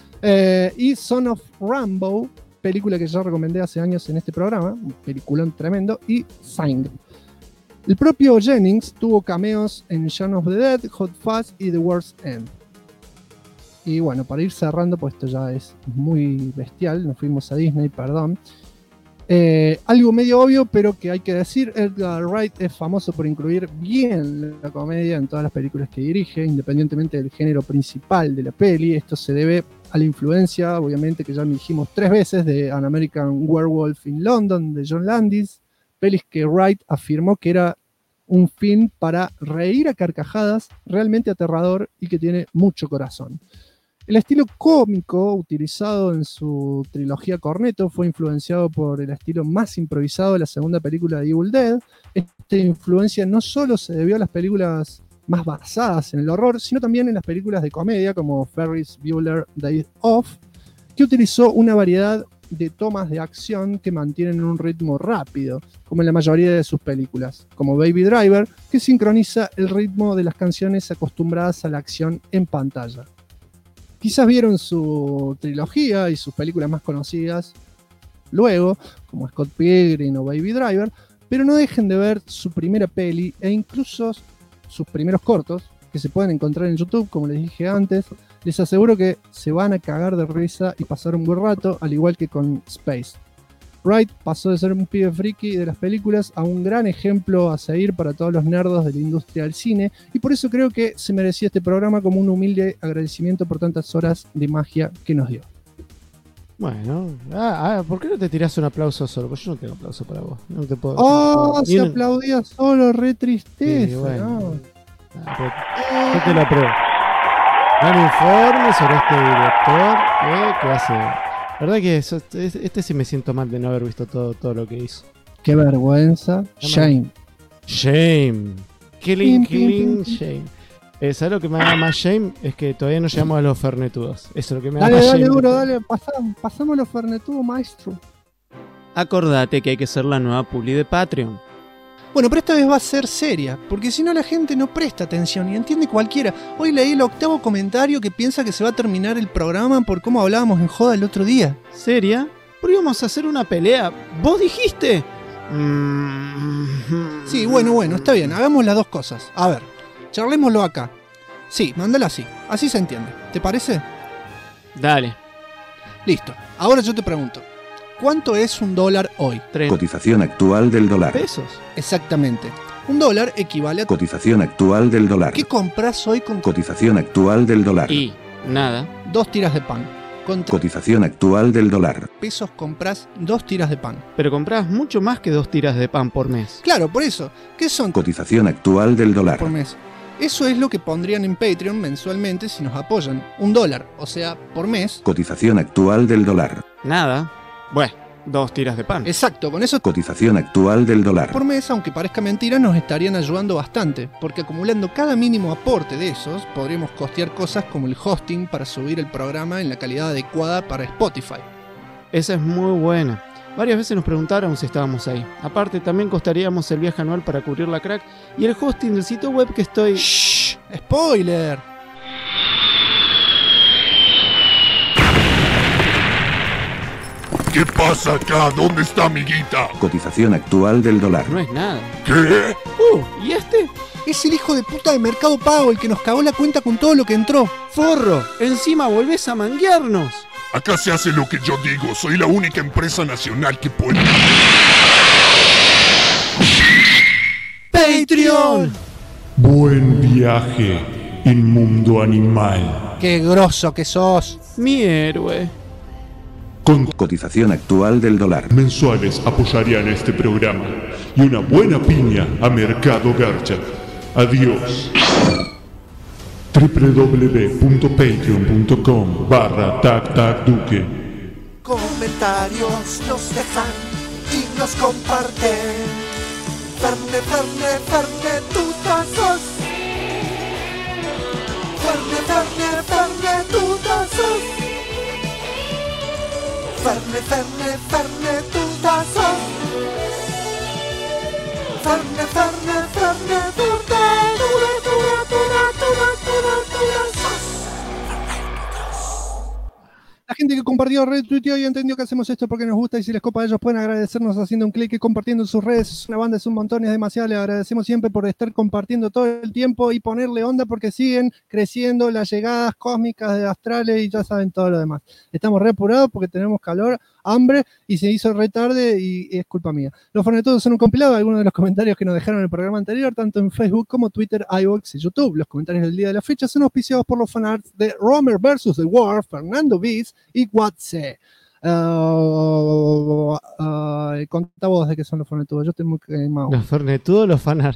Y Son of Rambo, película que ya recomendé hace años en este programa, un peliculón tremendo, y Sign. El propio Jennings tuvo cameos en Shaun of the Dead, Hot Fuzz y The World's End. Y bueno, para ir cerrando, pues esto ya es muy bestial, nos fuimos a Disney, perdón. Algo medio obvio, pero que hay que decir, Edgar Wright es famoso por incluir bien la comedia en todas las películas que dirige, independientemente del género principal de la peli. Esto se debe a la influencia, obviamente, que ya me dijimos 3 veces, de An American Werewolf in London, de John Landis, pelis que Wright afirmó que era un film para reír a carcajadas, realmente aterrador y que tiene mucho corazón. El estilo cómico utilizado en su trilogía Cornetto fue influenciado por el estilo más improvisado de la segunda película de Evil Dead. Esta influencia no solo se debió a las películas más basadas en el horror, sino también en las películas de comedia como Ferris Bueller's Day Off, que utilizó una variedad de tomas de acción que mantienen un ritmo rápido, como en la mayoría de sus películas, como Baby Driver, que sincroniza el ritmo de las canciones acostumbradas a la acción en pantalla. Quizás vieron su trilogía y sus películas más conocidas luego, como Scott Pilgrim o Baby Driver, pero no dejen de ver su primera peli e incluso sus primeros cortos, que se pueden encontrar en YouTube, como les dije antes. Les aseguro que se van a cagar de risa y pasar un buen rato, al igual que con Space. Wright pasó de ser un pibe friki de las películas a un gran ejemplo a seguir para todos los nerdos de la industria del cine, y por eso creo que se merecía este programa como un humilde agradecimiento por tantas horas de magia que nos dio. Bueno, ¿por qué no te tirás un aplauso solo? Pues yo no tengo aplauso para vos. No te puedo. Se aplaudía solo, re tristeza. Sí, bueno. No. Yo te lo apruebo. Un informe sobre este director que hace. La verdad que este sí me siento mal de no haber visto todo lo que hizo. Qué vergüenza. Shame. Killing shame. ¿Sabes lo que me da más shame? Es que todavía no llegamos a los fernetudos. Eso es lo que me da más shame. Dale, duro, dale. Pasamos a los fernetudos, maestro. Acordate que hay que ser la nueva publi de Patreon. Bueno, pero esta vez va a ser seria, porque si no la gente no presta atención y entiende cualquiera. Hoy leí el 8º comentario que piensa que se va a terminar el programa por cómo hablábamos en joda el otro día. ¿Seria? ¿Pero íbamos a hacer una pelea? ¿Vos dijiste? Sí, bueno, está bien. Hagamos las dos cosas. A ver, charlémoslo acá. Sí, mándala así. Así se entiende. ¿Te parece? Dale. Listo. Ahora yo te pregunto. ¿Cuánto es $1 hoy? Cotización actual del dólar. ¿Pesos? Exactamente. $1 equivale a... Cotización actual del dólar. ¿Qué compras hoy con... Cotización actual del dólar. Y nada. 2 tiras de pan. Con Cotización actual del dólar. pesos compras 2 tiras de pan. Pero compras mucho más que 2 tiras de pan por mes. Claro, por eso. ¿Qué son Cotización actual del dólar. por mes? Eso es lo que pondrían en Patreon mensualmente si nos apoyan. $1, o sea, por mes. Cotización actual del dólar. Nada. Bueno, 2 tiras de pan. Exacto, con eso Cotización actual del dólar. por mes, aunque parezca mentira, nos estarían ayudando bastante, porque acumulando cada mínimo aporte de esos, podríamos costear cosas como el hosting para subir el programa en la calidad adecuada para Spotify. Esa es muy buena. Varias veces nos preguntaron si estábamos ahí. Aparte, también costaríamos el viaje anual para cubrir la crack y el hosting del sitio web que estoy... ¡Shh! ¡Spoiler! ¿Qué pasa acá? ¿Dónde está mi guita? Cotización actual del dólar. No es nada. ¿Qué? ¿Y este? Es el hijo de puta de Mercado Pago el que nos cagó la cuenta con todo lo que entró. ¡Forro! ¡Encima volvés a manguearnos! Acá se hace lo que yo digo. Soy la única empresa nacional que puede... ¡Patreon! Buen viaje, inmundo animal. ¡Qué grosso que sos! Mi héroe. Con Cotización actual del dólar. mensuales apoyarían este programa y una buena piña a Mercado Garcha. Adiós. www.patreon.com/tactacduque. Comentarios nos dejan y nos comparten. Ferne, tutazos. Ferne, tutazos. Ferne, tutazos. Ferne, La gente que compartió, retuiteó y entendió que hacemos esto porque nos gusta y si les copa a ellos pueden agradecernos haciendo un clic y compartiendo en sus redes. Es una banda, es un montón, es demasiado. Les agradecemos siempre por estar compartiendo todo el tiempo y ponerle onda porque siguen creciendo las llegadas cósmicas de astrales y ya saben todo lo demás. Estamos re apurados porque tenemos calor, hambre y se hizo re tarde y es culpa mía. Los Fornetudos son un compilado de algunos de los comentarios que nos dejaron en el programa anterior, tanto en Facebook como Twitter, iVoox y YouTube. Los comentarios del día de la fecha son auspiciados por los fanarts de Romer vs. The War, Fernando Viz y Watse. Contá vos de qué son los Fornetudos, yo estoy muy quemado. Los Fornetudos, los fanart.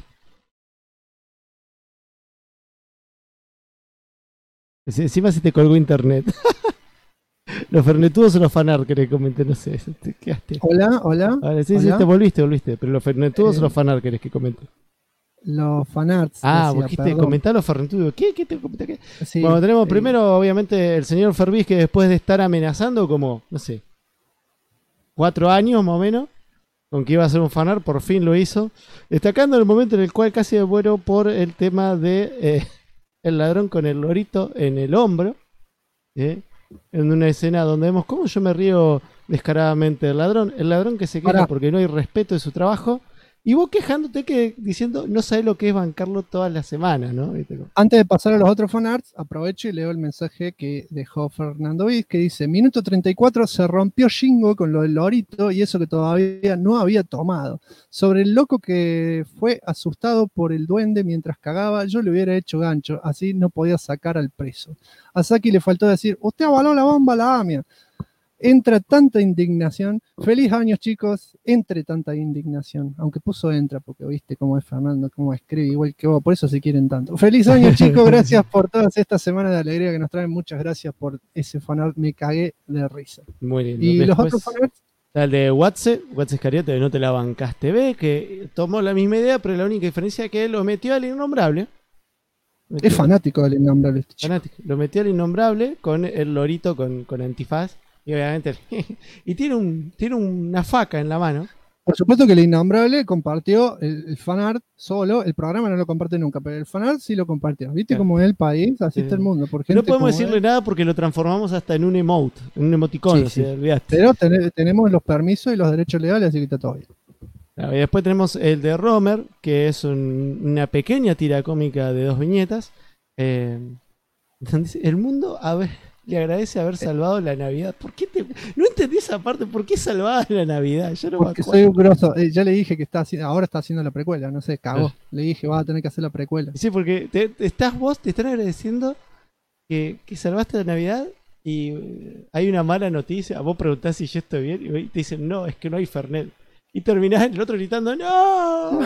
Encima se te colgó internet. Los Fernetudos o los fanart, querés que comente, no sé. Te quedaste. Hola. Vale, sí, Hola. te volviste. Pero los Fernetudos o los fanart querés que comente. Los fanarts. Ah, decía, vos dijiste perdón. comentar los Fernetudos. ¿Qué te comenté? ¿Qué? Sí, Bueno, tenemos primero, obviamente, el señor Ferbiz, que después de estar amenazando como, no sé, 4 años más o menos, con que iba a ser un fanart, por fin lo hizo. Destacando el momento en el cual casi me muero por el tema de el ladrón con el lorito en el hombro. En una escena donde vemos cómo yo me río descaradamente del ladrón. El ladrón que se queja Pará. porque no hay respeto de su trabajo. Y vos quejándote diciendo no sabés lo que es bancarlo todas las semanas, ¿no? ¿Viste? Antes de pasar a los otros fanarts, aprovecho y leo el mensaje que dejó Fernando Viz, que dice: minuto 34, se rompió Shingo con lo del lorito y eso que todavía no había tomado. Sobre el loco que fue asustado por el duende mientras cagaba, yo le hubiera hecho gancho, así no podía sacar al preso. A Saki le faltó decir: usted avaló la bomba, la AMIA. Entra tanta indignación. Feliz años, chicos. Entre tanta indignación. Aunque puso entra, porque viste cómo es Fernando, cómo escribe igual que vos. Por eso se quieren tanto. Feliz años, chicos. Gracias por todas estas semanas de alegría que nos traen. Muchas gracias por ese fanart. Me cagué de risa. Muy lindo. Y después, los otros fanarts. está el de Watse Escariote, no te la bancaste. Ve que tomó la misma idea, pero la única diferencia es que lo metió al innombrable. Es fanático del innombrable este chico. Fanático. Lo metió al innombrable con el lorito con antifaz. Y obviamente. Y tiene una faca en la mano. Por supuesto que el innombrable compartió el fanart solo. El programa no lo comparte nunca, pero el fanart sí lo compartió. ¿Viste Claro. cómo es el país? Así está el mundo. Por gente No podemos como decirle él. nada porque lo transformamos hasta en un emote, en un emoticón, Sí, o sea, sí. olvidaste. Pero tenemos los permisos y los derechos legales, así que está todo bien. Y después tenemos el de Romer, que es una pequeña tira cómica de 2 viñetas. Donde dice, el mundo le agradece haber salvado la Navidad. ¿Por qué no entendí esa parte? ¿Por qué salvada la Navidad? Yo no Porque soy un grosso. Ya le dije que ahora está haciendo la precuela, no sé, cagó. Le dije, vas a tener que hacer la precuela. Sí, porque te están agradeciendo que salvaste la Navidad y hay una mala noticia. Vos preguntás si yo estoy bien y te dicen, no, es que no hay Fernet. Y terminás el otro gritando, ¡no!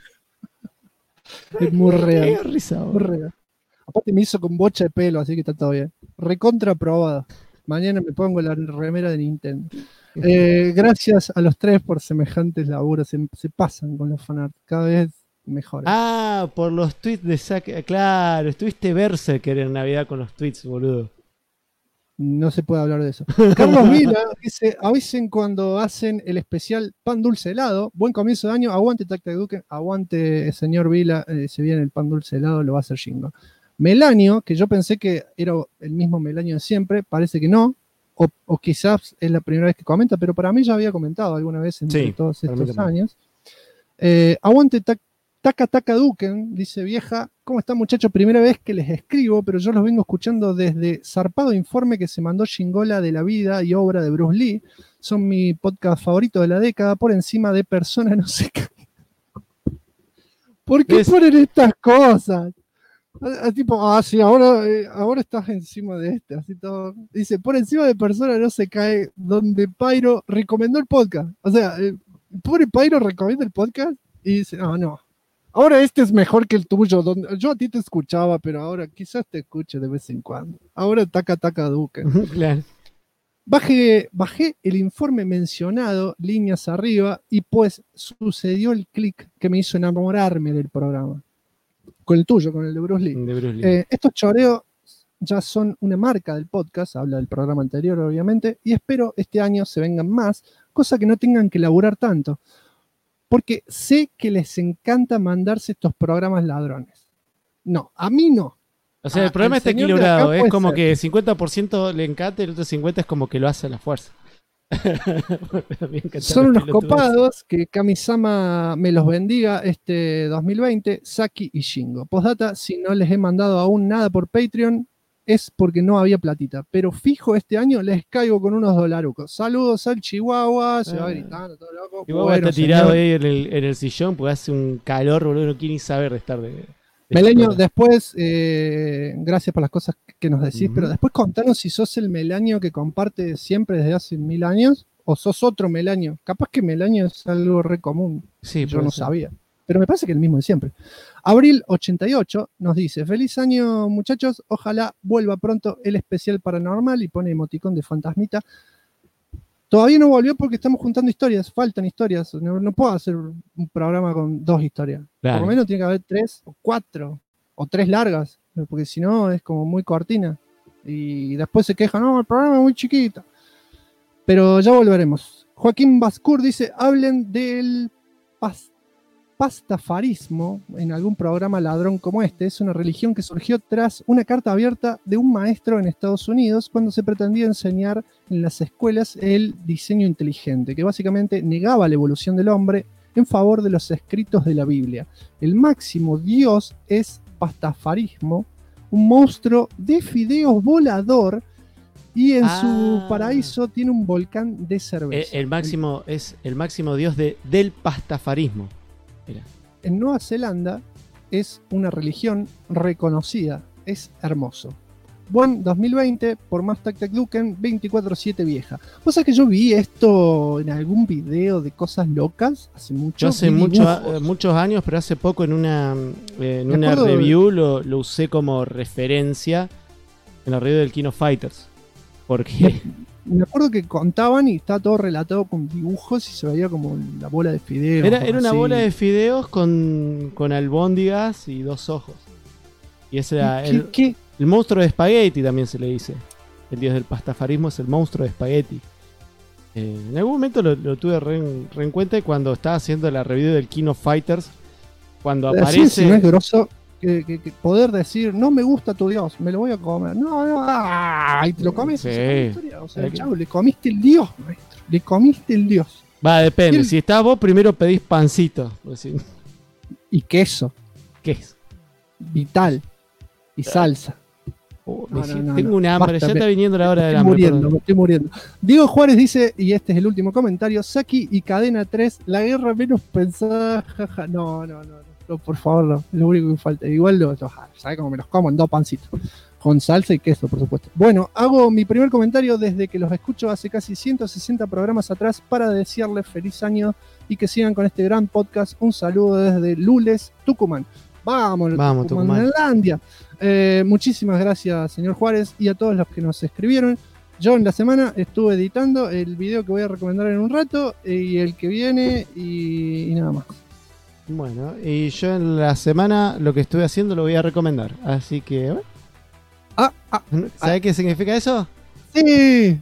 Es muy real. Qué risa, muy real. Aparte me hizo con bocha de pelo, así que está todo bien. Recontra aprobado. Mañana me pongo la remera de Nintendo. Gracias a los 3 por semejantes laburos. Se pasan con los fanart. Cada vez mejor. Ah, por los tweets de Zack. Claro, estuviste Berserker en Navidad con los tweets, boludo. No se puede hablar de eso. Carlos Vila dice, avisen cuando hacen el especial pan dulce helado. Buen comienzo de año. Aguante Tac Tac Duque. Aguante señor Vila. Se viene el pan dulce helado, lo va a hacer Shingo. Melanio, que yo pensé que era el mismo Melanio de siempre, parece que no, o quizás es la primera vez que comenta, pero para mí ya había comentado alguna vez en todos estos años. Aguante Taca Duken, dice vieja, ¿cómo están muchachos? Primera vez que les escribo, pero yo los vengo escuchando desde Zarpado Informe que se mandó Shingola de la vida y obra de Bruce Lee. Son mi podcast favorito de la década, por encima de Persona No Se Cae. ¿Por qué ponen estas cosas? Tipo, sí, ahora estás encima de este, así todo. Dice, por encima de Persona No Se Cae, donde Pyro recomendó el podcast. O sea, el pobre Pyro recomienda el podcast y dice, no. Ahora este es mejor que el tuyo, donde yo a ti te escuchaba, pero ahora quizás te escuche de vez en cuando. Ahora Taca Duque. Claro. Bajé el informe mencionado, líneas arriba, y pues sucedió el clic que me hizo enamorarme del programa. Con el tuyo, con el de Bruce Lee. Estos choreos ya son una marca del podcast, habla del programa anterior obviamente, y espero este año se vengan más, cosa que no tengan que laburar tanto, porque sé que les encanta mandarse estos programas ladrones. No, a mí no. O sea, el programa está equilibrado, es como que 50% le encanta y el otro 50% es como que lo hace a la fuerza. Son unos copados, que Kami-sama me los bendiga este 2020, Saki y Shingo. Postdata, si no les he mandado aún nada por Patreon es porque no había platita, pero fijo este año les caigo con unos dolarucos. Saludos al Chihuahua, se va gritando todo loco. Chihuahua está tirado ahí en el sillón porque hace un calor, boludo, no quiere ni saber de estar de Melenio, después, gracias por las cosas que nos decís, pero después contanos si sos el Melanio que comparte siempre desde hace 1000 años o sos otro Melanio. Capaz que Melanio es algo re común. Sí, yo no sabía. Pero me parece que es el mismo de siempre. Abril88 nos dice, feliz año muchachos, ojalá vuelva pronto el especial paranormal y pone emoticón de fantasmita. Todavía no volvió porque estamos juntando historias, faltan historias. No puedo hacer un programa con 2 historias. Claro. Por lo menos tiene que haber 3 o 4 o 3 largas, porque si no es como muy cortina. Y después se quejan, no, el programa es muy chiquito. Pero ya volveremos. Joaquín Bascur dice, hablen del pastafarismo en algún programa ladrón como este. Es una religión que surgió tras una carta abierta de un maestro en Estados Unidos cuando se pretendía enseñar en las escuelas el diseño inteligente, que básicamente negaba la evolución del hombre en favor de los escritos de la Biblia. El máximo dios es pastafarismo, un monstruo de fideos volador, y en su paraíso tiene un volcán de cerveza. El máximo es el máximo dios del pastafarismo. Mira. En Nueva Zelanda es una religión reconocida, es hermoso. Buen 2020, por más Tac Tac Duken, 24/7 vieja. ¿Vos sabés que yo vi esto en algún video de cosas locas hace mucho? Yo hace muchos años, pero hace poco en una review lo usé como referencia en la review del King of Fighters. Porque me acuerdo que contaban y estaba todo relatado con dibujos y se veía como la bola de fideos. Era una bola de fideos con albóndigas y 2 ojos. Y ese era el monstruo de espagueti, también se le dice. El dios del pastafarismo es el monstruo de espagueti. En algún momento lo tuve re en cuenta cuando estaba haciendo la review del King of Fighters. Cuando aparece... Si no es grosso que poder decir, no me gusta tu dios, me lo voy a comer. Y te lo comes. Sí. O sea, chavo, le comiste el dios, maestro. Le comiste el dios. Va, depende. Si estás vos, primero pedís pancito. Y queso. Queso. Vital. Y salsa. Tengo un hambre, ya está viniendo la hora del hambre. Me estoy muriendo. Diego Juárez dice, y este es el último comentario: Saki y Cadena 3, la guerra menos pensada, jaja. No, por favor, no. Es lo único que falta. Igual ¿sabes cómo me los como? En 2 pancitos. Con salsa y queso, por supuesto. Bueno, hago mi primer comentario desde que los escucho hace casi 160 programas atrás para desearles feliz año y que sigan con este gran podcast. Un saludo desde Lules, Tucumán. Vamos Tucumanlandia. Muchísimas gracias, señor Juárez, y a todos los que nos escribieron. Yo en la semana estuve editando el video que voy a recomendar en un rato y el que viene y nada más. Bueno, y yo en la semana lo que estuve haciendo lo voy a recomendar. Así que... ¿Sabes qué significa eso? Sí.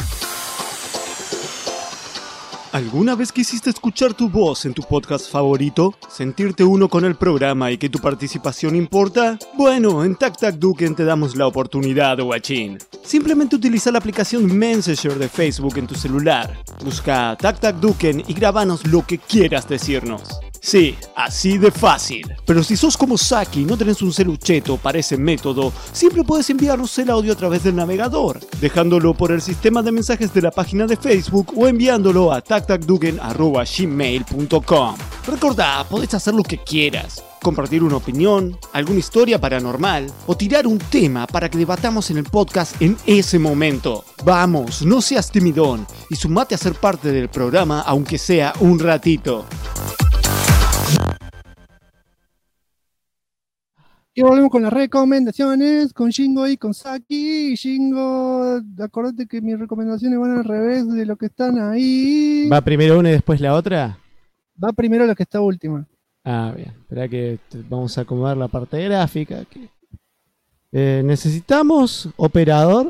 ¿Alguna vez quisiste escuchar tu voz en tu podcast favorito? ¿Sentirte uno con el programa y que tu participación importa? Bueno, en TacTacDuken te damos la oportunidad, guachín. Simplemente utiliza la aplicación Messenger de Facebook en tu celular. Busca TacTacDuken y grabanos lo que quieras decirnos. Sí, así de fácil. Pero si sos como Saki y no tenés un celucheto para ese método, siempre puedes enviarnos el audio a través del navegador, dejándolo por el sistema de mensajes de la página de Facebook o enviándolo a tactacduken@gmail.com. Recordá, podés hacer lo que quieras. Compartir una opinión, alguna historia paranormal o tirar un tema para que debatamos en el podcast en ese momento. Vamos, no seas timidón y sumate a ser parte del programa aunque sea un ratito. Y volvemos con las recomendaciones, con Shingo y con Saki. Shingo, acordate que mis recomendaciones van al revés de lo que están ahí. ¿Va primero una y después la otra? Va primero lo que está última. Ah, bien. Espera que vamos a acomodar la parte gráfica. Necesitamos operador.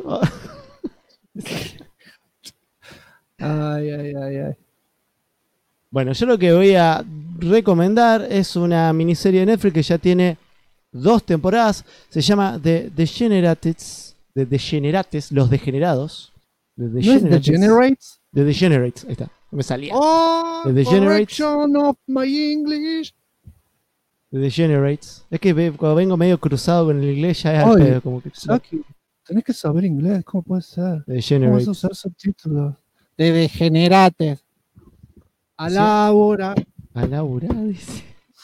Ay. Bueno, yo lo que voy a recomendar es una miniserie de Netflix que ya tiene 2 temporadas. Se llama The Degenerates. The Degenerates, los degenerados. ¿No es The Generates? The Degenerates, ahí está. Me salía. Oh, The Degenerates. Correction of my English. The Degenerates. Es que cuando vengo medio cruzado con el inglés ya es al pedo. Como que... Saki, tenés que saber inglés, ¿cómo puede ser? The Degenerates. ¿Cómo vas a usar subtítulos? The Degenerates. A laburar, dice.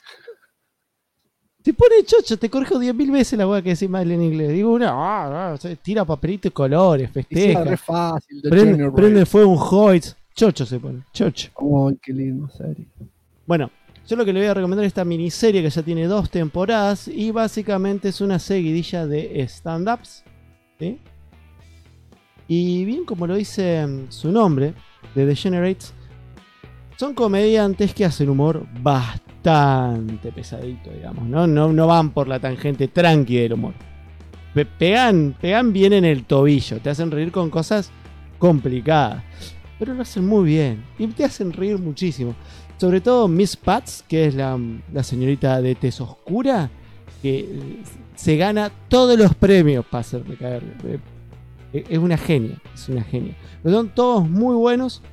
Te pone chocho, te corrijo 10.000 veces la weá que decís mal en inglés. Digo tira papelito y colores, festeja. Es re fácil. Prende fuego un Hoyts. Chocho se pone, chocho. Oh, qué lindo, serio. Bueno, yo lo que le voy a recomendar es esta miniserie que ya tiene 2 temporadas y básicamente es una seguidilla de stand-ups. ¿Sí? Y bien como lo dice su nombre, The Degenerates, son comediantes que hacen humor bastante pesadito, digamos, ¿no? No van por la tangente tranqui del humor. Pegan bien en el tobillo, te hacen reír con cosas complicadas, pero lo hacen muy bien y te hacen reír muchísimo. Sobre todo Miss Pats, que es la señorita de tez oscura, que se gana todos los premios para hacerme caer. Es una genia, Pero son todos muy buenos.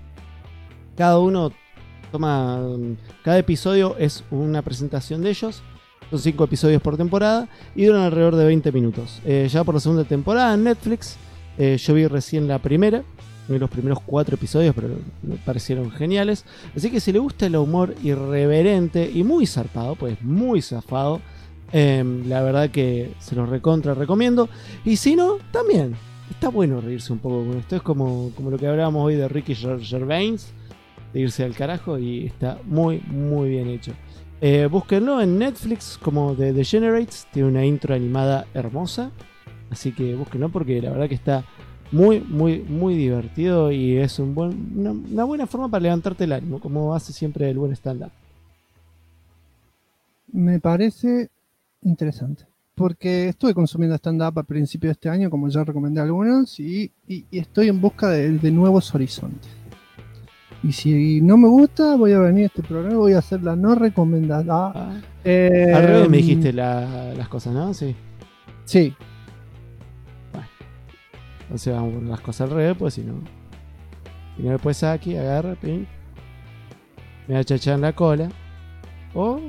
Cada episodio es una presentación de ellos. Son 5 episodios por temporada y duran alrededor de 20 minutos. Ya por la segunda temporada en Netflix, yo vi recién la primera, los primeros 4 episodios, pero me parecieron geniales. Así que si le gusta el humor irreverente y muy zarpado, pues muy zafado, la verdad que se los recomiendo. Y si no, también está bueno reírse un poco con esto. Es como lo que hablábamos hoy de Ricky Gervais, de irse al carajo, y está muy muy bien hecho. Búsquenlo en Netflix como The Degenerates, tiene una intro animada hermosa, así que búsquenlo porque la verdad que está muy muy muy divertido y es una buena forma para levantarte el ánimo, como hace siempre el buen stand-up. Me parece interesante porque estuve consumiendo stand-up a principio de este año, como ya recomendé algunos, y estoy en busca de nuevos horizontes. Y si no me gusta, voy a venir a este programa y voy a hacer la no recomendada. Al revés me dijiste las cosas, ¿no? Sí. Sí. Bueno. Entonces vamos por las cosas al revés, pues si no después aquí, agarra, pin. Me va a chachar en la cola. O...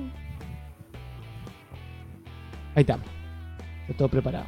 Ahí estamos. Está todo preparado.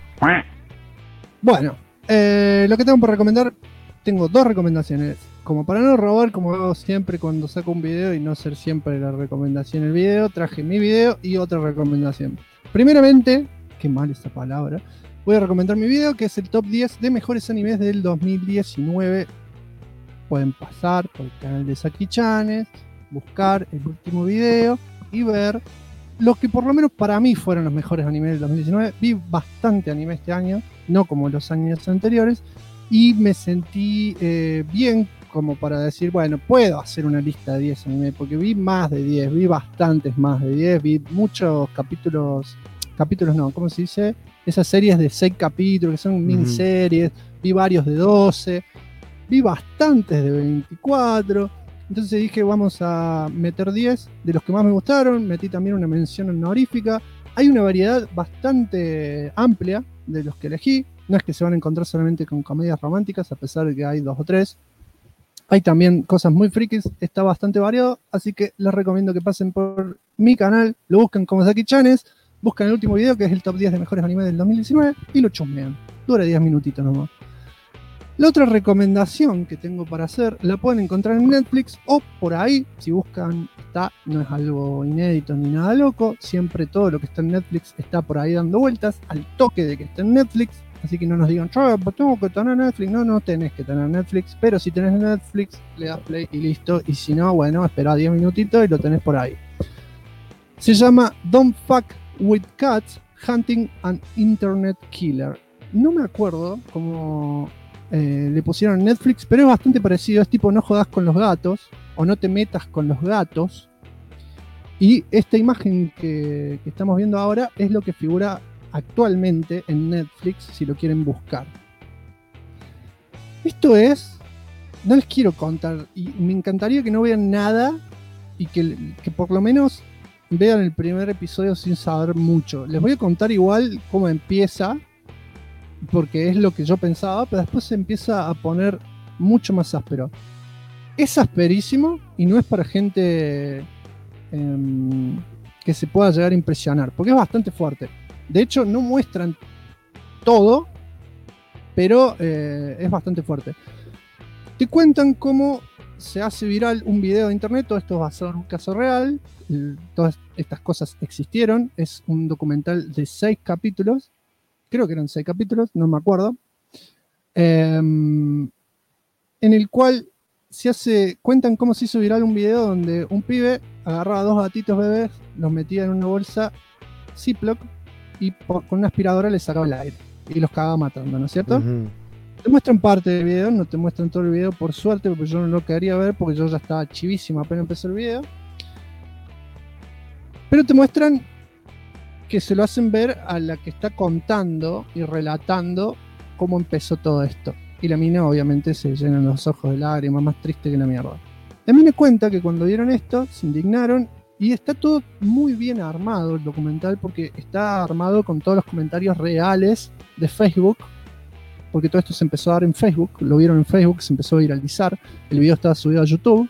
Bueno, lo que tengo por recomendar, tengo 2 recomendaciones. Como para no robar, como hago siempre cuando saco un video y no ser siempre la recomendación el video, traje mi video y otra recomendación. Primeramente, qué mal esa palabra, voy a recomendar mi video que es el top 10 de mejores animes del 2019. Pueden pasar por el canal de Saki Chanes, buscar el último video y ver lo que por lo menos para mí fueron los mejores animes del 2019. Vi bastante anime este año, no como los años anteriores, y me sentí bien como para decir, bueno, puedo hacer una lista de 10 animes, porque vi más de 10, vi bastantes más de 10, vi muchos capítulos no, ¿cómo se dice? Esas series de 6 capítulos, que son miniseries, vi varios de 12, vi bastantes de 24, entonces dije, vamos a meter 10 de los que más me gustaron, metí también una mención honorífica, hay una variedad bastante amplia de los que elegí, no es que se van a encontrar solamente con comedias románticas, a pesar de que hay 2 o 3, hay también cosas muy frikis, está bastante variado, así que les recomiendo que pasen por mi canal, lo busquen como Saki Chanes, buscan el último video que es el top 10 de mejores animes del 2019 y lo chusmean, dura 10 minutitos nomás. La otra recomendación que tengo para hacer la pueden encontrar en Netflix o por ahí, si buscan, no es algo inédito ni nada loco, siempre todo lo que está en Netflix está por ahí dando vueltas al toque de que está en Netflix, así que no nos digan, tengo que tener Netflix, no tenés que tener Netflix, pero si tenés Netflix, le das play y listo, y si no, bueno, espera 10 minutitos y lo tenés por ahí. Se llama Don't Fuck with Cats, Hunting an Internet Killer. No me acuerdo cómo le pusieron en Netflix, pero es bastante parecido, es tipo no jodas con los gatos, o no te metas con los gatos, y esta imagen que estamos viendo ahora es lo que figura actualmente en Netflix si lo quieren buscar. Esto es, no les quiero contar, y me encantaría que no vean nada y que por lo menos vean el primer episodio sin saber mucho. Les voy a contar igual cómo empieza, porque es lo que yo pensaba, pero después se empieza a poner mucho más áspero. Es asperísimo y no es para gente que se pueda llegar a impresionar, porque es bastante fuerte. De hecho, no muestran todo, pero es bastante fuerte. Te cuentan cómo se hace viral un video de internet, todo esto es basado en un caso real, todas estas cosas existieron, es un documental de 6 capítulos, creo que eran 6 capítulos, no me acuerdo, en el cual cuentan cómo se hizo viral un video donde un pibe agarraba 2 gatitos bebés, los metía en una bolsa Ziploc y con una aspiradora les sacaba el aire y los cagaba matando, ¿no es cierto? Te muestran parte del video, no te muestran todo el video por suerte, porque yo no lo quería ver porque yo ya estaba chivísimo apenas empezó el video, pero te muestran que se lo hacen ver a la que está contando y relatando cómo empezó todo esto. Y la mina obviamente se llenan los ojos de lágrimas, más triste que la mierda. La mina cuenta que cuando vieron esto se indignaron y está todo muy bien armado el documental, porque está armado con todos los comentarios reales de Facebook, porque todo esto se empezó a dar en Facebook, lo vieron en Facebook, se empezó a viralizar, el video estaba subido a YouTube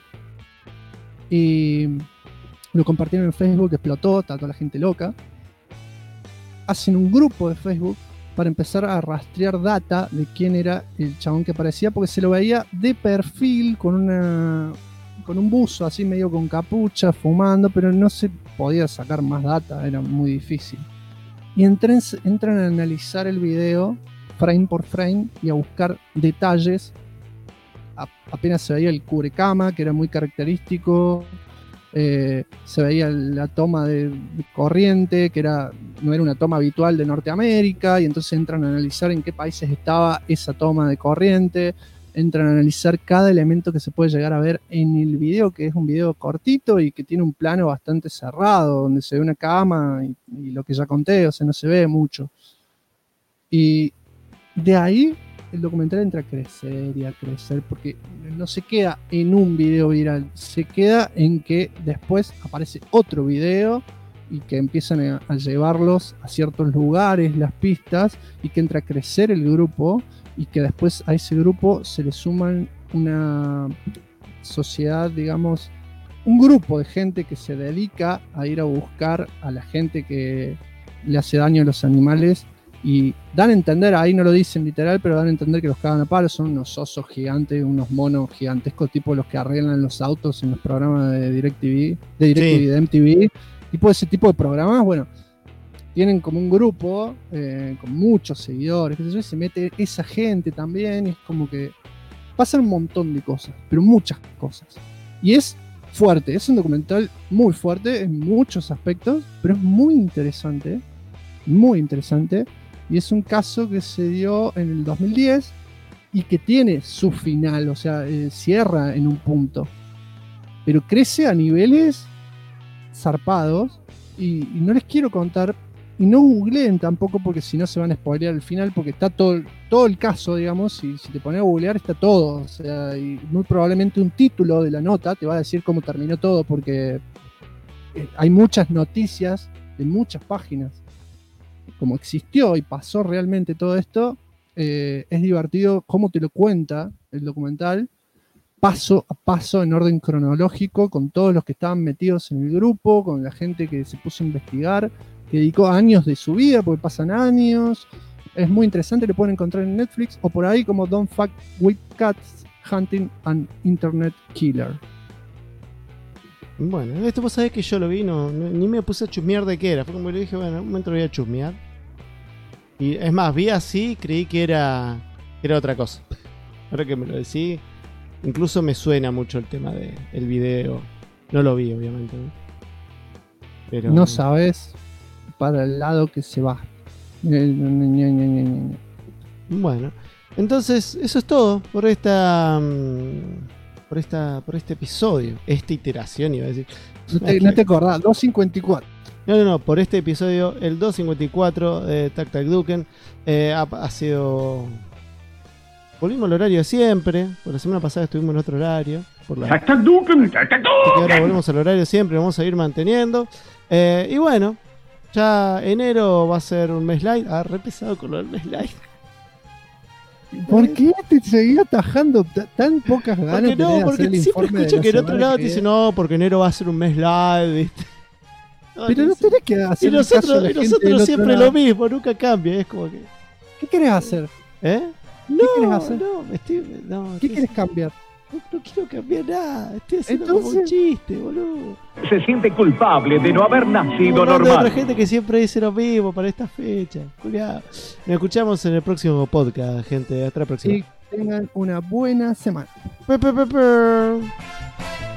y lo compartieron en Facebook, explotó, está toda la gente loca. Hacen un grupo de Facebook para empezar a rastrear data de quién era el chabón que aparecía, porque se lo veía de perfil con un buzo así medio con capucha, fumando, pero no se podía sacar más data, era muy difícil. Y entran a analizar el video frame por frame y a buscar detalles. Apenas se veía el cubrecama, que era muy característico, se veía la toma de corriente, que no era una toma habitual de Norteamérica, y entonces entran a analizar en qué países estaba esa toma de corriente, entran a analizar cada elemento que se puede llegar a ver en el video, que es un video cortito y que tiene un plano bastante cerrado, donde se ve una cama y lo que ya conté, o sea, no se ve mucho. Y de ahí el documental entra a crecer y a crecer, porque no se queda en un video viral, se queda en que después aparece otro video y que empiezan a llevarlos a ciertos lugares, las pistas, y que entra a crecer el grupo, y que después a ese grupo se le suman una sociedad, digamos, un grupo de gente que se dedica a ir a buscar a la gente que le hace daño a los animales y dan a entender, ahí no lo dicen literal, pero dan a entender que los cagan a palos, son unos osos gigantes, unos monos gigantescos, tipo los que arreglan los autos en los programas de DirecTV, de MTV, tipo ese tipo de programas, bueno, tienen como un grupo con muchos seguidores, qué sé yo, se mete esa gente también, y es como que pasan un montón de cosas, pero muchas cosas. Y es fuerte, es un documental muy fuerte en muchos aspectos, pero es muy interesante, y es un caso que se dio en el 2010 y que tiene su final, o sea, cierra en un punto, pero crece a niveles zarpados y no les quiero contar, y no googleen tampoco porque si no se van a spoilear el final, porque está todo el caso, digamos, y si te pones a googlear está todo, o sea, y muy probablemente un título de la nota te va a decir cómo terminó todo, porque hay muchas noticias de muchas páginas, como existió y pasó realmente todo esto. Es divertido cómo te lo cuenta el documental, paso a paso en orden cronológico, con todos los que estaban metidos en el grupo, con la gente que se puso a investigar, que dedicó años de su vida, porque pasan años. Es muy interesante, lo pueden encontrar en Netflix o por ahí como Don't Fuck With Cats, Hunting an Internet Killer. Bueno, esto vos sabés que yo lo vi, ni me puse a chusmear de qué era. Fue como que le dije, bueno, en un momento lo voy a chusmear. Y es más, vi así, creí que era otra cosa. Ahora que me lo decís, incluso me suena mucho el tema del video. No lo vi, obviamente, ¿no? Pero no sabes para el lado que se va. Bueno, entonces eso es todo por este episodio, esta iteración iba a decir. No te acordás, 254. No, por este episodio, el 254 de Tac Tac Duken, ha sido... Volvimos al horario de siempre, por la semana pasada estuvimos en otro horario. Tac Tac Duken, Tac Tac Duken. Así que ahora volvemos al horario de siempre, lo vamos a ir manteniendo. Y bueno, ya enero va a ser un mes light. Re pesado con lo del mes light. ¿Por qué te seguís atajando tan pocas ganas? Porque no, porque siempre escucho que en otro lado te dicen, no, porque enero va a ser un mes light, ¿viste? No, pero no tenés que hacer y nosotros siempre lo mismo, nunca cambia, es como que... ¿Qué querés hacer? ¿Qué querés hacer? ¿Qué querés cambiar? No quiero cambiar nada, estoy haciendo como un chiste, boludo. Se siente culpable de no haber nacido normal. Hay otra gente que siempre dice lo mismo para esta fecha. Cuidado. Nos escuchamos en el próximo podcast, gente. Hasta la próxima. Y tengan una buena semana.